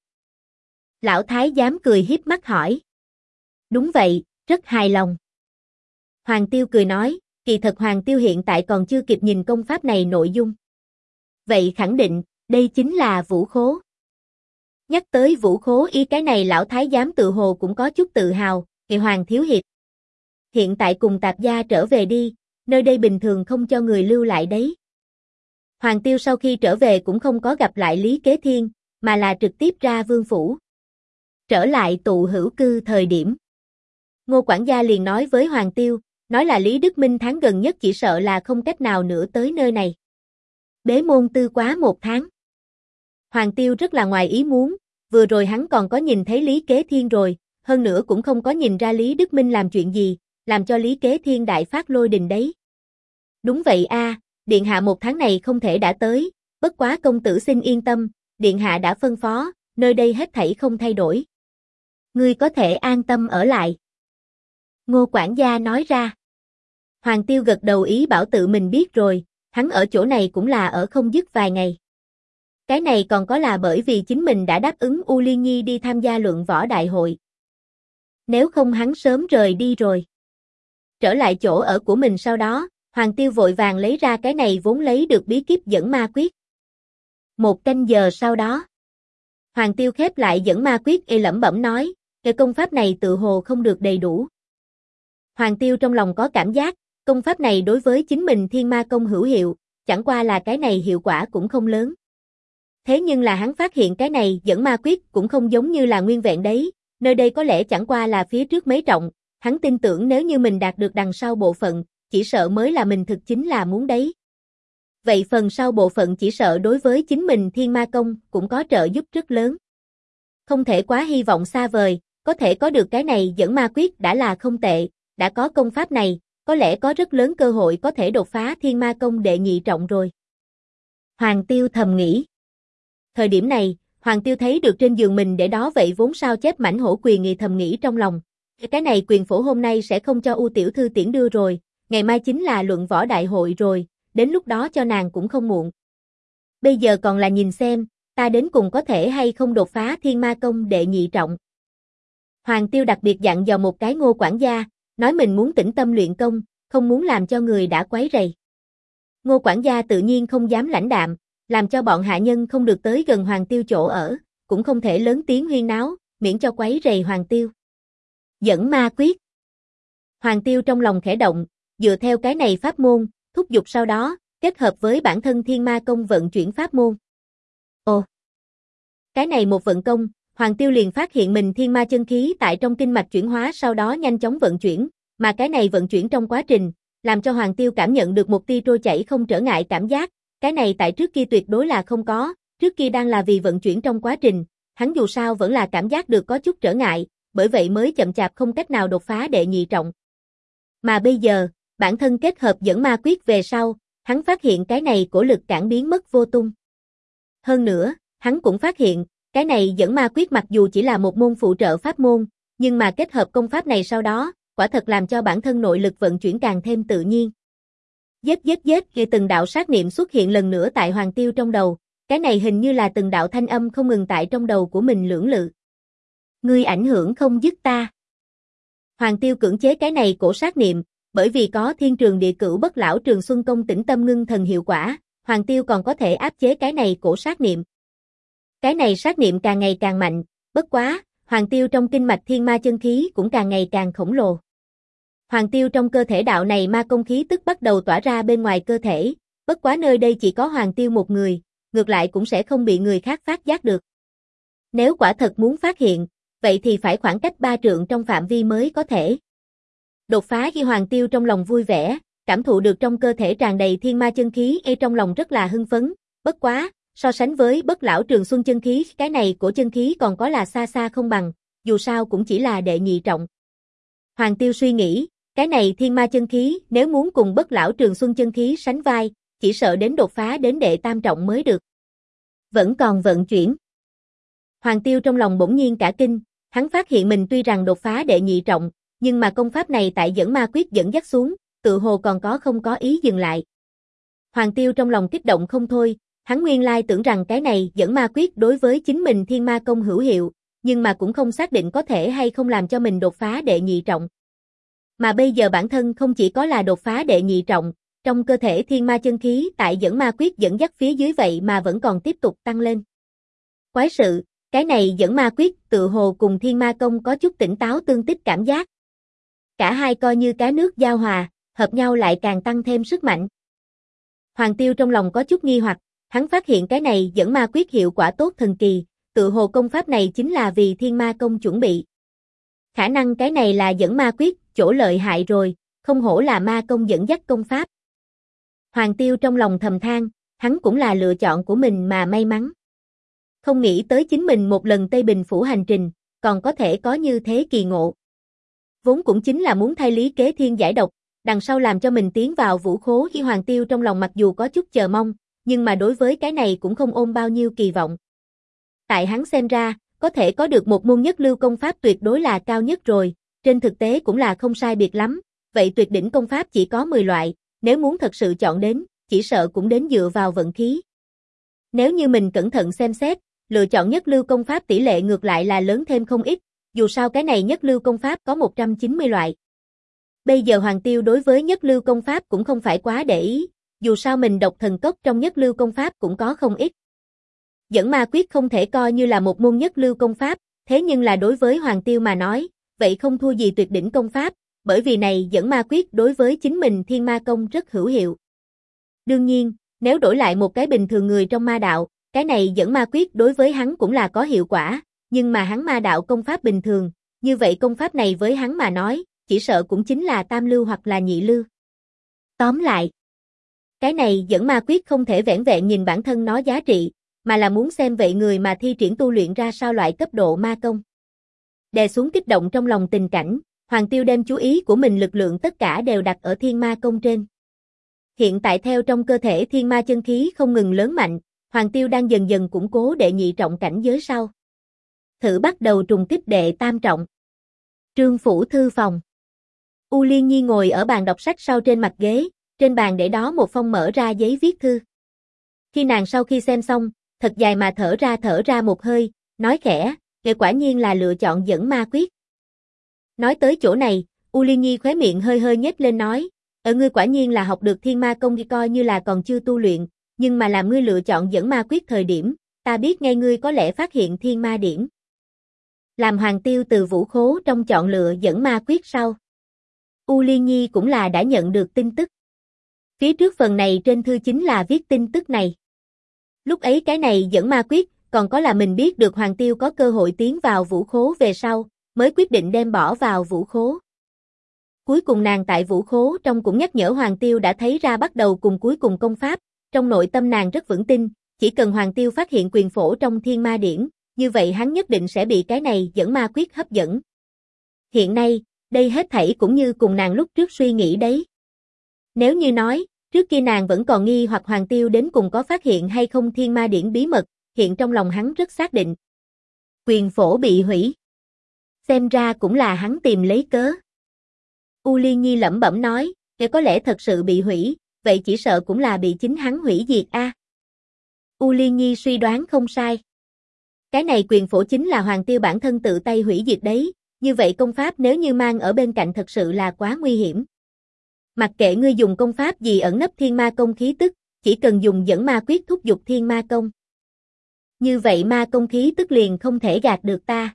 Lão thái giám cười hiếp mắt hỏi. Đúng vậy, rất hài lòng. Hoàng Tiêu cười nói, kỳ thật Hoàng Tiêu hiện tại còn chưa kịp nhìn công pháp này nội dung. Vậy khẳng định, đây chính là vũ khố. Nhắc tới vũ khố y cái này lão thái giám tự hồ cũng có chút tự hào, thì Hoàng thiếu hiệp. Hiện tại cùng tạp gia trở về đi, nơi đây bình thường không cho người lưu lại đấy. Hoàng Tiêu sau khi trở về cũng không có gặp lại Lý Kế Thiên, mà là trực tiếp ra vương phủ. Trở lại tụ hữu cư thời điểm. Ngô quản gia liền nói với Hoàng Tiêu, nói là Lý Đức Minh tháng gần nhất chỉ sợ là không cách nào nữa tới nơi này. Bế môn tư quá 1 tháng. Hoàng Tiêu rất là ngoài ý muốn, vừa rồi hắn còn có nhìn thấy Lý Kế Thiên rồi, hơn nữa cũng không có nhìn ra Lý Đức Minh làm chuyện gì, làm cho Lý Kế Thiên đại phát lôi đình đấy. Đúng vậy a, điện hạ một tháng này không thể đã tới, bất quá công tử xin yên tâm, điện hạ đã phân phó, nơi đây hết thảy không thay đổi. Ngươi có thể an tâm ở lại. Ngô quản gia nói ra. Hoàng Tiêu gật đầu ý bảo tự mình biết rồi, hắn ở chỗ này cũng là ở không dứt vài ngày. Cái này còn có là bởi vì chính mình đã đáp ứng U Liên Nhi đi tham gia luận võ đại hội. Nếu không hắn sớm rời đi rồi. Trở lại chỗ ở của mình sau đó, Hoàng Tiêu vội vàng lấy ra cái này vốn lấy được bí kíp dẫn ma quyết. 1 canh giờ sau đó, Hoàng Tiêu khép lại dẫn ma quyết lẩm bẩm nói, cái công pháp này tự hồ không được đầy đủ. Hoàng Tiêu trong lòng có cảm giác, công pháp này đối với chính mình Thiên Ma Công hữu hiệu, chẳng qua là cái này hiệu quả cũng không lớn. Thế nhưng là hắn phát hiện cái này dẫn ma quyết cũng không giống như là nguyên vẹn đấy, nơi đây có lẽ chẳng qua là phía trước mấy trọng, hắn tin tưởng nếu như mình đạt được đằng sau bộ phận, chỉ sợ mới là mình thực chính là muốn đấy. Vậy phần sau bộ phận chỉ sợ đối với chính mình Thiên Ma Công cũng có trợ giúp rất lớn. Không thể quá hy vọng xa vời, có thể có được cái này dẫn ma quyết đã là không tệ, đã có công pháp này, có lẽ có rất lớn cơ hội có thể đột phá Thiên Ma Công đệ nhị trọng rồi. Hoàng Tiêu thầm nghĩ. Thời điểm này, Hoàng Tiêu thấy được trên giường mình để đó vậy vốn sao chép mảnh hổ quyền nghi thầm nghĩ trong lòng. Cái này quyền phổ hôm nay sẽ không cho U tiểu thư tiễn đưa rồi, ngày mai chính là luận võ đại hội rồi, đến lúc đó cho nàng cũng không muộn. Bây giờ còn là nhìn xem, ta đến cùng có thể hay không đột phá Thiên Ma Công đệ nhị trọng. Hoàng Tiêu đặc biệt dặn dò một cái Ngô quản gia, nói mình muốn tĩnh tâm luyện công, không muốn làm cho người đã quấy rầy. Ngô quản gia tự nhiên không dám lãnh đạm, làm cho bọn hạ nhân không được tới gần Hoàng Tiêu chỗ ở, cũng không thể lớn tiếng huyên náo, miễn cho quấy rầy Hoàng Tiêu. Dẫn ma quyết. Hoàng Tiêu trong lòng khẽ động, dựa theo cái này pháp môn, thúc giục sau đó, kết hợp với bản thân Thiên Ma Công vận chuyển pháp môn. Ồ! Cái này một vận công, Hoàng Tiêu liền phát hiện mình thiên ma chân khí tại trong kinh mạch chuyển hóa sau đó nhanh chóng vận chuyển, mà cái này vận chuyển trong quá trình, làm cho Hoàng Tiêu cảm nhận được một tia trôi chảy không trở ngại cảm giác, cái này tại trước kia tuyệt đối là không có, trước kia đang là vì vận chuyển trong quá trình, hắn dù sao vẫn là cảm giác được có chút trở ngại, bởi vậy mới chậm chạp không cách nào đột phá đệ nhị trọng. Mà bây giờ, bản thân kết hợp dẫn ma quyết về sau, hắn phát hiện cái này cổ lực cản biến mất vô tung. Hơn nữa, hắn cũng phát hiện, cái này dẫn ma quyết mặc dù chỉ là một môn phụ trợ pháp môn, nhưng mà kết hợp công pháp này sau đó, quả thật làm cho bản thân nội lực vận chuyển càng thêm tự nhiên. Giết, khi từng đạo sát niệm xuất hiện lần nữa tại Hoàng Tiêu trong đầu, cái này hình như là từng đạo thanh âm không ngừng tại trong đầu của mình lưỡng lự. Ngươi ảnh hưởng không dứt ta. Hoàng Tiêu cưỡng chế cái này cổ sát niệm, bởi vì có Thiên Trường Địa Cửu Bất Lão Trường Xuân Công tĩnh tâm ngưng thần hiệu quả, Hoàng Tiêu còn có thể áp chế cái này cổ sát niệm. Cái này sát niệm càng ngày càng mạnh, bất quá, Hoàng Tiêu trong kinh mạch thiên ma chân khí cũng càng ngày càng khổng lồ. Hoàng Tiêu trong cơ thể đạo này ma công khí tức bắt đầu tỏa ra bên ngoài cơ thể, bất quá nơi đây chỉ có Hoàng Tiêu một người, ngược lại cũng sẽ không bị người khác phát giác được. Nếu quả thật muốn phát hiện, vậy thì phải khoảng cách 3 trượng trong phạm vi mới có thể. Đột phá khi Hoàng Tiêu trong lòng vui vẻ, cảm thụ được trong cơ thể tràn đầy thiên ma chân khí trong lòng rất là hưng phấn, bất quá, so sánh với Bất Lão Trường Xuân chân khí, cái này của chân khí còn có là xa xa không bằng, dù sao cũng chỉ là đệ nhị trọng. Hoàng Tiêu suy nghĩ, cái này thiên ma chân khí nếu muốn cùng Bất Lão Trường Xuân chân khí sánh vai, chỉ sợ đến đột phá đến đệ tam trọng mới được. Vẫn còn vận chuyển. Hoàng Tiêu trong lòng bỗng nhiên cả kinh, hắn phát hiện mình tuy rằng đột phá đệ nhị trọng, nhưng mà công pháp này tại dẫn ma quyết dẫn dắt xuống, tự hồ còn không có ý dừng lại. Hoàng Tiêu trong lòng kích động không thôi, hắn nguyên lai tưởng rằng cái này dẫn ma quyết đối với chính mình thiên ma công hữu hiệu, nhưng mà cũng không xác định có thể hay không làm cho mình đột phá đệ nhị trọng. Mà bây giờ bản thân không chỉ có là đột phá đệ nhị trọng, trong cơ thể thiên ma chân khí tại dẫn ma quyết dẫn dắt phía dưới vậy mà vẫn còn tiếp tục tăng lên. Quái sự, cái này dẫn ma quyết tự hồ cùng thiên ma công có chút tỉnh táo tương tích cảm giác. Cả hai coi như cá nước giao hòa, hợp nhau lại càng tăng thêm sức mạnh. Hoàng Tiêu trong lòng có chút nghi hoặc, hắn phát hiện cái này dẫn ma quyết hiệu quả tốt thần kỳ, tự hồ công pháp này chính là vì thiên ma công chuẩn bị. Khả năng cái này là dẫn ma quyết, chỗ lợi hại rồi, không hổ là ma công dẫn dắt công pháp. Hoàng Tiêu trong lòng thầm than, hắn cũng là lựa chọn của mình mà may mắn. Không nghĩ tới chính mình một lần Tây Bình Phủ hành trình, còn có thể có như thế kỳ ngộ. vốn cũng chính là muốn thay Lý Kế Thiên giải độc, đằng sau làm cho mình tiến vào vũ khố. Hoàng Tiêu trong lòng mặc dù có chút chờ mong, nhưng mà đối với cái này cũng không ôm bao nhiêu kỳ vọng. Tại hắn xem ra, có thể có được một môn nhất lưu công pháp tuyệt đối là cao nhất rồi, trên thực tế cũng là không sai biệt lắm, vậy tuyệt đỉnh công pháp chỉ có 10 loại, nếu muốn thật sự chọn đến, chỉ sợ cũng đến dựa vào vận khí. Nếu như mình cẩn thận xem xét, lựa chọn nhất lưu công pháp tỷ lệ ngược lại là lớn thêm không ít, dù sao cái này nhất lưu công pháp có 190 loại. Bây giờ Hoàng Tiêu đối với nhất lưu công pháp cũng không phải quá để ý, dù sao mình độc thần cốc trong nhất lưu công pháp cũng có không ít. Dẫn ma quyết không thể coi như là một môn nhất lưu công pháp, thế nhưng là đối với Hoàng Tiêu mà nói, vậy không thua gì tuyệt đỉnh công pháp, bởi vì này dẫn ma quyết đối với chính mình thiên ma công rất hữu hiệu. Đương nhiên, nếu đổi lại một cái bình thường người trong ma đạo, cái này dẫn ma quyết đối với hắn cũng là có hiệu quả, nhưng mà hắn ma đạo công pháp bình thường, như vậy công pháp này với hắn mà nói, chỉ sợ cũng chính là tam lưu hoặc là nhị lưu. Tóm lại, cái này dẫn ma quyết không thể vẻn vẹn nhìn bản thân nó giá trị, mà là muốn xem vậy người mà thi triển tu luyện ra sao loại cấp độ ma công. Đè xuống kích động trong lòng tình cảnh, Hoàng Tiêu đem chú ý của mình lực lượng tất cả đều đặt ở thiên ma công trên. Hiện tại theo trong cơ thể thiên ma chân khí không ngừng lớn mạnh, Hoàng Tiêu đang dần dần củng cố đệ nhị trọng cảnh giới sau. Thử bắt đầu trùng kích đệ tam trọng. Trương phủ thư phòng. U Liên Nhi ngồi ở bàn đọc sách sau trên mặt ghế, trên bàn để đó một phong mở ra giấy viết thư. Khi nàng sau khi xem xong, thật dài mà thở ra một hơi, nói khẽ, "Nghệ quả nhiên là lựa chọn dẫn ma quyết." Nói tới chỗ này, U Liên Nhi khóe miệng hơi hơi nhếch lên nói, ngươi quả nhiên là học được thiên ma công đi coi như là còn chưa tu luyện, nhưng mà làm ngươi lựa chọn dẫn ma quyết thời điểm, ta biết ngay ngươi có lẽ phát hiện thiên ma điển." Làm Hoàng Tiêu từ vũ khố trong chọn lựa dẫn ma quyết sau. U Liên Nhi cũng là đã nhận được tin tức. Phía trước phần này trên thư chính là viết tin tức này. Lúc ấy cái này dẫn ma quyết, còn có là mình biết được Hoàng Tiêu có cơ hội tiến vào vũ khố về sau, mới quyết định đem bỏ vào vũ khố. Cuối cùng nàng tại vũ khố trong cũng nhắc nhở Hoàng Tiêu đã thấy ra bắt đầu cùng cuối cùng công pháp, trong nội tâm nàng rất vững tin, chỉ cần Hoàng Tiêu phát hiện quyền phổ trong thiên ma điển, như vậy hắn nhất định sẽ bị cái này dẫn ma quyết hấp dẫn. Hiện nay, đây hết thảy cũng như cùng nàng lúc trước suy nghĩ đấy. Nếu như nói, trước kia nàng vẫn còn nghi hoặc Hoàng Tiêu đến cùng có phát hiện hay không thiên ma điển bí mật, hiện trong lòng hắn rất xác định. Quyền phổ bị hủy. Xem ra cũng là hắn tìm lấy cớ. U Liên Nhi lẩm bẩm nói, nếu có lẽ thật sự bị hủy, vậy chỉ sợ cũng là bị chính hắn hủy diệt a. U Liên Nhi suy đoán không sai. Cái này quyền phổ chính là Hoàng Tiêu bản thân tự tay hủy diệt đấy, như vậy công pháp nếu như mang ở bên cạnh thật sự là quá nguy hiểm. Mặc kệ ngươi dùng công pháp gì ẩn nấp thiên ma công khí tức, chỉ cần dùng dẫn ma quyết thúc giục thiên ma công. Như vậy ma công khí tức liền không thể gạt được ta.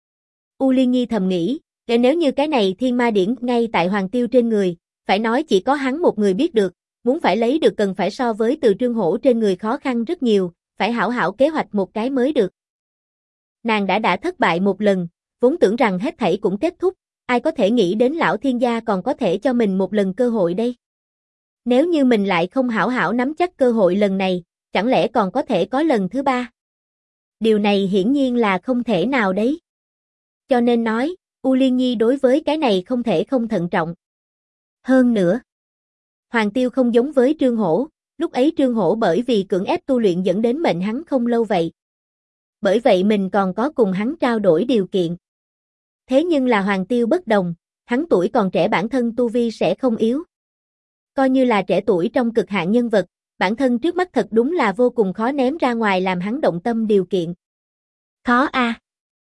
U Liên Nhi thầm nghĩ, nếu như cái này thiên ma điển ngay tại Hoàng Tiêu trên người, phải nói chỉ có hắn một người biết được, muốn phải lấy được cần phải so với Từ Trương Hổ trên người khó khăn rất nhiều, phải hảo hảo kế hoạch một cái mới được. Nàng đã thất bại một lần, vốn tưởng rằng hết thảy cũng kết thúc, ai có thể nghĩ đến lão thiên gia còn có thể cho mình một lần cơ hội đây. Nếu như mình lại không hảo hảo nắm chắc cơ hội lần này, chẳng lẽ còn có thể có lần thứ ba? Điều này hiển nhiên là không thể nào đấy. Cho nên nói, U Liên Nhi đối với cái này không thể không thận trọng. Hơn nữa, Hoàng Tiêu không giống với Trương Hổ, lúc ấy Trương Hổ bởi vì cưỡng ép tu luyện dẫn đến mệnh hắn không lâu vậy. Bởi vậy mình còn có cùng hắn trao đổi điều kiện. Thế nhưng là Hoàng Tiêu bất đồng, hắn tuổi còn trẻ bản thân tu vi sẽ không yếu. Coi như là trẻ tuổi trong cực hạn nhân vật, bản thân trước mắt thật đúng là vô cùng khó ném ra ngoài làm hắn động tâm điều kiện. Khó a.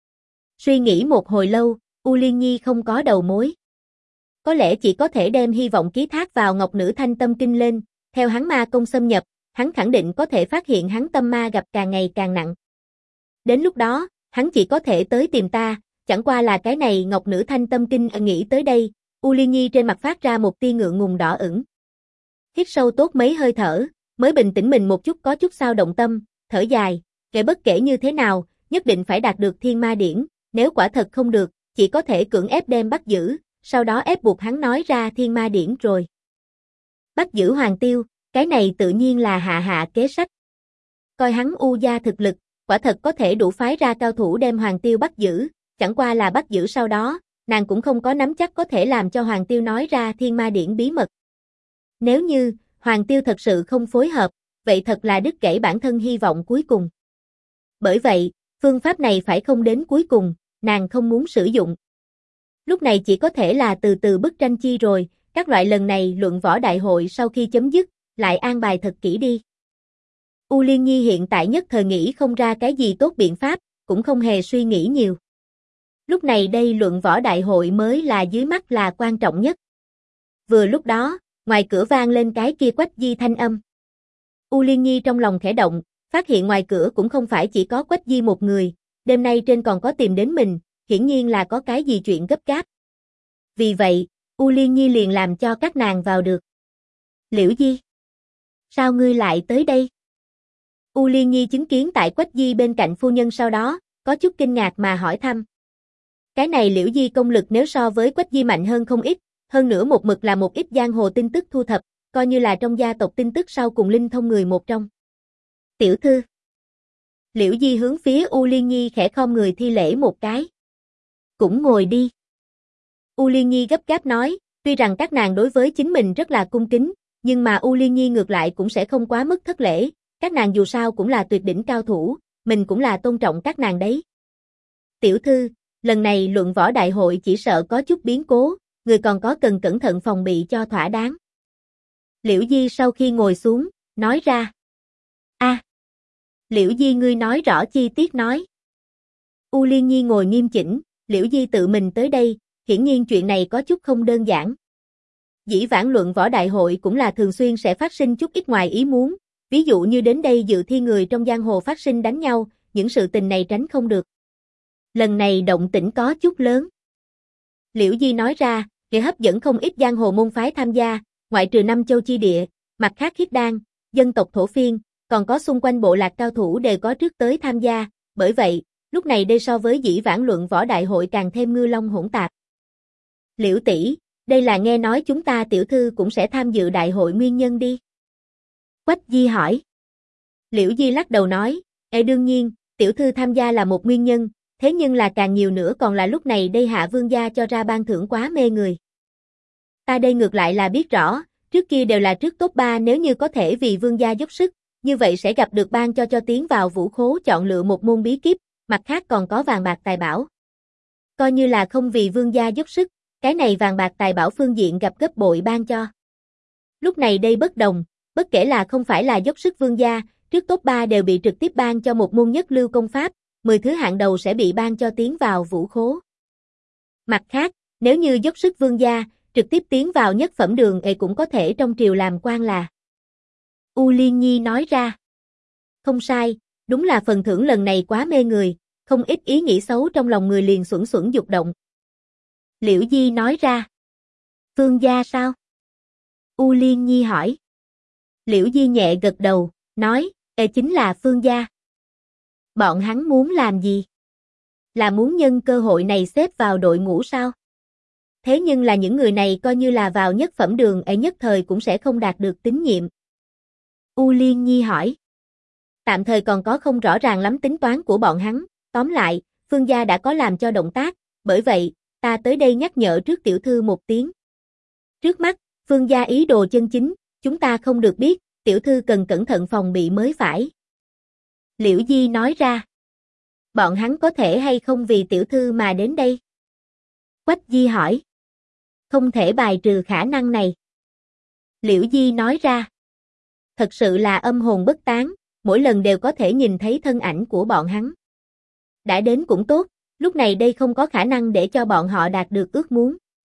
Suy nghĩ một hồi lâu, U Liên Nhi không có đầu mối. Có lẽ chỉ có thể đem hy vọng ký thác vào Ngọc Nữ Thanh Tâm Kinh lên, theo hắn ma công xâm nhập, hắn khẳng định có thể phát hiện hắn tâm ma gặp càng ngày càng nặng. Đến lúc đó, hắn chỉ có thể tới tìm ta, chẳng qua là cái này Ngọc Nữ Thanh Tâm Kinh nghĩ tới đây, U Liên Nhi trên mặt phát ra một tia ngượng ngùng đỏ ửng. Hít sâu tốt mấy hơi thở, mới bình tĩnh mình một chút có chút sao động tâm, thở dài, bất kể như thế nào, nhất định phải đạt được thiên ma điển, nếu quả thật không được, chỉ có thể cưỡng ép đem bắt giữ, sau đó ép buộc hắn nói ra thiên ma điển rồi. Bắt giữ Hoàng Tiêu, cái này tự nhiên là hạ kế sách. Coi hắn U gia thực lực, quả thật có thể đủ phái ra cao thủ đem Hoàng Tiêu bắt giữ, chẳng qua là bắt giữ sau đó, nàng cũng không có nắm chắc có thể làm cho Hoàng Tiêu nói ra Thiên Ma Điển bí mật. Nếu như Hoàng Tiêu thật sự không phối hợp, vậy thật là đứt gãy bản thân hy vọng cuối cùng. Bởi vậy, phương pháp này phải không đến cuối cùng, nàng không muốn sử dụng. Lúc này chỉ có thể là từ từ bức tranh chi rồi, các loại lần này luận võ đại hội sau khi chấm dứt, lại an bài thật kỹ đi. U Liên Nhi hiện tại nhất thời nghĩ không ra cái gì tốt biện pháp, cũng không hề suy nghĩ nhiều. Lúc này đây luận võ đại hội mới là dưới mắt là quan trọng nhất. Vừa lúc đó, ngoài cửa vang lên cái kia Quách Di thanh âm. U Liên Nhi trong lòng khẽ động, phát hiện ngoài cửa cũng không phải chỉ có Quách Di một người, đêm nay trên còn có tìm đến mình, hiển nhiên là có cái gì chuyện gấp gáp. Vì vậy, U Liên Nhi liền làm cho các nàng vào được. Liễu Di, sao ngươi lại tới đây? U Liên Nhi chứng kiến tại Quách Di bên cạnh phu nhân sau đó, có chút kinh ngạc mà hỏi thăm. Cái này Liễu Di công lực nếu so với Quách Di mạnh hơn không ít, hơn nữa một mực là một ít giang hồ tin tức thu thập, coi như là trong gia tộc tin tức sau cùng linh thông người một trong. Tiểu thư. Liễu Di hướng phía U Liên Nhi khẽ khom người thi lễ một cái. Cũng ngồi đi. U Liên Nhi gấp gáp nói, tuy rằng các nàng đối với chính mình rất là cung kính, nhưng mà U Liên Nhi ngược lại cũng sẽ không quá mức thất lễ, các nàng dù sao cũng là tuyệt đỉnh cao thủ, mình cũng là tôn trọng các nàng đấy. Tiểu thư, lần này luận võ đại hội chỉ sợ có chút biến cố, người còn có cần cẩn thận phòng bị cho thỏa đáng. Liễu Di sau khi ngồi xuống, nói ra. Liễu Di ngươi nói rõ chi tiết nói. U Liên Nhi ngồi nghiêm chỉnh, Liễu Di tự mình tới đây, hiển nhiên chuyện này có chút không đơn giản. Dĩ vãng luận võ đại hội cũng là thường xuyên sẽ phát sinh chút ít ngoài ý muốn, ví dụ như đến đây dự thi người trong giang hồ phát sinh đánh nhau, những sự tình này tránh không được. Lần này động tĩnh có chút lớn. Liễu Di nói ra, để hấp dẫn không ít giang hồ môn phái tham gia, ngoại trừ Năm Châu chi địa, mặt khác Khiết Đan, dân tộc thổ phiên, còn có xung quanh bộ lạc cao thủ đều có trước tới tham gia, bởi vậy, lúc này đây so với dĩ vãng luận võ đại hội càng thêm ngư long hỗn tạp. Liễu tỷ, đây là nghe nói chúng ta tiểu thư cũng sẽ tham dự đại hội nguyên nhân đi. Quách Di hỏi. Liễu Di lắc đầu nói, đương nhiên, tiểu thư tham gia là một nguyên nhân, thế nhưng là càng nhiều nữa còn là lúc này đây Hạ Vương gia cho ra ban thưởng quá mê người. Ta đây ngược lại là biết rõ, trước kia đều là trước top 3 nếu như có thể vì Vương gia dốc sức, như vậy sẽ gặp được ban cho tiến vào vũ khố chọn lựa một môn bí kíp, mặt khác còn có vàng bạc tài bảo. Coi như là không vì Vương gia dốc sức, cái này vàng bạc tài bảo phương diện gặp gấp bội ban cho. Lúc này đây bất đồng, bất kể là không phải là dốc sức Vương gia, trước top 3 đều bị trực tiếp ban cho một môn nhất lưu công pháp, 10 thứ hạng đầu sẽ bị ban cho tiến vào vũ khố. Mặt khác, nếu như dốc sức Vương gia, trực tiếp tiến vào nhất phẩm đường cũng có thể trong triều làm quan là. U Liên Nhi nói ra. Không sai, đúng là phần thưởng lần này quá mê người, không ít ý nghĩ xấu trong lòng người liền xuẩn xuẩn dục động. Liễu Di nói ra. Vương gia sao? U Liên Nhi hỏi. Liễu Di nhẹ gật đầu, nói, chính là Phương gia. Bọn hắn muốn làm gì? Là muốn nhân cơ hội này xếp vào đội ngũ sao? Thế nhưng là những người này coi như là vào nhất phẩm đường nhất thời cũng sẽ không đạt được tín nhiệm. U Liên Nhi hỏi. Tạm thời còn có không rõ ràng lắm tính toán của bọn hắn, tóm lại, Phương gia đã có làm cho động tác, bởi vậy, ta tới đây nhắc nhở trước tiểu thư một tiếng. Trước mắt, Phương gia ý đồ chân chính, chúng ta không được biết, tiểu thư cần cẩn thận phòng bị mới phải. Liễu Di nói ra. Bọn hắn có thể hay không vì tiểu thư mà đến đây? Quách Di hỏi. Không thể bài trừ khả năng này. Liễu Di nói ra. Thật sự là âm hồn bất tán, mỗi lần đều có thể nhìn thấy thân ảnh của bọn hắn. Đã đến cũng tốt, lúc này đây không có khả năng để cho bọn họ đạt được ước muốn.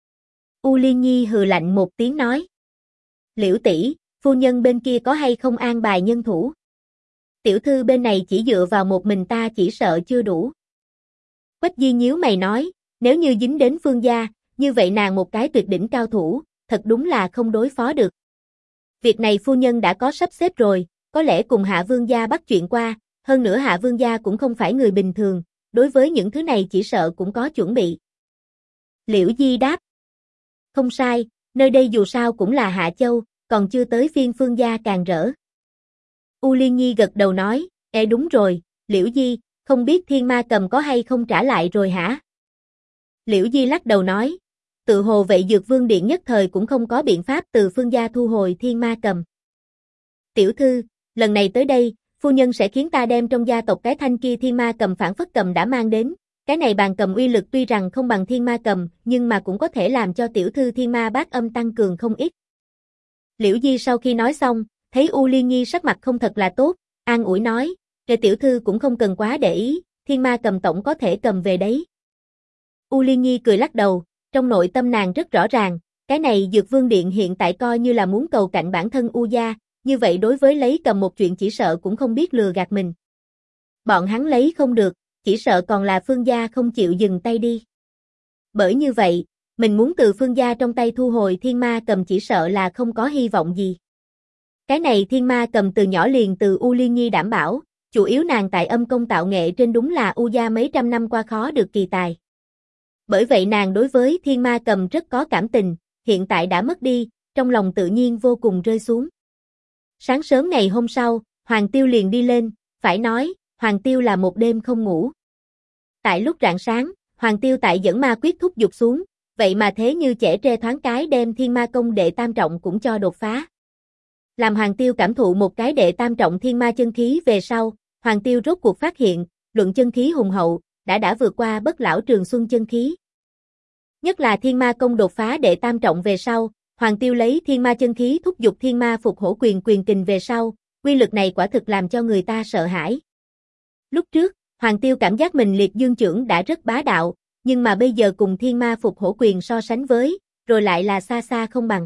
U Liên Nhi hừ lạnh một tiếng nói. Liễu tỷ, phu nhân bên kia có hay không an bài nhân thủ? Tiểu thư bên này chỉ dựa vào một mình ta chỉ sợ chưa đủ. Quách Di nhíu mày nói, nếu như dính đến Phương gia, như vậy nàng một cái tuyệt đỉnh cao thủ, thật đúng là không đối phó được. Việc này phu nhân đã có sắp xếp rồi, có lẽ cùng Hạ Vương gia bắt chuyện qua, hơn nữa Hạ Vương gia cũng không phải người bình thường, đối với những thứ này chỉ sợ cũng có chuẩn bị. Liễu Di đáp. Không sai, nơi đây dù sao cũng là Hạ Châu, còn chưa tới phiên Phương gia càng rỡ. U Liên Nhi gật đầu nói, đúng rồi, Liễu Di, không biết Thiên Ma Cầm có hay không trả lại rồi hả? Liễu Di lắc đầu nói, tự hồ vậy Dược Vương Điện nhất thời cũng không có biện pháp từ phương gia thu hồi thiên ma cầm. Tiểu thư, lần này tới đây, phu nhân sẽ khiến ta đem trong gia tộc cái thanh kia thiên ma cầm phản phất cầm đã mang đến. Cái này bàn cầm uy lực tuy rằng không bằng thiên ma cầm, nhưng mà cũng có thể làm cho tiểu thư thiên ma bát âm tăng cường không ít. Liễu Di sau khi nói xong, thấy U Liên Nhi sắc mặt không thật là tốt, an ủi nói, "Để tiểu thư cũng không cần quá để ý, thiên ma cầm tổng có thể cầm về đấy." U Liên Nhi cười lắc đầu, trong nội tâm nàng rất rõ ràng, cái này Dược Vương Điện hiện tại coi như là muốn cầu cạnh bản thân U gia, như vậy đối với lấy cầm một chuyện chỉ sợ cũng không biết lừa gạt mình. Bọn hắn lấy không được, chỉ sợ còn là Phương gia không chịu dừng tay đi. Bởi như vậy, mình muốn từ Phương gia trong tay thu hồi thiên ma cầm chỉ sợ là không có hy vọng gì. Cái này thiên ma cầm từ nhỏ liền từ U Liên Nhi đảm bảo, chủ yếu nàng tại âm công tạo nghệ trên đúng là U gia mấy trăm năm qua khó được kỳ tài. Bởi vậy nàng đối với thiên ma cầm rất có cảm tình, hiện tại đã mất đi, trong lòng tự nhiên vô cùng rơi xuống. Sáng sớm ngày hôm sau, Hoàng Tiêu liền đi lên, phải nói, Hoàng Tiêu là một đêm không ngủ. Tại lúc rạng sáng, Hoàng Tiêu tại dẫn ma quyết thúc giục xuống, vậy mà thế như trẻ tre thoáng cái đem thiên ma công đệ tam trọng cũng cho đột phá. Làm Hoàng Tiêu cảm thụ một cái đệ tam trọng thiên ma chân khí về sau, Hoàng Tiêu rốt cuộc phát hiện, luận chân khí hùng hậu, đã vượt qua bất lão trường xuân chân khí. Nhất là thiên ma công đột phá đệ tam trọng về sau, Hoàng Tiêu lấy thiên ma chân khí thúc giục thiên ma phục hổ quyền quyền kình về sau, quy lực này quả thực làm cho người ta sợ hãi. Lúc trước, Hoàng Tiêu cảm giác mình liệt dương chưởng đã rất bá đạo, nhưng mà bây giờ cùng thiên ma phục hổ quyền so sánh với, rồi lại là xa xa không bằng.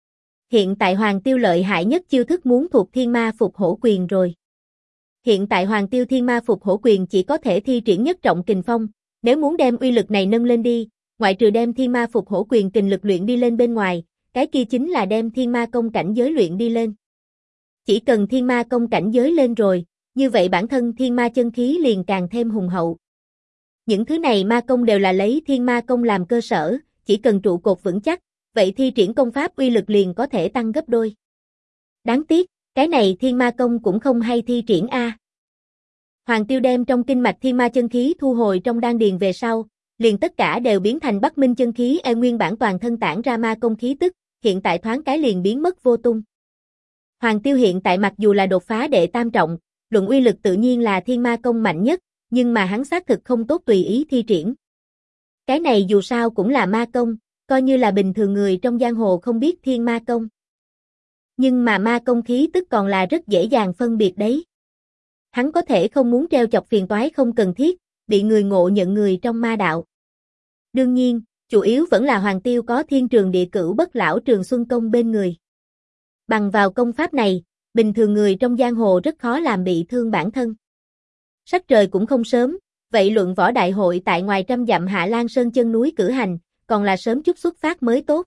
Hiện tại Hoàng Tiêu lợi hại nhất chiêu thức muốn thuộc thiên ma phục hổ quyền rồi. Hiện tại Hoàng Tiêu thiên ma phục hổ quyền chỉ có thể thi triển nhất trọng kình phong, nếu muốn đem uy lực này nâng lên đi, ngoại trừ đem thiên ma phục hổ quyền kình lực luyện đi lên bên ngoài, cái kia chính là đem thiên ma công cảnh giới luyện đi lên. Chỉ cần thiên ma công cảnh giới lên rồi, như vậy bản thân thiên ma chân khí liền càng thêm hùng hậu. Những thứ này ma công đều là lấy thiên ma công làm cơ sở, chỉ cần trụ cột vững chắc, vậy thi triển công pháp uy lực liền có thể tăng gấp đôi. Đáng tiếc, cái này thiên ma công cũng không hay thi triển a. Hoàng Tiêu đem trong kinh mạch thiên ma chân khí thu hồi trong đan điền về sau, liền tất cả đều biến thành Bắc Minh chân khí nguyên bản toàn thân tản ra ma công khí tức, hiện tại thoáng cái liền biến mất vô tung. Hoàng Tiêu hiện tại mặc dù là đột phá đệ tam trọng, luận uy lực tự nhiên là thiên ma công mạnh nhất, nhưng mà hắn xác thực không tốt tùy ý thi triển. Cái này dù sao cũng là ma công, coi như là bình thường người trong giang hồ không biết thiên ma công. Nhưng mà ma công khí tức còn là rất dễ dàng phân biệt đấy. Hắn có thể không muốn treo chọc phiền toái không cần thiết, bị người ngộ nhận người trong ma đạo. Đương nhiên, chủ yếu vẫn là Hoàng Tiêu có thiên trường địa cửu bất lão trường xuân công bên người. Bằng vào công pháp này, bình thường người trong giang hồ rất khó làm bị thương bản thân. Sắc trời cũng không sớm, vậy luận võ đại hội tại ngoài trăm dặm Hạ Lan Sơn chân núi cử hành, còn là sớm chút xuất phát mới tốt.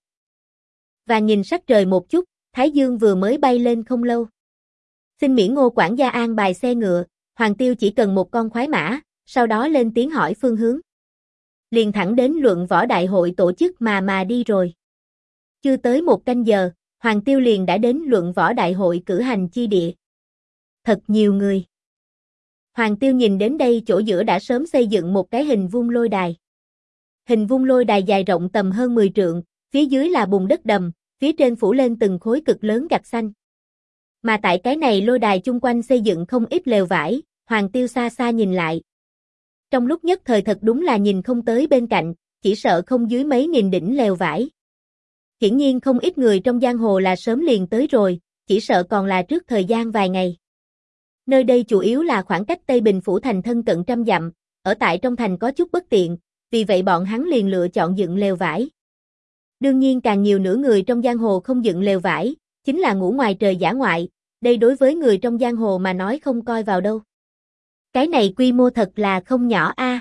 Và nhìn sắc trời một chút, Thái Dương vừa mới bay lên không lâu. Xin miễn Ngô quản gia an bài xe ngựa, Hoàng Tiêu chỉ cần một con khoái mã, sau đó lên tiếng hỏi phương hướng. Liền thẳng đến luận võ đại hội tổ chức mà đi rồi. Chưa tới một canh giờ, Hoàng Tiêu liền đã đến luận võ đại hội cử hành chi địa. Thật nhiều người. Hoàng Tiêu nhìn đến đây chỗ giữa đã sớm xây dựng một cái hình vuông lôi đài. Hình vuông lôi đài dài rộng tầm hơn 10 trượng, phía dưới là bùn đất đầm, phía trên phủ lên từng khối cực lớn gạch xanh. Mà tại cái này lôi đài chung quanh xây dựng không ít lều vải, Hoàng Tiêu xa xa nhìn lại. Trong lúc nhất thời thật đúng là nhìn không tới bên cạnh, chỉ sợ không dưới mấy nghìn đỉnh lều vải. Hiển nhiên không ít người trong giang hồ là sớm liền tới rồi, chỉ sợ còn là trước thời gian vài ngày. Nơi đây chủ yếu là khoảng cách Tây Bình Phủ thành thân cận trăm dặm, ở tại trong thành có chút bất tiện, vì vậy bọn hắn liền lựa chọn dựng lều vải. Đương nhiên càng nhiều nữa người trong giang hồ không dựng lều vải, chính là ngủ ngoài trời dã ngoại, đây đối với người trong giang hồ mà nói không coi vào đâu. Cái này quy mô thật là không nhỏ a.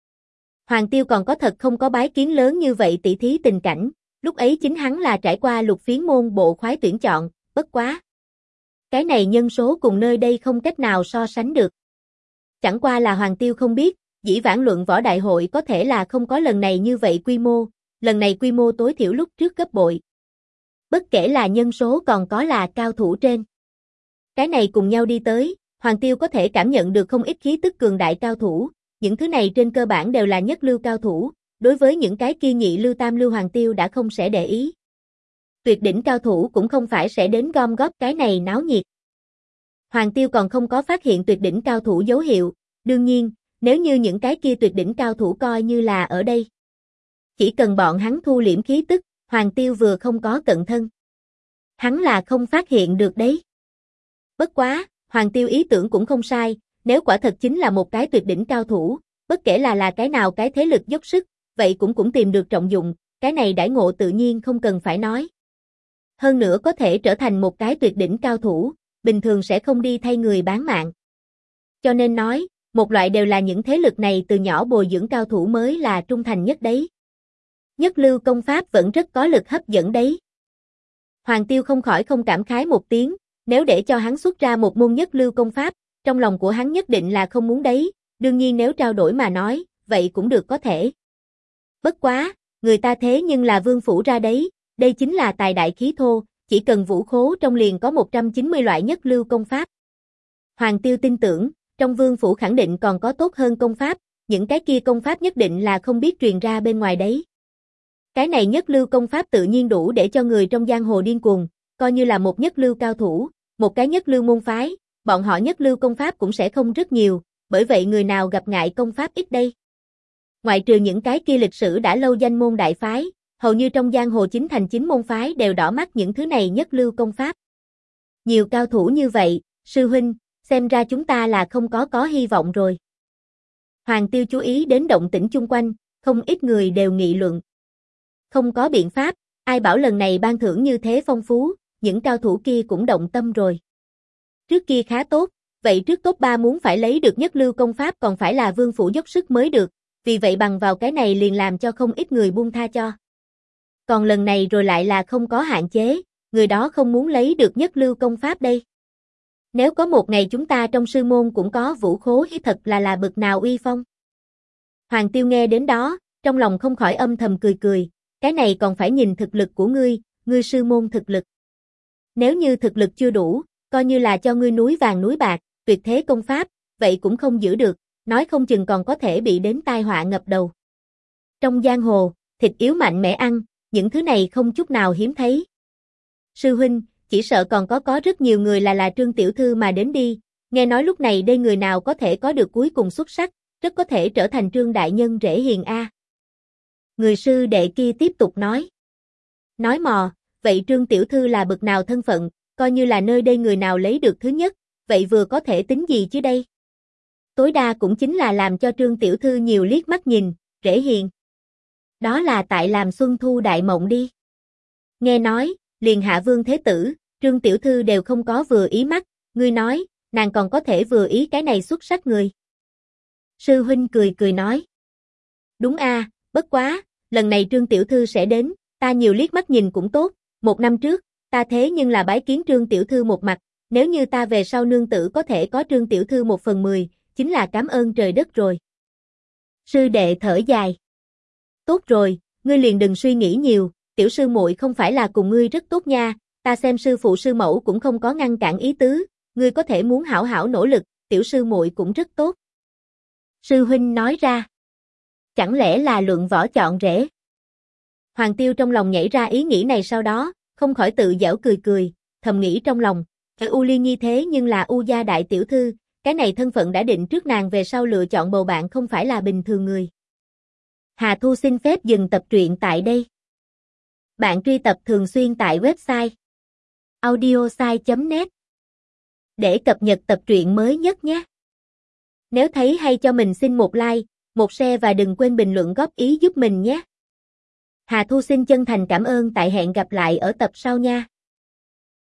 Hoàng Tiêu còn có thật không có bái kiến lớn như vậy tỷ thí tình cảnh, lúc ấy chính hắn là trải qua lục phiến môn bộ khoái tuyển chọn, bất quá. Cái này nhân số cùng nơi đây không cách nào so sánh được. Chẳng qua là Hoàng Tiêu không biết, dĩ vãng luận võ đại hội có thể là không có lần này như vậy quy mô, lần này quy mô tối thiểu lúc trước gấp bội. Bất kể là nhân số còn có là cao thủ trên. Cái này cùng nhau đi tới, Hoàng Tiêu có thể cảm nhận được không ít khí tức cường đại cao thủ, những thứ này trên cơ bản đều là nhất lưu cao thủ, đối với những cái kia nhị lưu tam lưu Hoàng Tiêu đã không sẽ để ý. Tuyệt đỉnh cao thủ cũng không phải sẽ đến gom góp cái này náo nhiệt. Hoàng Tiêu còn không có phát hiện tuyệt đỉnh cao thủ dấu hiệu, đương nhiên, nếu như những cái kia tuyệt đỉnh cao thủ coi như là ở đây. Chỉ cần bọn hắn thu liễm khí tức, Hoàng Tiêu vừa không có cận thân. Hắn là không phát hiện được đấy. Bất quá, Hoàng Tiêu ý tưởng cũng không sai, nếu quả thật chính là một cái tuyệt đỉnh cao thủ, bất kể là cái nào cái thế lực dốc sức, vậy cũng tìm được trọng dụng, cái này đãi ngộ tự nhiên không cần phải nói. Hơn nữa có thể trở thành một cái tuyệt đỉnh cao thủ, bình thường sẽ không đi thay người bán mạng. Cho nên nói, một loại đều là những thế lực này từ nhỏ bồi dưỡng cao thủ mới là trung thành nhất đấy. Nhất lưu công pháp vẫn rất có lực hấp dẫn đấy. Hoàng Tiêu không khỏi không cảm khái một tiếng, nếu để cho hắn xuất ra một môn nhất lưu công pháp, trong lòng của hắn nhất định là không muốn đấy, đương nhiên nếu trao đổi mà nói, vậy cũng được có thể. Bất quá, người ta thế nhưng là vương phủ ra đấy, đây chính là tài đại khí thô, chỉ cần vũ khố trong liền có 190 loại nhất lưu công pháp. Hoàng Tiêu tin tưởng, trong vương phủ khẳng định còn có tốt hơn công pháp, những cái kia công pháp nhất định là không biết truyền ra bên ngoài đấy. Cái này nhất lưu công pháp tự nhiên đủ để cho người trong giang hồ điên cuồng, coi như là một nhất lưu cao thủ, một cái nhất lưu môn phái, bọn họ nhất lưu công pháp cũng sẽ không rất nhiều, bởi vậy người nào gặp ngại công pháp ít đây. Ngoại trừ những cái kia lịch sử đã lâu danh môn đại phái, hầu như trong giang hồ chính thành chính môn phái đều đỏ mắt những thứ này nhất lưu công pháp. Nhiều cao thủ như vậy, sư huynh, xem ra chúng ta là không có hy vọng rồi. Hoàng Tiêu chú ý đến động tĩnh chung quanh, không ít người đều nghị luận. Không có biện pháp, ai bảo lần này ban thưởng như thế phong phú, những cao thủ kia cũng động tâm rồi. Trước kia khá tốt, vậy trước top 3 muốn phải lấy được nhất lưu công pháp còn phải là vương phủ dốc sức mới được, vì vậy bằng vào cái này liền làm cho không ít người buông tha cho. Còn lần này rồi lại là không có hạn chế, người đó không muốn lấy được nhất lưu công pháp đây. Nếu có một ngày chúng ta trong sư môn cũng có vũ khố thì thật là bực nào uy phong. Hoàng Tiêu nghe đến đó, trong lòng không khỏi âm thầm cười, cái này còn phải nhìn thực lực của ngươi sư môn thực lực. Nếu như thực lực chưa đủ, coi như là cho ngươi núi vàng núi bạc, tuyệt thế công pháp, vậy cũng không giữ được, nói không chừng còn có thể bị đến tai họa ngập đầu. Trong giang hồ, thịt yếu mạnh mẽ ăn, những thứ này không chút nào hiếm thấy. Sư huynh, chỉ sợ còn có rất nhiều người là Trương tiểu thư mà đến đi, nghe nói lúc này đây người nào có thể có được cuối cùng xuất sắc, rất có thể trở thành Trương đại nhân rể hiền a. Người sư đệ kia tiếp tục nói. Nói mò, vậy Trương tiểu thư là bậc nào thân phận, coi như là nơi đây người nào lấy được thứ nhất, vậy vừa có thể tính gì chứ đây? Tối đa cũng chính là làm cho Trương tiểu thư nhiều liếc mắt nhìn, rể hiền. Đó là tại làm Xuân Thu đại mộng đi. Nghe nói, liền Hạ Vương Thế Tử, Trương tiểu thư đều không có vừa ý mắt, ngươi nói, nàng còn có thể vừa ý cái này xuất sắc người. Sư huynh cười nói. Đúng a, bất quá, lần này Trương tiểu thư sẽ đến, ta nhiều liếc mắt nhìn cũng tốt, 1 năm trước, ta thế nhưng là bái kiến Trương tiểu thư một mặt, nếu như ta về sau nương tử có thể có Trương tiểu thư 1/10, chính là cảm ơn trời đất rồi. Sư đệ thở dài. Tốt rồi, ngươi liền đừng suy nghĩ nhiều, tiểu sư muội không phải là cùng ngươi rất tốt nha, ta xem sư phụ sư mẫu cũng không có ngăn cản ý tứ, ngươi có thể muốn hảo hảo nỗ lực, tiểu sư muội cũng rất tốt. Sư huynh nói ra. Chẳng lẽ là luận võ chọn rể? Hoàng Tiêu trong lòng nhảy ra ý nghĩ này sau đó, không khỏi tự giễu cười, thầm nghĩ trong lòng, U Ly Nhi thế nhưng là U gia đại tiểu thư, cái này thân phận đã định trước nàng về sau lựa chọn bầu bạn không phải là bình thường người. Hà Thu xin phép dừng tập truyện tại đây. Bạn truy tập thường xuyên tại website audiosai.net để cập nhật tập truyện mới nhất nhé. Nếu thấy hay cho mình xin một like, một share và đừng quên bình luận góp ý giúp mình nhé. Hà Thu xin chân thành cảm ơn, tại hẹn gặp lại ở tập sau nha.